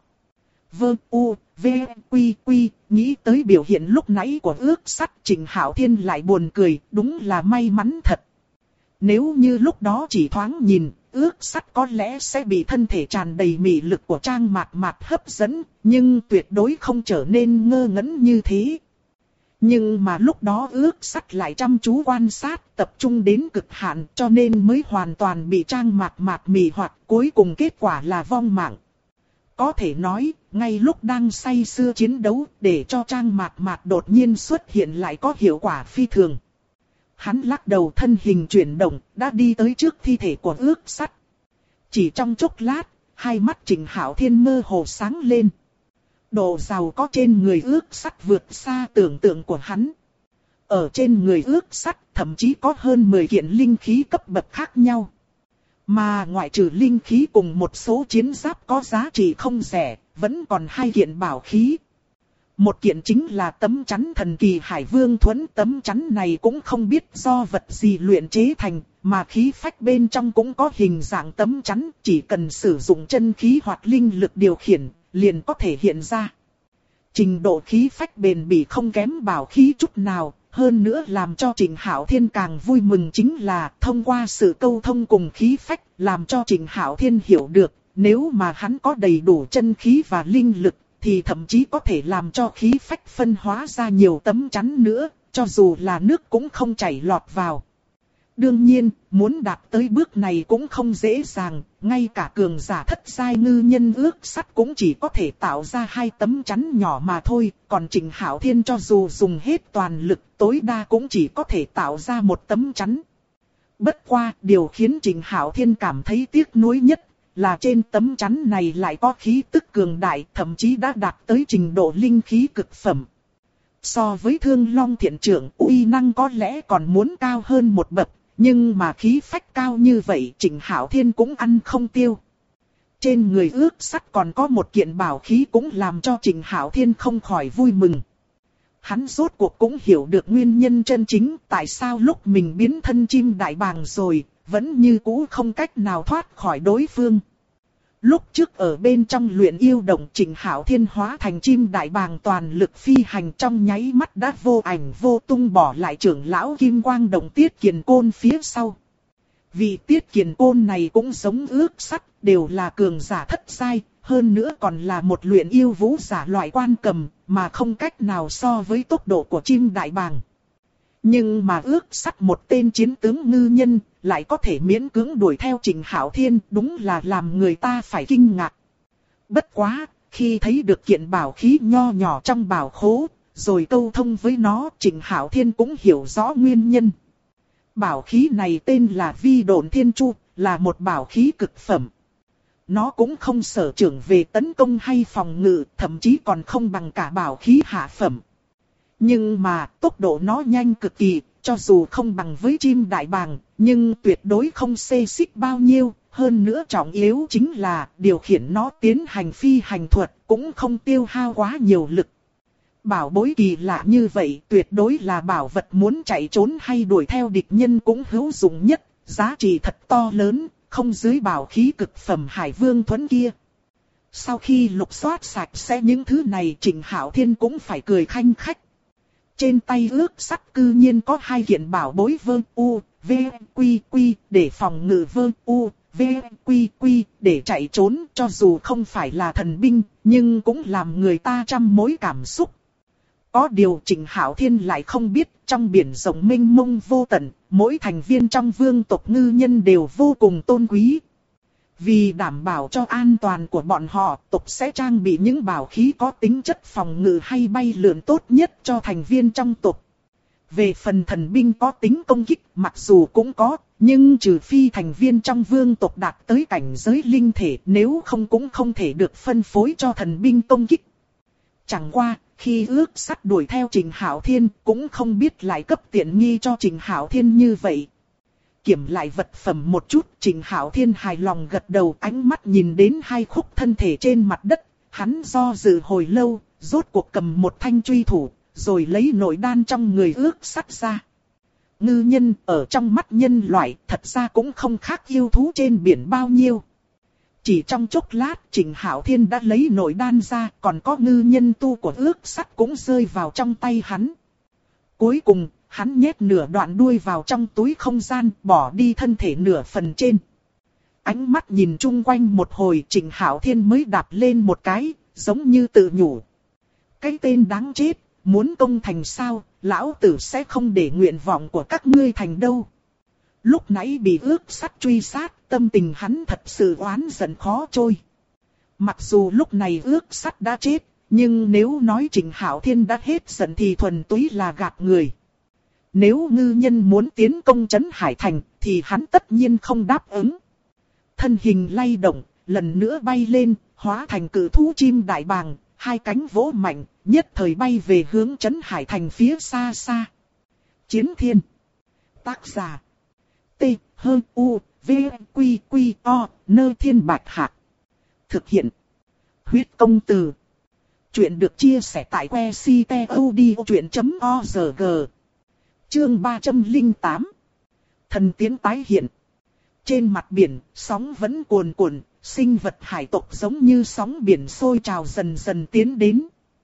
Quy, nghĩ tới biểu hiện lúc nãy của Ước Sắt, Trình Hạo Thiên lại buồn cười, đúng là may mắn thật. Nếu như lúc đó chỉ thoáng nhìn, Ước Sắt có lẽ sẽ bị thân thể tràn đầy mị lực của Trang Mạt Mạt hấp dẫn, nhưng tuyệt đối không trở nên ngơ ngẩn như thế. Nhưng mà lúc đó Ước Sắt lại chăm chú quan sát, tập trung đến cực hạn, cho nên mới hoàn toàn bị Trang Mạt Mạt mị hoặc, cuối cùng kết quả là vong mạng. Có thể nói, ngay lúc đang say sưa chiến đấu, để cho Trang Mạt Mạt đột nhiên xuất hiện lại có hiệu quả phi thường. Hắn lắc đầu, thân hình chuyển động, đã đi tới trước thi thể của Ước Sắt. Chỉ trong chốc lát, hai mắt Trình Hạo Thiên mơ hồ sáng lên. Độ giàu có trên người Ước Sắt vượt xa tưởng tượng của hắn. Ở trên người Ước Sắt thậm chí có hơn 10 kiện linh khí cấp bậc khác nhau. Mà ngoại trừ linh khí cùng một số chiến giáp có giá trị không rẻ, vẫn còn hai kiện bảo khí. Một kiện chính là tấm chắn thần kỳ Hải Vương Thuẫn. Tấm chắn này cũng không biết do vật gì luyện chế thành, mà khí phách bên trong cũng có hình dạng tấm chắn, chỉ cần sử dụng chân khí hoặc linh lực điều khiển, liền có thể hiện ra. Trình độ khí phách bền bỉ không kém bảo khí chút nào. Hơn nữa làm cho Trịnh Hạo Thiên càng vui mừng chính là thông qua sự câu thông cùng khí phách, làm cho Trịnh Hạo Thiên hiểu được, nếu mà hắn có đầy đủ chân khí và linh lực, thì thậm chí có thể làm cho khí phách phân hóa ra nhiều tấm chắn nữa, cho dù là nước cũng không chảy lọt vào. Đương nhiên, muốn đạt tới bước này cũng không dễ dàng, ngay cả cường giả thất giai ngư nhân ước sắt cũng chỉ có thể tạo ra 2 tấm chắn nhỏ mà thôi, còn Trịnh Hạo Thiên cho dù dùng hết toàn lực, tối đa cũng chỉ có thể tạo ra 1 tấm chắn. Bất qua, điều khiến Trịnh Hạo Thiên cảm thấy tiếc nuối nhất là trên tấm chắn này lại có khí tức cường đại, thậm chí đã đạt tới trình độ linh khí cực phẩm. So với Thương Long Thiện Trưởng, uy năng có lẽ còn muốn cao hơn một bậc. Nhưng mà khí phách cao như vậy Trịnh Hạo Thiên cũng ăn không tiêu. Trên người ước sắt còn có một kiện bảo khí cũng làm cho Trịnh Hạo Thiên không khỏi vui mừng. Hắn rốt cuộc cũng hiểu được nguyên nhân chân chính tại sao lúc mình biến thân chim đại bàng rồi, vẫn như cũ không cách nào thoát khỏi đối phương. Lúc trước ở bên trong luyện yêu động Trịnh Hạo Thiên hóa thành chim đại bàng toàn lực phi hành trong nháy mắt đã vô ảnh vô tung bỏ lại trưởng lão Kim Quang Động Tiết Kiền Côn phía sau. Vì Tiết Kiền Côn này cũng giống ước sắt, đều là cường giả thất giai, hơn nữa còn là một luyện yêu vũ giả loại quan cầm, mà không cách nào so với tốc độ của chim đại bàng. Nhưng mà ước sắt một tên chiến tướng ngư nhân, lại có thể miễn cưỡng đuổi theo Trịnh Hạo Thiên, đúng là làm người ta phải kinh ngạc. Bất quá, khi thấy được kiện bảo khí nho nhỏ trong bảo khố, rồi câu thông với nó, Trịnh Hạo Thiên cũng hiểu rõ nguyên nhân. Bảo khí này tên là Vi Độn Thiên Chu, là một bảo khí cực phẩm. Nó cũng không sở trường về tấn công hay phòng ngự, thậm chí còn không bằng cả bảo khí hạ phẩm. Nhưng mà tốc độ nó nhanh cực kỳ, cho dù không bằng với chim đại bàng, nhưng tuyệt đối không xê xích bao nhiêu. Hơn nữa trọng yếu chính là điều khiển nó tiến hành phi hành thuật cũng không tiêu hao quá nhiều lực. Bảo bối kỳ lạ như vậy tuyệt đối là bảo vật muốn chạy trốn hay đuổi theo địch nhân cũng hữu dụng nhất, giá trị thật to lớn, không dưới bảo khí cực phẩm Hải Vương Thuẫn kia. Sau khi lục soát sạch sẽ những thứ này Trịnh Hạo Thiên cũng phải cười khanh khách. Trên tay ước sắt cư nhiên có 2 kiện bảo bối vơ u, v, quy quy để phòng ngự vơ u, v, quy quy để chạy trốn, cho dù không phải là thần binh, nhưng cũng làm người ta trăm mối cảm xúc. Có điều Trịnh Hạo Thiên lại không biết, trong biển rộng mênh mông vô tận, mỗi thành viên trong vương tộc ngư nhân đều vô cùng tôn quý. Vì đảm bảo cho an toàn của bọn họ, tộc sẽ trang bị những bảo khí có tính chất phòng ngự hay bay lượn tốt nhất cho thành viên trong tộc. Về phần thần binh có tính công kích, mặc dù cũng có, nhưng trừ phi thành viên trong vương tộc đạt tới cảnh giới linh thể, nếu không cũng không thể được phân phối cho thần binh công kích. Chẳng qua, khi ước sắt đuổi theo Trịnh Hạo Thiên, cũng không biết lại cấp tiện nghi cho Trịnh Hạo Thiên như vậy. Kiểm lại vật phẩm một chút, Trịnh Hạo Thiên hài lòng gật đầu, ánh mắt nhìn đến 2 khúc thân thể trên mặt đất, hắn do dự hồi lâu, rốt cuộc cầm một thanh truy thủ, rồi lấy nội đan trong người ước sắt ra. Ngư nhân ở trong mắt nhân loại thật ra cũng không khác yêu thú trên biển bao nhiêu. Chỉ trong chốc lát Trịnh Hạo Thiên đã lấy nội đan ra, còn có ngư nhân tu của ước sắt cũng rơi vào trong tay hắn. Cuối cùng, hắn nhét nửa đoạn đuôi vào trong túi không gian, bỏ đi thân thể nửa phần trên. Ánh mắt nhìn chung quanh một hồi Trịnh Hạo Thiên mới đạp lên một cái, giống như tự nhủ. Cái tên đáng chết, muốn công thành sao, lão tử sẽ không để nguyện vọng của các ngươi thành đâu. Lúc nãy bị ước sắt truy sát, tâm tình hắn thật sự oán giận khó trôi. Mặc dù lúc này ước sắt đã chết, nhưng nếu nói Trịnh Hạo Thiên đã hết giận thì thuần túy là gạt người. Nếu ngư nhân muốn tiến công trấn Hải Thành, thì hắn tất nhiên không đáp ứng. Thân hình lay động, lần nữa bay lên, hóa thành cự thú chim đại bàng, 2 cánh vỗ mạnh, nhất thời bay về hướng trấn Hải Thành phía xa xa. Chiến Thiên. Tác giả. T, H, U, V, Quy, Quy, O, Nơ Thiên Bạch Hạc. Thực hiện. huyết công từ. Chuyện được chia sẻ tại website.odchuyện.org. Chương 308. Thần tiến tái hiện. Trên mặt biển, sóng vẫn cuồn cuộn, sinh vật hải tộc giống như sóng biển sôi trào dần dần tiến đến.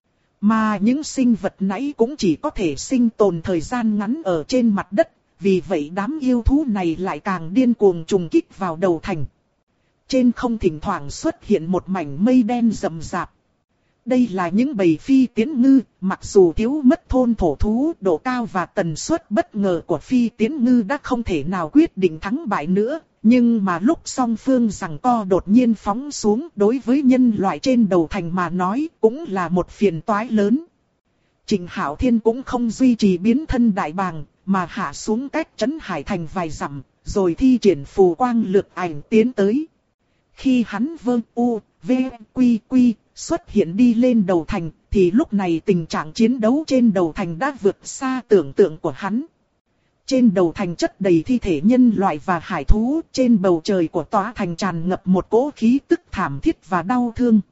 Mà những sinh vật nãy cũng chỉ có thể sinh tồn thời gian ngắn ở trên mặt đất, vì vậy đám yêu thú này lại càng điên cuồng trùng kích vào đầu thành. Trên không thỉnh thoảng xuất hiện một mảnh mây đen rậm rạp. Đây là những bầy phi tiến ngư, mặc dù thiếu mất thôn thổ thú, độ cao và tần suất bất ngờ của phi tiến ngư đã không thể nào quyết định thắng bại nữa. Nhưng mà lúc song phương giằng co đột nhiên phóng xuống, đối với nhân loại trên đầu thành mà nói cũng là một phiền toái lớn. Trình Hạo Thiên cũng không duy trì biến thân đại bàng, mà hạ xuống cách trấn hải thành vài dặm, rồi thi triển phù quang lược ảnh tiến tới. Khi hắn vơ u, v, quy quy xuất hiện đi lên đầu thành, thì lúc này tình trạng chiến đấu trên đầu thành đã vượt xa tưởng tượng của hắn. Trên đầu thành chất đầy thi thể nhân loại và hải thú, trên bầu trời của tòa thành tràn ngập một cỗ khí tức thảm thiết và đau thương.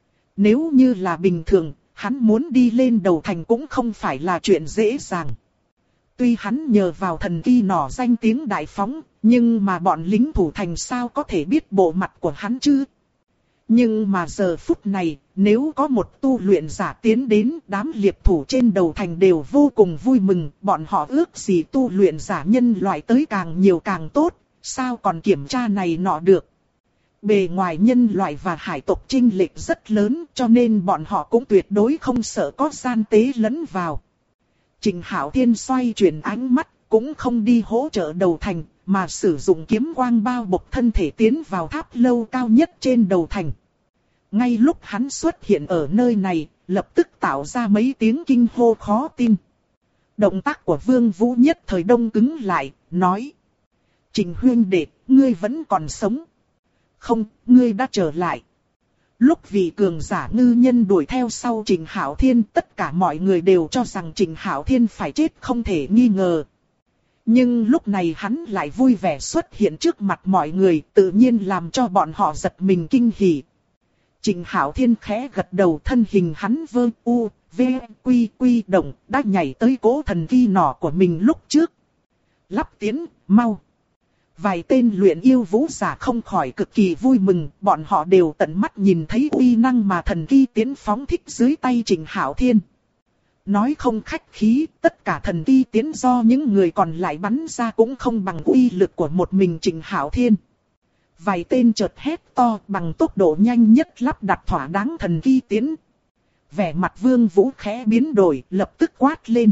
Nếu như là bình thường, hắn muốn đi lên đầu thành cũng không phải là chuyện dễ dàng. Tuy hắn nhờ vào thần kỳ nỏ danh tiếng đại phóng, nhưng mà bọn lính thủ thành sao có thể biết bộ mặt của hắn chứ? Nhưng mà giờ phút này, nếu có một tu luyện giả tiến đến, đám liệp thủ trên đầu thành đều vô cùng vui mừng. Bọn họ ước gì tu luyện giả nhân loại tới càng nhiều càng tốt, sao còn kiểm tra này nọ được. Bề ngoài nhân loại và hải tộc chênh lệch rất lớn, cho nên bọn họ cũng tuyệt đối không sợ có gian tế lẫn vào. Trình Hạo Thiên xoay chuyển ánh mắt, cũng không đi hỗ trợ đầu thành, mà sử dụng kiếm quang bao bọc thân thể tiến vào tháp lâu cao nhất trên đầu thành. Ngay lúc hắn xuất hiện ở nơi này, lập tức tạo ra mấy tiếng kinh hô khó tin. Động tác của Vương Vũ nhất thời đông cứng lại, nói: Trình huynh đệ, ngươi vẫn còn sống. Không, ngươi đã trở lại. Lúc vị cường giả ngư nhân đuổi theo sau Trình Hạo Thiên, tất cả mọi người đều cho rằng Trình Hạo Thiên phải chết không thể nghi ngờ. Nhưng lúc này hắn lại vui vẻ xuất hiện trước mặt mọi người, tự nhiên làm cho bọn họ giật mình kinh hỉ. Trình Hạo Thiên khẽ gật đầu, thân hình hắn vơ u, v, quy quy động, đã nhảy tới cỗ thần kỳ nỏ của mình lúc trước. Lắp tiến, mau. Vài tên luyện yêu vũ giả không khỏi cực kỳ vui mừng, bọn họ đều tận mắt nhìn thấy uy năng mà thần kỳ tiến phóng thích dưới tay Trình Hạo Thiên. Nói không khách khí, tất cả thần kỳ tiến do những người còn lại bắn ra cũng không bằng uy lực của một mình Trình Hạo Thiên. Vài tên chợt hét to, bằng tốc độ nhanh nhất lắp đặt thỏa đáng thần kỳ tiến. Vẻ mặt Vương Vũ khẽ biến đổi, lập tức quát lên: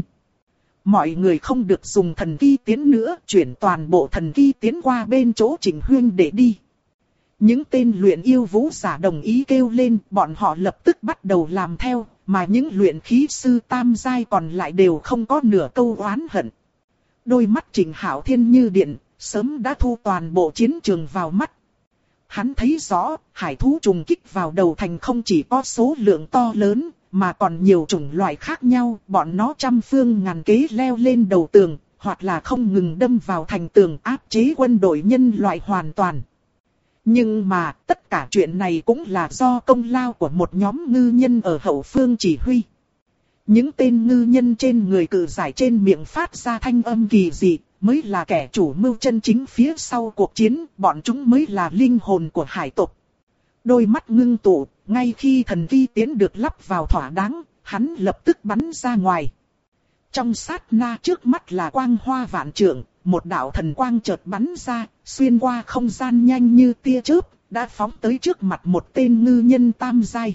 mọi người không được dùng thần kỳ tiến nữa, chuyển toàn bộ thần kỳ tiến qua bên chỗ Trình huynh để đi. Những tên luyện yêu vũ giả đồng ý kêu lên, bọn họ lập tức bắt đầu làm theo, mà những luyện khí sư tam giai còn lại đều không có nửa câu oán hận. Đôi mắt Trình Hạo Thiên như điện, sớm đã thu toàn bộ chiến trường vào mắt. Hắn thấy rõ, hải thú trùng kích vào đầu thành không chỉ có số lượng to lớn, mà còn nhiều chủng loại khác nhau, bọn nó trăm phương ngàn kế leo lên đầu tường, hoặc là không ngừng đâm vào thành tường áp chế quân đội nhân loại hoàn toàn. Nhưng mà, tất cả chuyện này cũng là do công lao của một nhóm ngư nhân ở hậu phương chỉ huy. Những tên ngư nhân trên người cự giải trên miệng phát ra thanh âm kỳ dị, mới là kẻ chủ mưu chân chính phía sau cuộc chiến, bọn chúng mới là linh hồn của hải tộc. Đôi mắt ngưng tụ, ngay khi thần kỳ tiến được lắp vào thỏa đáng, hắn lập tức bắn ra ngoài. Trong sát na trước mắt là quang hoa vạn trượng, một đạo thần quang chợt bắn ra, xuyên qua không gian nhanh như tia chớp, đã phóng tới trước mặt một tên ngư nhân tam giai.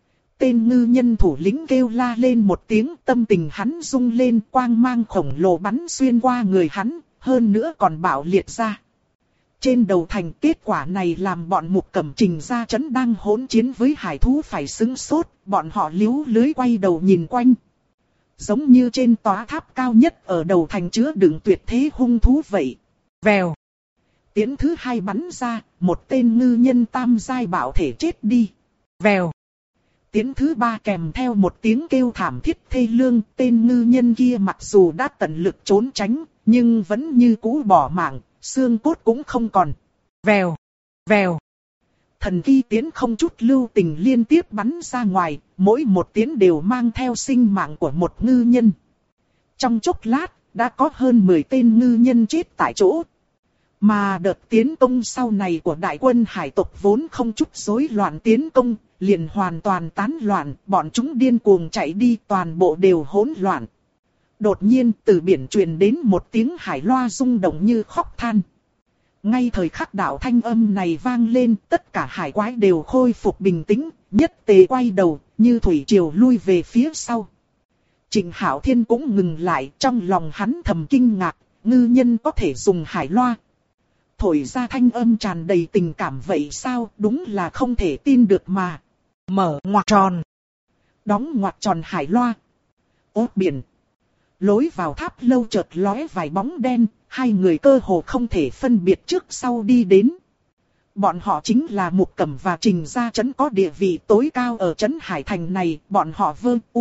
Tên ngư nhân thủ lĩnh kêu la lên một tiếng, tâm tình hắn rung lên, quang mang khổng lồ bắn xuyên qua người hắn, hơn nữa còn bạo liệt ra. Trên đầu thành, kết quả này làm bọn Mục Cẩm Trình ra trấn đang hỗn chiến với hải thú phải sững sốt, bọn họ liếu lưới quay đầu nhìn quanh. Giống như trên tòa tháp cao nhất ở đầu thành chứa đựng tuyệt thế hung thú vậy. Vèo. Tiến thứ hai bắn ra, một tên ngư nhân tam giai bạo thể chết đi. Vèo. Tiến thứ ba kèm theo một tiếng kêu thảm thiết thê lương, tên ngư nhân kia mặc dù đã tận lực trốn tránh, nhưng vẫn như cũ bỏ mạng, xương cốt cũng không còn. Vèo, vèo. Thần kỳ tiến không chút lưu tình liên tiếp bắn ra ngoài, mỗi một tiến đều mang theo sinh mạng của một ngư nhân. Trong chốc lát, đã có hơn 10 tên ngư nhân chết tại chỗ. Mà đợt tiến công sau này của đại quân hải tộc vốn không chút rối loạn tiến công, liền hoàn toàn tán loạn, bọn chúng điên cuồng chạy đi, toàn bộ đều hỗn loạn. Đột nhiên từ biển truyền đến một tiếng hải loa rung động như khóc than. Ngay thời khắc đạo thanh âm này vang lên, tất cả hải quái đều khôi phục bình tĩnh, nhất tề quay đầu, như thủy triều lui về phía sau. Trịnh Hạo Thiên cũng ngừng lại, trong lòng hắn thầm kinh ngạc, ngư nhân có thể dùng hải loa. Thổi ra thanh âm tràn đầy tình cảm vậy sao, đúng là không thể tin được mà. Mở ngoặc tròn. Đóng ngoặc tròn hải loa. Ốt biển. Lối vào tháp lâu chợt lóe vài bóng đen, hai người cơ hồ không thể phân biệt trước sau đi đến. Bọn họ chính là Mục Cẩm và Trình Gia Trấn có địa vị tối cao ở trấn Hải Thành này, bọn họ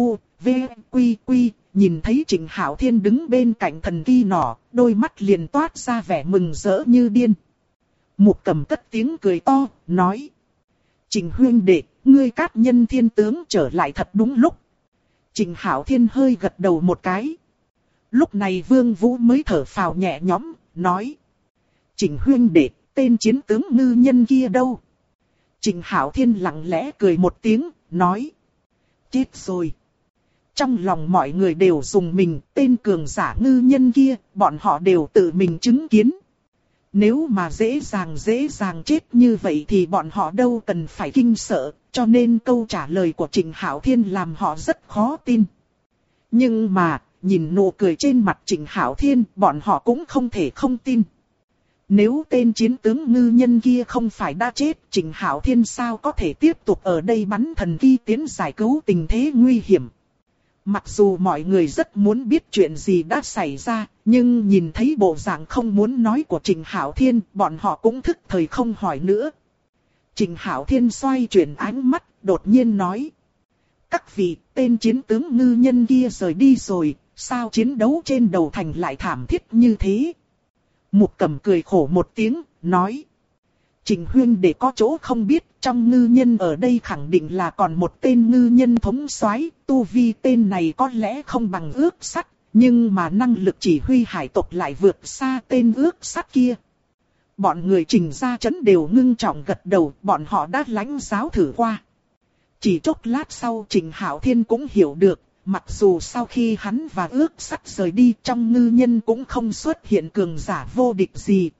nhìn thấy Trịnh Hạo Thiên đứng bên cạnh thần kỳ nỏ, đôi mắt liền toát ra vẻ mừng rỡ như điên. Mục Cẩm cất tiếng cười to, nói: Trịnh huynh đệ, ngươi cát nhân thiên tướng trở lại thật đúng lúc. Trịnh Hạo Thiên hơi gật đầu một cái. Lúc này Vương Vũ mới thở phào nhẹ nhõm, nói: Trịnh huynh đệ, tên chiến tướng ngư nhân kia đâu? Trịnh Hạo Thiên lặng lẽ cười một tiếng, nói: chết rồi. Trong lòng mọi người đều dùng mình, tên cường giả ngư nhân kia, bọn họ đều tự mình chứng kiến. Nếu mà dễ dàng chết như vậy thì bọn họ đâu cần phải kinh sợ, cho nên câu trả lời của Trịnh Hạo Thiên làm họ rất khó tin. Nhưng mà, nhìn nụ cười trên mặt Trịnh Hạo Thiên, bọn họ cũng không thể không tin. Nếu tên chiến tướng ngư nhân kia không phải đã chết, Trịnh Hạo Thiên sao có thể tiếp tục ở đây bắn thần kỳ tiến giải cứu tình thế nguy hiểm. Mặc dù mọi người rất muốn biết chuyện gì đã xảy ra, nhưng nhìn thấy bộ dạng không muốn nói của Trịnh Hạo Thiên, bọn họ cũng thức thời không hỏi nữa. Trịnh Hạo Thiên xoay chuyển ánh mắt, đột nhiên nói: các vị, tên chiến tướng ngư nhân kia rời đi rồi, sao chiến đấu trên đầu thành lại thảm thiết như thế? Mục Cẩm cười khổ một tiếng, nói: Trịnh huynh đệ có chỗ không biết, trong ngư nhân ở đây khẳng định là còn một tên ngư nhân thống soái, tu vi tên này có lẽ không bằng ước sắt, nhưng mà năng lực chỉ huy hải tộc lại vượt xa tên ước sắt kia. Bọn người Trình Gia Trấn đều ngưng trọng gật đầu, bọn họ đã lãnh giáo thử qua. Chỉ chốc lát sau Trịnh Hạo Thiên cũng hiểu được, mặc dù sau khi hắn và ước sắt rời đi trong ngư nhân cũng không xuất hiện cường giả vô địch gì.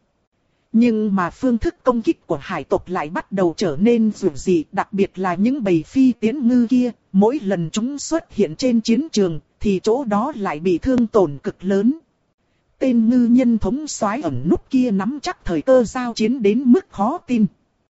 Nhưng mà phương thức công kích của hải tộc lại bắt đầu trở nên rủi dị, đặc biệt là những bầy phi tiến ngư kia, mỗi lần chúng xuất hiện trên chiến trường, thì chỗ đó lại bị thương tổn cực lớn. Tên ngư nhân thống soái ẩn núp kia nắm chắc thời cơ giao chiến đến mức khó tin.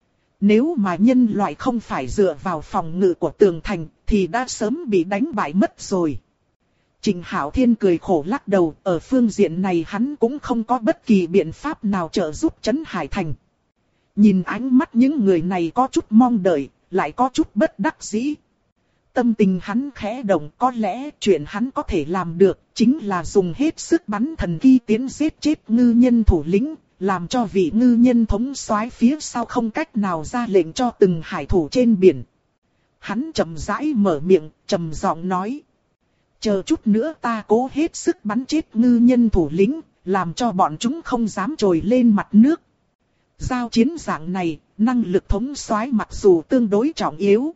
Nếu mà nhân loại không phải dựa vào phòng ngự của tường thành, thì đã sớm bị đánh bại mất rồi. Trịnh Hạo Thiên cười khổ lắc đầu, ở phương diện này hắn cũng không có bất kỳ biện pháp nào trợ giúp trấn Hải Thành. Nhìn ánh mắt những người này có chút mong đợi, lại có chút bất đắc dĩ. Tâm tình hắn khẽ động, có lẽ chuyện hắn có thể làm được chính là dùng hết sức bắn thần kỳ tiến giết chết ngư nhân thủ lĩnh, làm cho vị ngư nhân thống soái phía sau không cách nào ra lệnh cho từng hải thủ trên biển. Hắn chậm rãi mở miệng, trầm giọng nói: chờ chút nữa ta cố hết sức bắn chết ngư nhân thủ lĩnh, làm cho bọn chúng không dám trồi lên mặt nước. Giao chiến dạng này, năng lực thống soái mặc dù tương đối trọng yếu.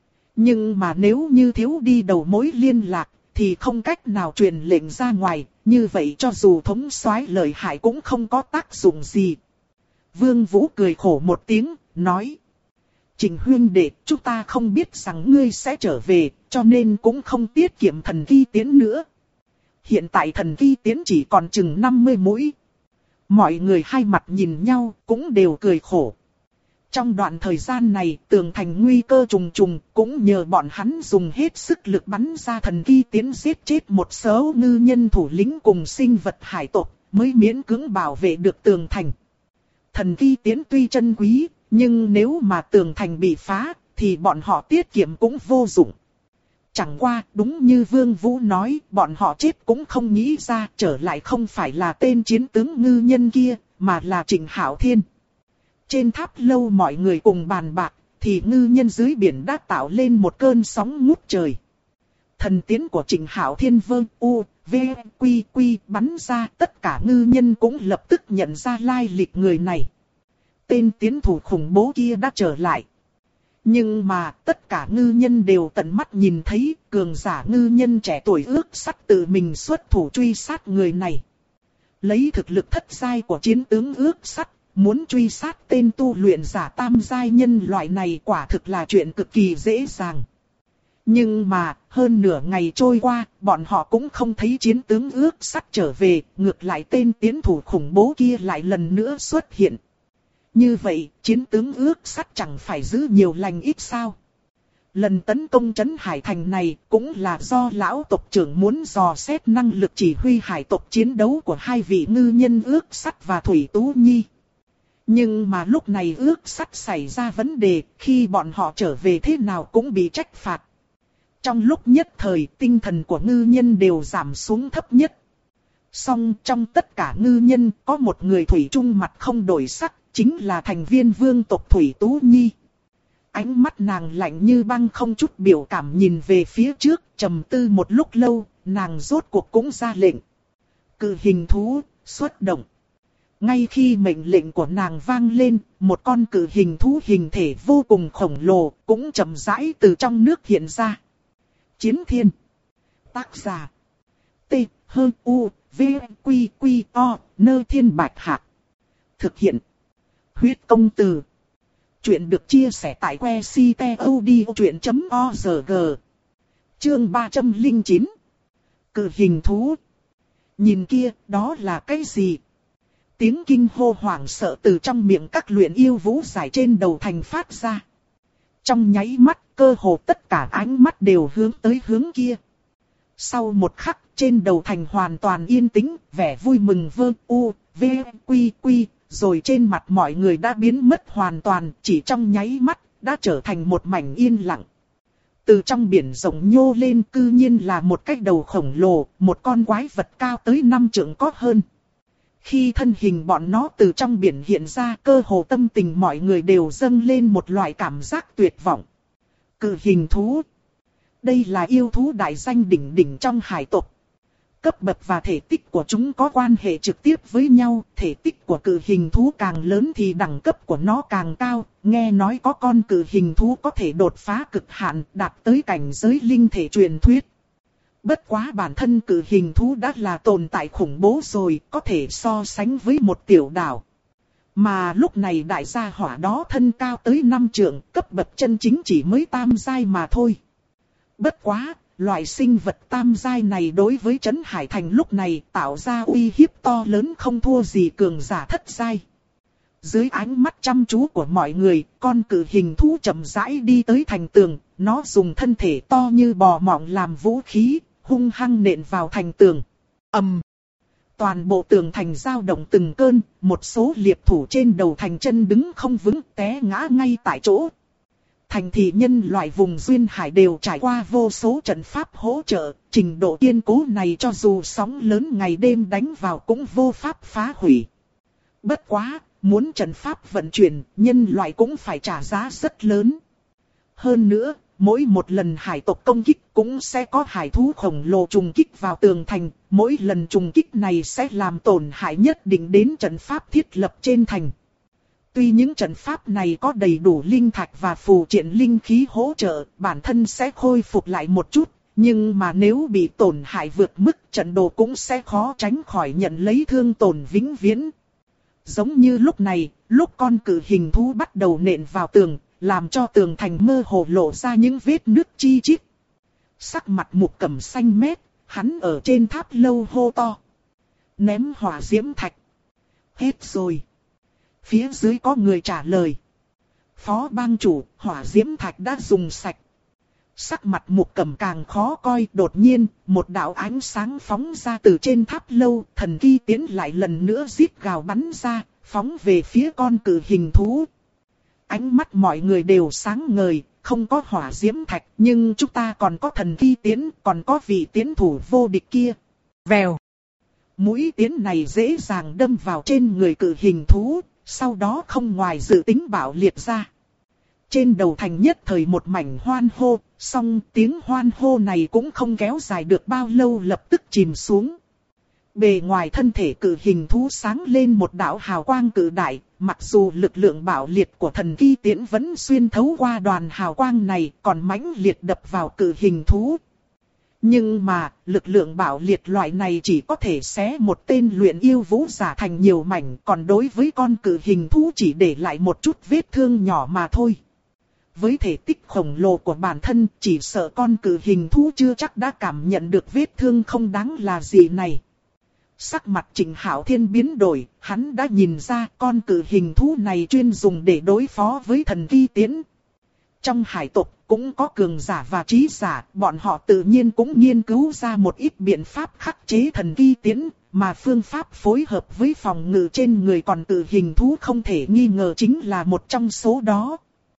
Nhưng mà nếu như thiếu đi đầu mối liên lạc, thì không cách nào truyền lệnh ra ngoài, như vậy cho dù thống soái lợi hại cũng không có tác dụng gì. Vương Vũ cười khổ một tiếng, nói: Trịnh huynh đệ, chúng ta không biết rằng ngươi sẽ trở về, cho nên cũng không tiết kiệm thần kỳ tiến nữa. Hiện tại thần kỳ tiến chỉ còn chừng 50 mũi. Mọi người hai mặt nhìn nhau, cũng đều cười khổ. Trong đoạn thời gian này, tường thành nguy cơ trùng trùng, cũng nhờ bọn hắn dùng hết sức lực bắn ra thần kỳ tiến giết chết một số ngư nhân thủ lĩnh cùng sinh vật hải tộc, mới miễn cưỡng bảo vệ được tường thành. Thần kỳ tiến tuy chân quý, nhưng nếu mà tường thành bị phá, thì bọn họ tiết kiệm cũng vô dụng. Chẳng qua, đúng như Vương Vũ nói, bọn họ chết cũng không nghĩ ra, trở lại không phải là tên chiến tướng ngư nhân kia, mà là Trịnh Hạo Thiên. Trên tháp lâu mọi người cùng bàn bạc, thì ngư nhân dưới biển đã tạo lên một cơn sóng ngút trời. Thần tiến của Trịnh Hạo Thiên Vương U, V, Quy, Quy bắn ra, tất cả ngư nhân cũng lập tức nhận ra lai lịch người này. Tên tiến thủ khủng bố kia đã trở lại. Nhưng mà tất cả ngư nhân đều tận mắt nhìn thấy cường giả ngư nhân trẻ tuổi ước sắt tự mình xuất thủ truy sát người này. Lấy thực lực thất giai của chiến tướng ước sắt, muốn truy sát tên tu luyện giả tam giai nhân loại này quả thực là chuyện cực kỳ dễ dàng. Nhưng mà, hơn nửa ngày trôi qua, bọn họ cũng không thấy chiến tướng ước sắt trở về, ngược lại tên tiến thủ khủng bố kia lại lần nữa xuất hiện. Như vậy, chiến tướng ước sắt chẳng phải giữ nhiều lành ít sao? Lần tấn công trấn Hải Thành này cũng là do lão tộc trưởng muốn dò xét năng lực chỉ huy hải tộc chiến đấu của hai vị ngư nhân ước sắt và Thủy Tú Nhi. Nhưng mà lúc này ước sắt xảy ra vấn đề, khi bọn họ trở về thế nào cũng bị trách phạt. Trong lúc nhất thời tinh thần của ngư nhân đều giảm xuống thấp nhất. Song trong tất cả ngư nhân có một người thủy chung mặt không đổi sắc, chính là thành viên vương tộc Thủy Tú Nhi. Ánh mắt nàng lạnh như băng không chút biểu cảm nhìn về phía trước, trầm tư một lúc lâu, nàng rốt cuộc cũng ra lệnh. Cự hình thú, xuất động. Ngay khi mệnh lệnh của nàng vang lên, một con cự hình thú hình thể vô cùng khổng lồ, cũng chậm rãi từ trong nước hiện ra. Chiến Thiên. Tác giả. T, H, U, V, Quy, Quy, O, Nơ Thiên Bạch Hạc. Thực hiện. Huyết công từ. Chuyện được chia sẻ tại que ctod.org. Chương 309. Cự hình thú. Nhìn kia, đó là cái gì? Tiếng kinh hô hoảng sợ từ trong miệng các luyện yêu vũ giải trên đầu thành phát ra. Trong nháy mắt, cơ hồ tất cả ánh mắt đều hướng tới hướng kia. Sau một khắc, trên đầu thành hoàn toàn yên tĩnh, vẻ vui mừng vơ u, v, quy quy, rồi trên mặt mọi người đã biến mất hoàn toàn, chỉ trong nháy mắt, đã trở thành một mảnh yên lặng. Từ trong biển rộng nhô lên cư nhiên là một cái đầu khổng lồ, một con quái vật cao tới 5 trượng có hơn. Khi thân hình bọn nó từ trong biển hiện ra, cơ hồ tâm tình mọi người đều dâng lên một loại cảm giác tuyệt vọng. Cự hình thú. Đây là yêu thú đại danh đỉnh đỉnh trong hải tộc. Cấp bậc và thể tích của chúng có quan hệ trực tiếp với nhau, thể tích của cự hình thú càng lớn thì đẳng cấp của nó càng cao, nghe nói có con cự hình thú có thể đột phá cực hạn, đạt tới cảnh giới linh thể truyền thuyết. Bất quá bản thân cự hình thú đã là tồn tại khủng bố rồi, có thể so sánh với một tiểu đảo. Mà lúc này đại gia hỏa đó thân cao tới 5 trượng, cấp bậc chân chính chỉ mới tam giai mà thôi. Bất quá, loại sinh vật tam giai này đối với Trấn Hải Thành lúc này tạo ra uy hiếp to lớn không thua gì cường giả thất giai. Dưới ánh mắt chăm chú của mọi người, con cự hình thú chậm rãi đi tới thành tường, nó dùng thân thể to như bò mọng làm vũ khí, hung hăng nện vào thành tường. Ầm! Toàn bộ tường thành dao động từng cơn, một số liệp thủ trên đầu thành chân đứng không vững té ngã ngay tại chỗ. Thành thị nhân loại vùng duyên hải đều trải qua vô số trận pháp hỗ trợ, trình độ kiên cố này cho dù sóng lớn ngày đêm đánh vào cũng vô pháp phá hủy. Bất quá, muốn trận pháp vận chuyển, nhân loại cũng phải trả giá rất lớn. Hơn nữa, mỗi một lần hải tộc công kích cũng sẽ có hải thú khổng lồ trùng kích vào tường thành, mỗi lần trùng kích này sẽ làm tổn hại nhất định đến trận pháp thiết lập trên thành. Tuy những trận pháp này có đầy đủ linh thạch và phù triện linh khí hỗ trợ, bản thân sẽ khôi phục lại một chút, nhưng mà nếu bị tổn hại vượt mức, trận đồ cũng sẽ khó tránh khỏi nhận lấy thương tổn vĩnh viễn. Giống như lúc này, lúc con cự hình thú bắt đầu nện vào tường, làm cho tường thành mơ hồ lộ ra những vết nứt chi chít. Sắc mặt Mục Cẩm xanh mét, hắn ở trên tháp lâu hô to. Ném hỏa diễm thạch. Hết rồi. Phía dưới có người trả lời. Phó bang chủ, hỏa diễm thạch đã dùng sạch. Sắc mặt Mục Cẩm càng khó coi, đột nhiên, một đạo ánh sáng phóng ra từ trên tháp lâu, thần kỳ tiến lại lần nữa rít gào bắn ra, phóng về phía con cự hình thú. Ánh mắt mọi người đều sáng ngời, không có hỏa diễm thạch, nhưng chúng ta còn có thần kỳ tiến, còn có vị tiến thủ vô địch kia. Vèo. Mũi tiến này dễ dàng đâm vào trên người cự hình thú, sau đó không ngoài dự tính bạo liệt ra. Trên đầu thành nhất thời một mảnh hoan hô, song tiếng hoan hô này cũng không kéo dài được bao lâu lập tức chìm xuống. Bề ngoài thân thể cự hình thú sáng lên một đạo hào quang cự đại, mặc dù lực lượng bạo liệt của thần kỳ tiễn vẫn xuyên thấu qua đoàn hào quang này còn mãnh liệt đập vào cự hình thú. Nhưng mà, lực lượng bạo liệt loại này chỉ có thể xé một tên luyện yêu vũ giả thành nhiều mảnh, còn đối với con cự hình thú chỉ để lại một chút vết thương nhỏ mà thôi. Với thể tích khổng lồ của bản thân, chỉ sợ con cự hình thú chưa chắc đã cảm nhận được vết thương không đáng là gì này. Sắc mặt Trịnh Hạo Thiên biến đổi, hắn đã nhìn ra con cự hình thú này chuyên dùng để đối phó với thần kỳ tiễn. Trong hải tộc cũng có cường giả và trí giả, bọn họ tự nhiên cũng nghiên cứu ra một ít biện pháp khắc chế thần kỳ tiễn, mà phương pháp phối hợp với phòng ngự trên người còn cự hình thú không thể nghi ngờ chính là một trong số đó.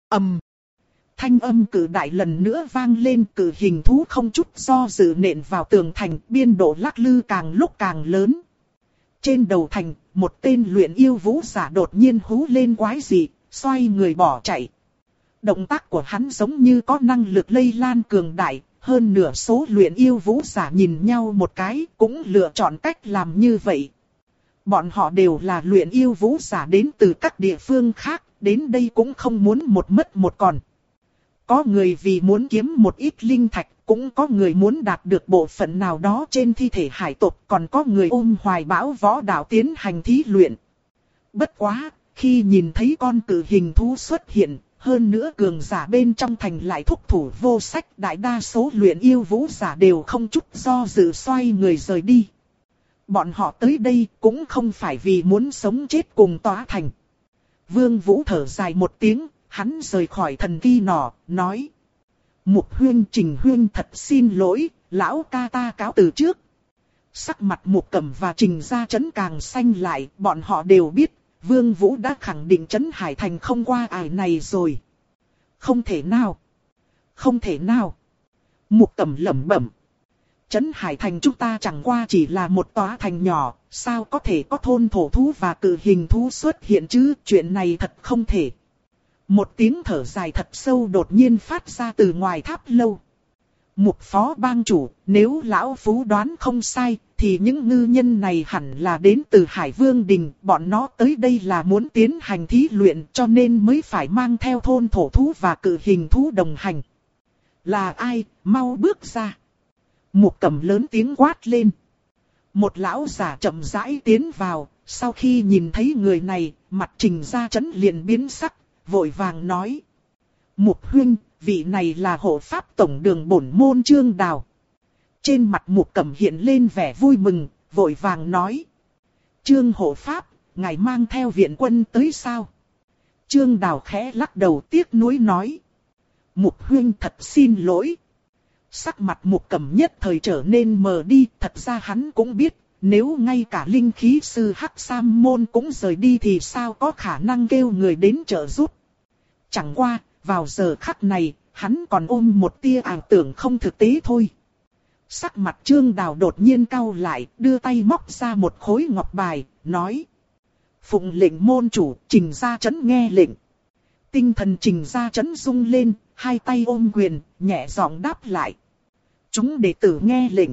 Thanh âm cự đại lần nữa vang lên, cự hình thú không chút do dự nện vào tường thành, biên độ lắc lư càng lúc càng lớn. Trên đầu thành, một tên luyện yêu vũ giả đột nhiên hú lên quái dị, xoay người bỏ chạy. Động tác của hắn giống như có năng lực lây lan cường đại, hơn nửa số luyện yêu vũ giả nhìn nhau một cái, cũng lựa chọn cách làm như vậy. Bọn họ đều là luyện yêu vũ giả đến từ các địa phương khác, đến đây cũng không muốn một mất một còn. Có người vì muốn kiếm một ít linh thạch, cũng có người muốn đạt được bộ phận nào đó trên thi thể hải tộc, còn có người ôm hoài bão võ đạo tiến hành thí luyện. Bất quá, khi nhìn thấy con cự hình thú xuất hiện, hơn nữa cường giả bên trong thành lại thúc thủ vô sách, đại đa số luyện yêu vũ giả đều không chút do dự xoay người rời đi. Bọn họ tới đây cũng không phải vì muốn sống chết cùng tòa thành. Vương Vũ thở dài một tiếng, hắn rời khỏi thần kỳ nỏ, nói: Mục huynh, Trình huynh thật xin lỗi, lão ca ta cáo từ trước. Sắc mặt Mục Cẩm và Trình Gia Trấn càng xanh lại, bọn họ đều biết, Vương Vũ đã khẳng định Trấn Hải Thành không qua ải này rồi. Không thể nào. Không thể nào. Mục Cẩm lẩm bẩm. Trấn Hải Thành chúng ta chẳng qua chỉ là một tòa thành nhỏ, sao có thể có thôn thổ thú và cự hình thú xuất hiện chứ, chuyện này thật không thể. Một tiếng thở dài thật sâu đột nhiên phát ra từ ngoài tháp lâu. Mục phó bang chủ, nếu lão phú đoán không sai, thì những ngư nhân này hẳn là đến từ Hải Vương Đình, bọn nó tới đây là muốn tiến hành thí luyện cho nên mới phải mang theo thôn thổ thú và cự hình thú đồng hành. Là ai, mau bước ra. Mục Cẩm lớn tiếng quát lên. Một lão giả chậm rãi tiến vào, sau khi nhìn thấy người này, mặt Trình Gia Trấn liền biến sắc, vội vàng nói: Mục huynh, vị này là hộ pháp tổng đường bổn môn Trương Đào. Trên mặt Mục Cẩm hiện lên vẻ vui mừng, vội vàng nói: Trương hộ pháp, ngài mang theo viện quân tới sao? Trương Đào khẽ lắc đầu tiếc nuối nói: Mục huynh thật xin lỗi. Sắc mặt Mục Cẩm nhất thời trở nên mờ đi, thật ra hắn cũng biết, nếu ngay cả linh khí sư Hắc Sam Môn cũng rời đi thì sao có khả năng kêu người đến trợ giúp. Chẳng qua, vào giờ khắc này, hắn còn ôm một tia ảo tưởng không thực tế thôi. Sắc mặt Trương Đào đột nhiên cau lại, đưa tay móc ra một khối ngọc bài, nói: Phụng lệnh môn chủ, Trình Gia Trấn nghe lệnh. Tinh thần Trình Gia Trấn rung lên, hai tay ôm quyền, nhẹ giọng đáp lại: Chúng đệ tử nghe lệnh.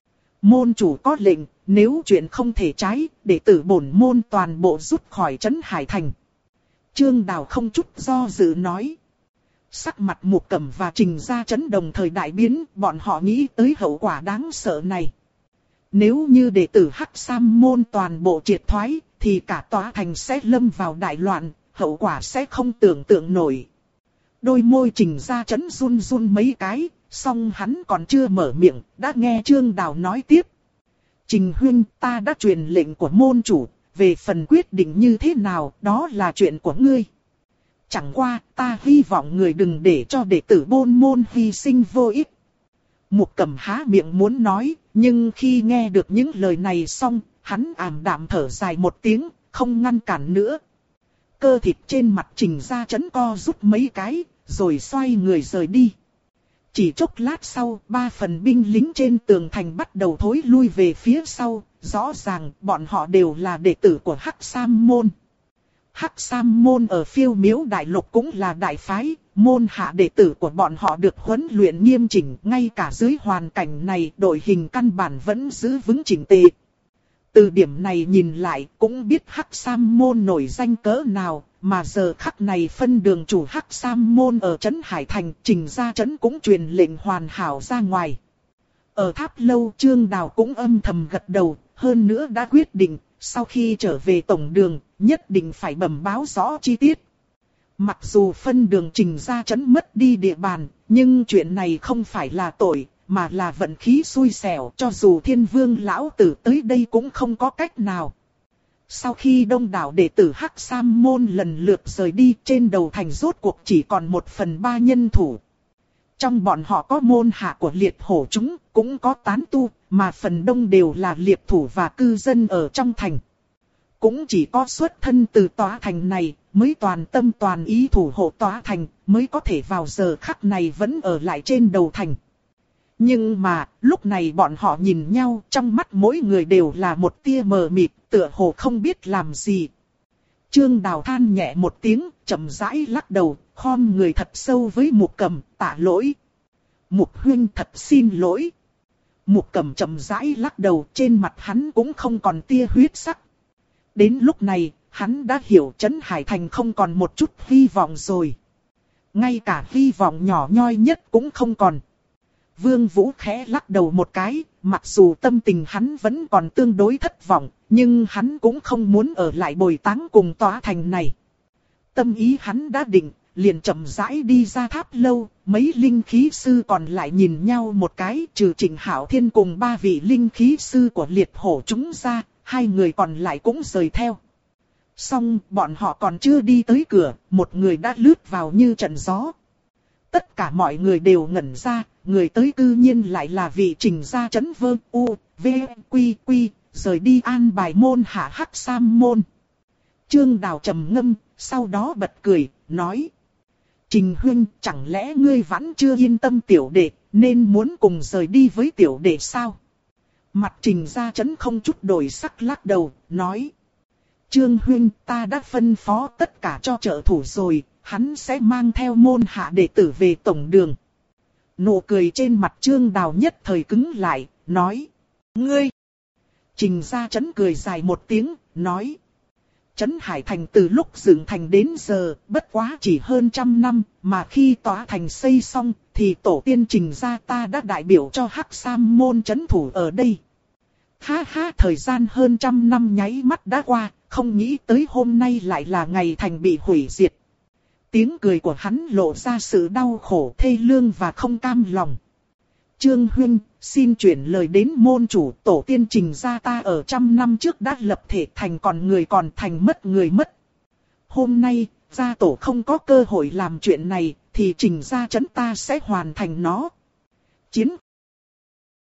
Môn chủ có lệnh, nếu chuyện không thể trái, đệ tử bổn môn toàn bộ rút khỏi Trấn Hải Thành. Trương Đào không chút do dự nói. Sắc mặt Mục Cẩm và Trình Gia Trấn đồng thời đại biến, bọn họ nghĩ tới hậu quả đáng sợ này. Nếu như đệ tử Hắc Sam Môn toàn bộ triệt thoái, thì cả tòa thành sẽ lâm vào đại loạn, hậu quả sẽ không tưởng tượng nổi. Đôi môi Trình Gia Trấn run run mấy cái, song hắn còn chưa mở miệng, đã nghe Trương Đào nói tiếp. Trình huynh, ta đã truyền lệnh của môn chủ, về phần quyết định như thế nào, đó là chuyện của ngươi. Chẳng qua, ta hy vọng người đừng để cho đệ tử bôn môn hy sinh vô ích. Mục Cẩm há miệng muốn nói, nhưng khi nghe được những lời này xong, hắn ảm đạm thở dài một tiếng, không ngăn cản nữa. Cơ thịt trên mặt Trình Gia Trấn co rút mấy cái, rồi xoay người rời đi. Chỉ chốc lát sau, 3 phần binh lính trên tường thành bắt đầu thối lui về phía sau, rõ ràng bọn họ đều là đệ tử của Hắc Sam Môn. Hắc Sam môn ở Phiêu Miếu Đại Lục cũng là đại phái, môn hạ đệ tử của bọn họ được huấn luyện nghiêm chỉnh, ngay cả dưới hoàn cảnh này đội hình căn bản vẫn giữ vững chỉnh tề. Từ điểm này nhìn lại cũng biết Hắc Sam môn nổi danh cỡ nào, mà giờ khắc này phân đường chủ Hắc Sam môn ở trấn Hải Thành, Trình Gia Trấn cũng truyền lệnh hoàn hảo ra ngoài. Ở Tháp Lâu, Trương Đào cũng âm thầm gật đầu, hơn nữa đã quyết định, sau khi trở về tổng đường, nhất định phải bẩm báo rõ chi tiết. Mặc dù phân đường Trình Gia Trấn mất đi địa bàn, nhưng chuyện này không phải là tội, mà là vận khí xui xẻo, cho dù Thiên Vương lão tử tới đây cũng không có cách nào. Sau khi đông đảo đệ tử Hắc Sam môn lần lượt rời đi, trên đầu thành rốt cuộc chỉ còn 1/3 nhân thủ. Trong bọn họ có môn hạ của liệt hổ chúng, cũng có tán tu, mà phần đông đều là liệp thủ và cư dân ở trong thành. Cũng chỉ có xuất thân từ tòa thành này, mới toàn tâm toàn ý thủ hộ tòa thành, mới có thể vào giờ khắc này vẫn ở lại trên đầu thành. Nhưng mà, lúc này bọn họ nhìn nhau, trong mắt mỗi người đều là một tia mờ mịt, tựa hồ không biết làm gì. Trương Đào than nhẹ một tiếng, chậm rãi lắc đầu, khom người thật sâu với Mục Cầm, tạ lỗi. Mục huynh thật xin lỗi. Mục Cầm chậm rãi lắc đầu, trên mặt hắn cũng không còn tia huyết sắc. Đến lúc này, hắn đã hiểu trấn Hải Thành không còn một chút hy vọng rồi. Ngay cả hy vọng nhỏ nhoi nhất cũng không còn. Vương Vũ khẽ lắc đầu một cái, mặc dù tâm tình hắn vẫn còn tương đối thất vọng, nhưng hắn cũng không muốn ở lại bồi táng cùng tòa thành này. Tâm ý hắn đã định, liền chậm rãi đi ra Tháp Lâu, mấy linh khí sư còn lại nhìn nhau một cái, trừ Trịnh Hạo Thiên cùng 3 vị linh khí sư của liệt hổ chúng ra, 2 người còn lại cũng rời theo. Xong, bọn họ còn chưa đi tới cửa, một người đã lướt vào như trận gió. Tất cả mọi người đều ngẩn ra, người tới cư nhiên lại là vị Trình Gia Trấn Vương U, V, Quy, Quy, rời đi an bài môn hạ Hắc Sam môn. Trương Đào trầm ngâm, sau đó bật cười, nói. Trình huynh, chẳng lẽ ngươi vẫn chưa yên tâm tiểu đệ, nên muốn cùng rời đi với tiểu đệ sao? Mặt Trình Gia Trấn không chút đổi sắc lắc đầu, nói. Trương huynh, ta đã phân phó tất cả cho trợ thủ rồi, hắn sẽ mang theo môn hạ đệ tử về tổng đường. Nụ cười trên mặt Trương Đào nhất thời cứng lại, nói. Ngươi! Trình Gia Trấn cười dài một tiếng, nói. Trấn Hải Thành từ lúc dựng thành đến giờ, bất quá chỉ hơn 100 năm, mà khi tòa thành xây xong, thì tổ tiên Trình Gia ta đã đại biểu cho Hắc Sam môn trấn thủ ở đây. Ha ha, thời gian hơn 100 năm nháy mắt đã qua, không nghĩ tới hôm nay lại là ngày thành bị hủy diệt. Tiếng cười của hắn lộ ra sự đau khổ thê lương và không cam lòng. Trương huynh, xin chuyển lời đến môn chủ, tổ tiên Trình Gia ta ở 100 năm trước đã lập thể thành, còn người còn thành mất người mất. Hôm nay, gia tổ không có cơ hội làm chuyện này, thì Trình Gia Trấn ta sẽ hoàn thành nó. Chiến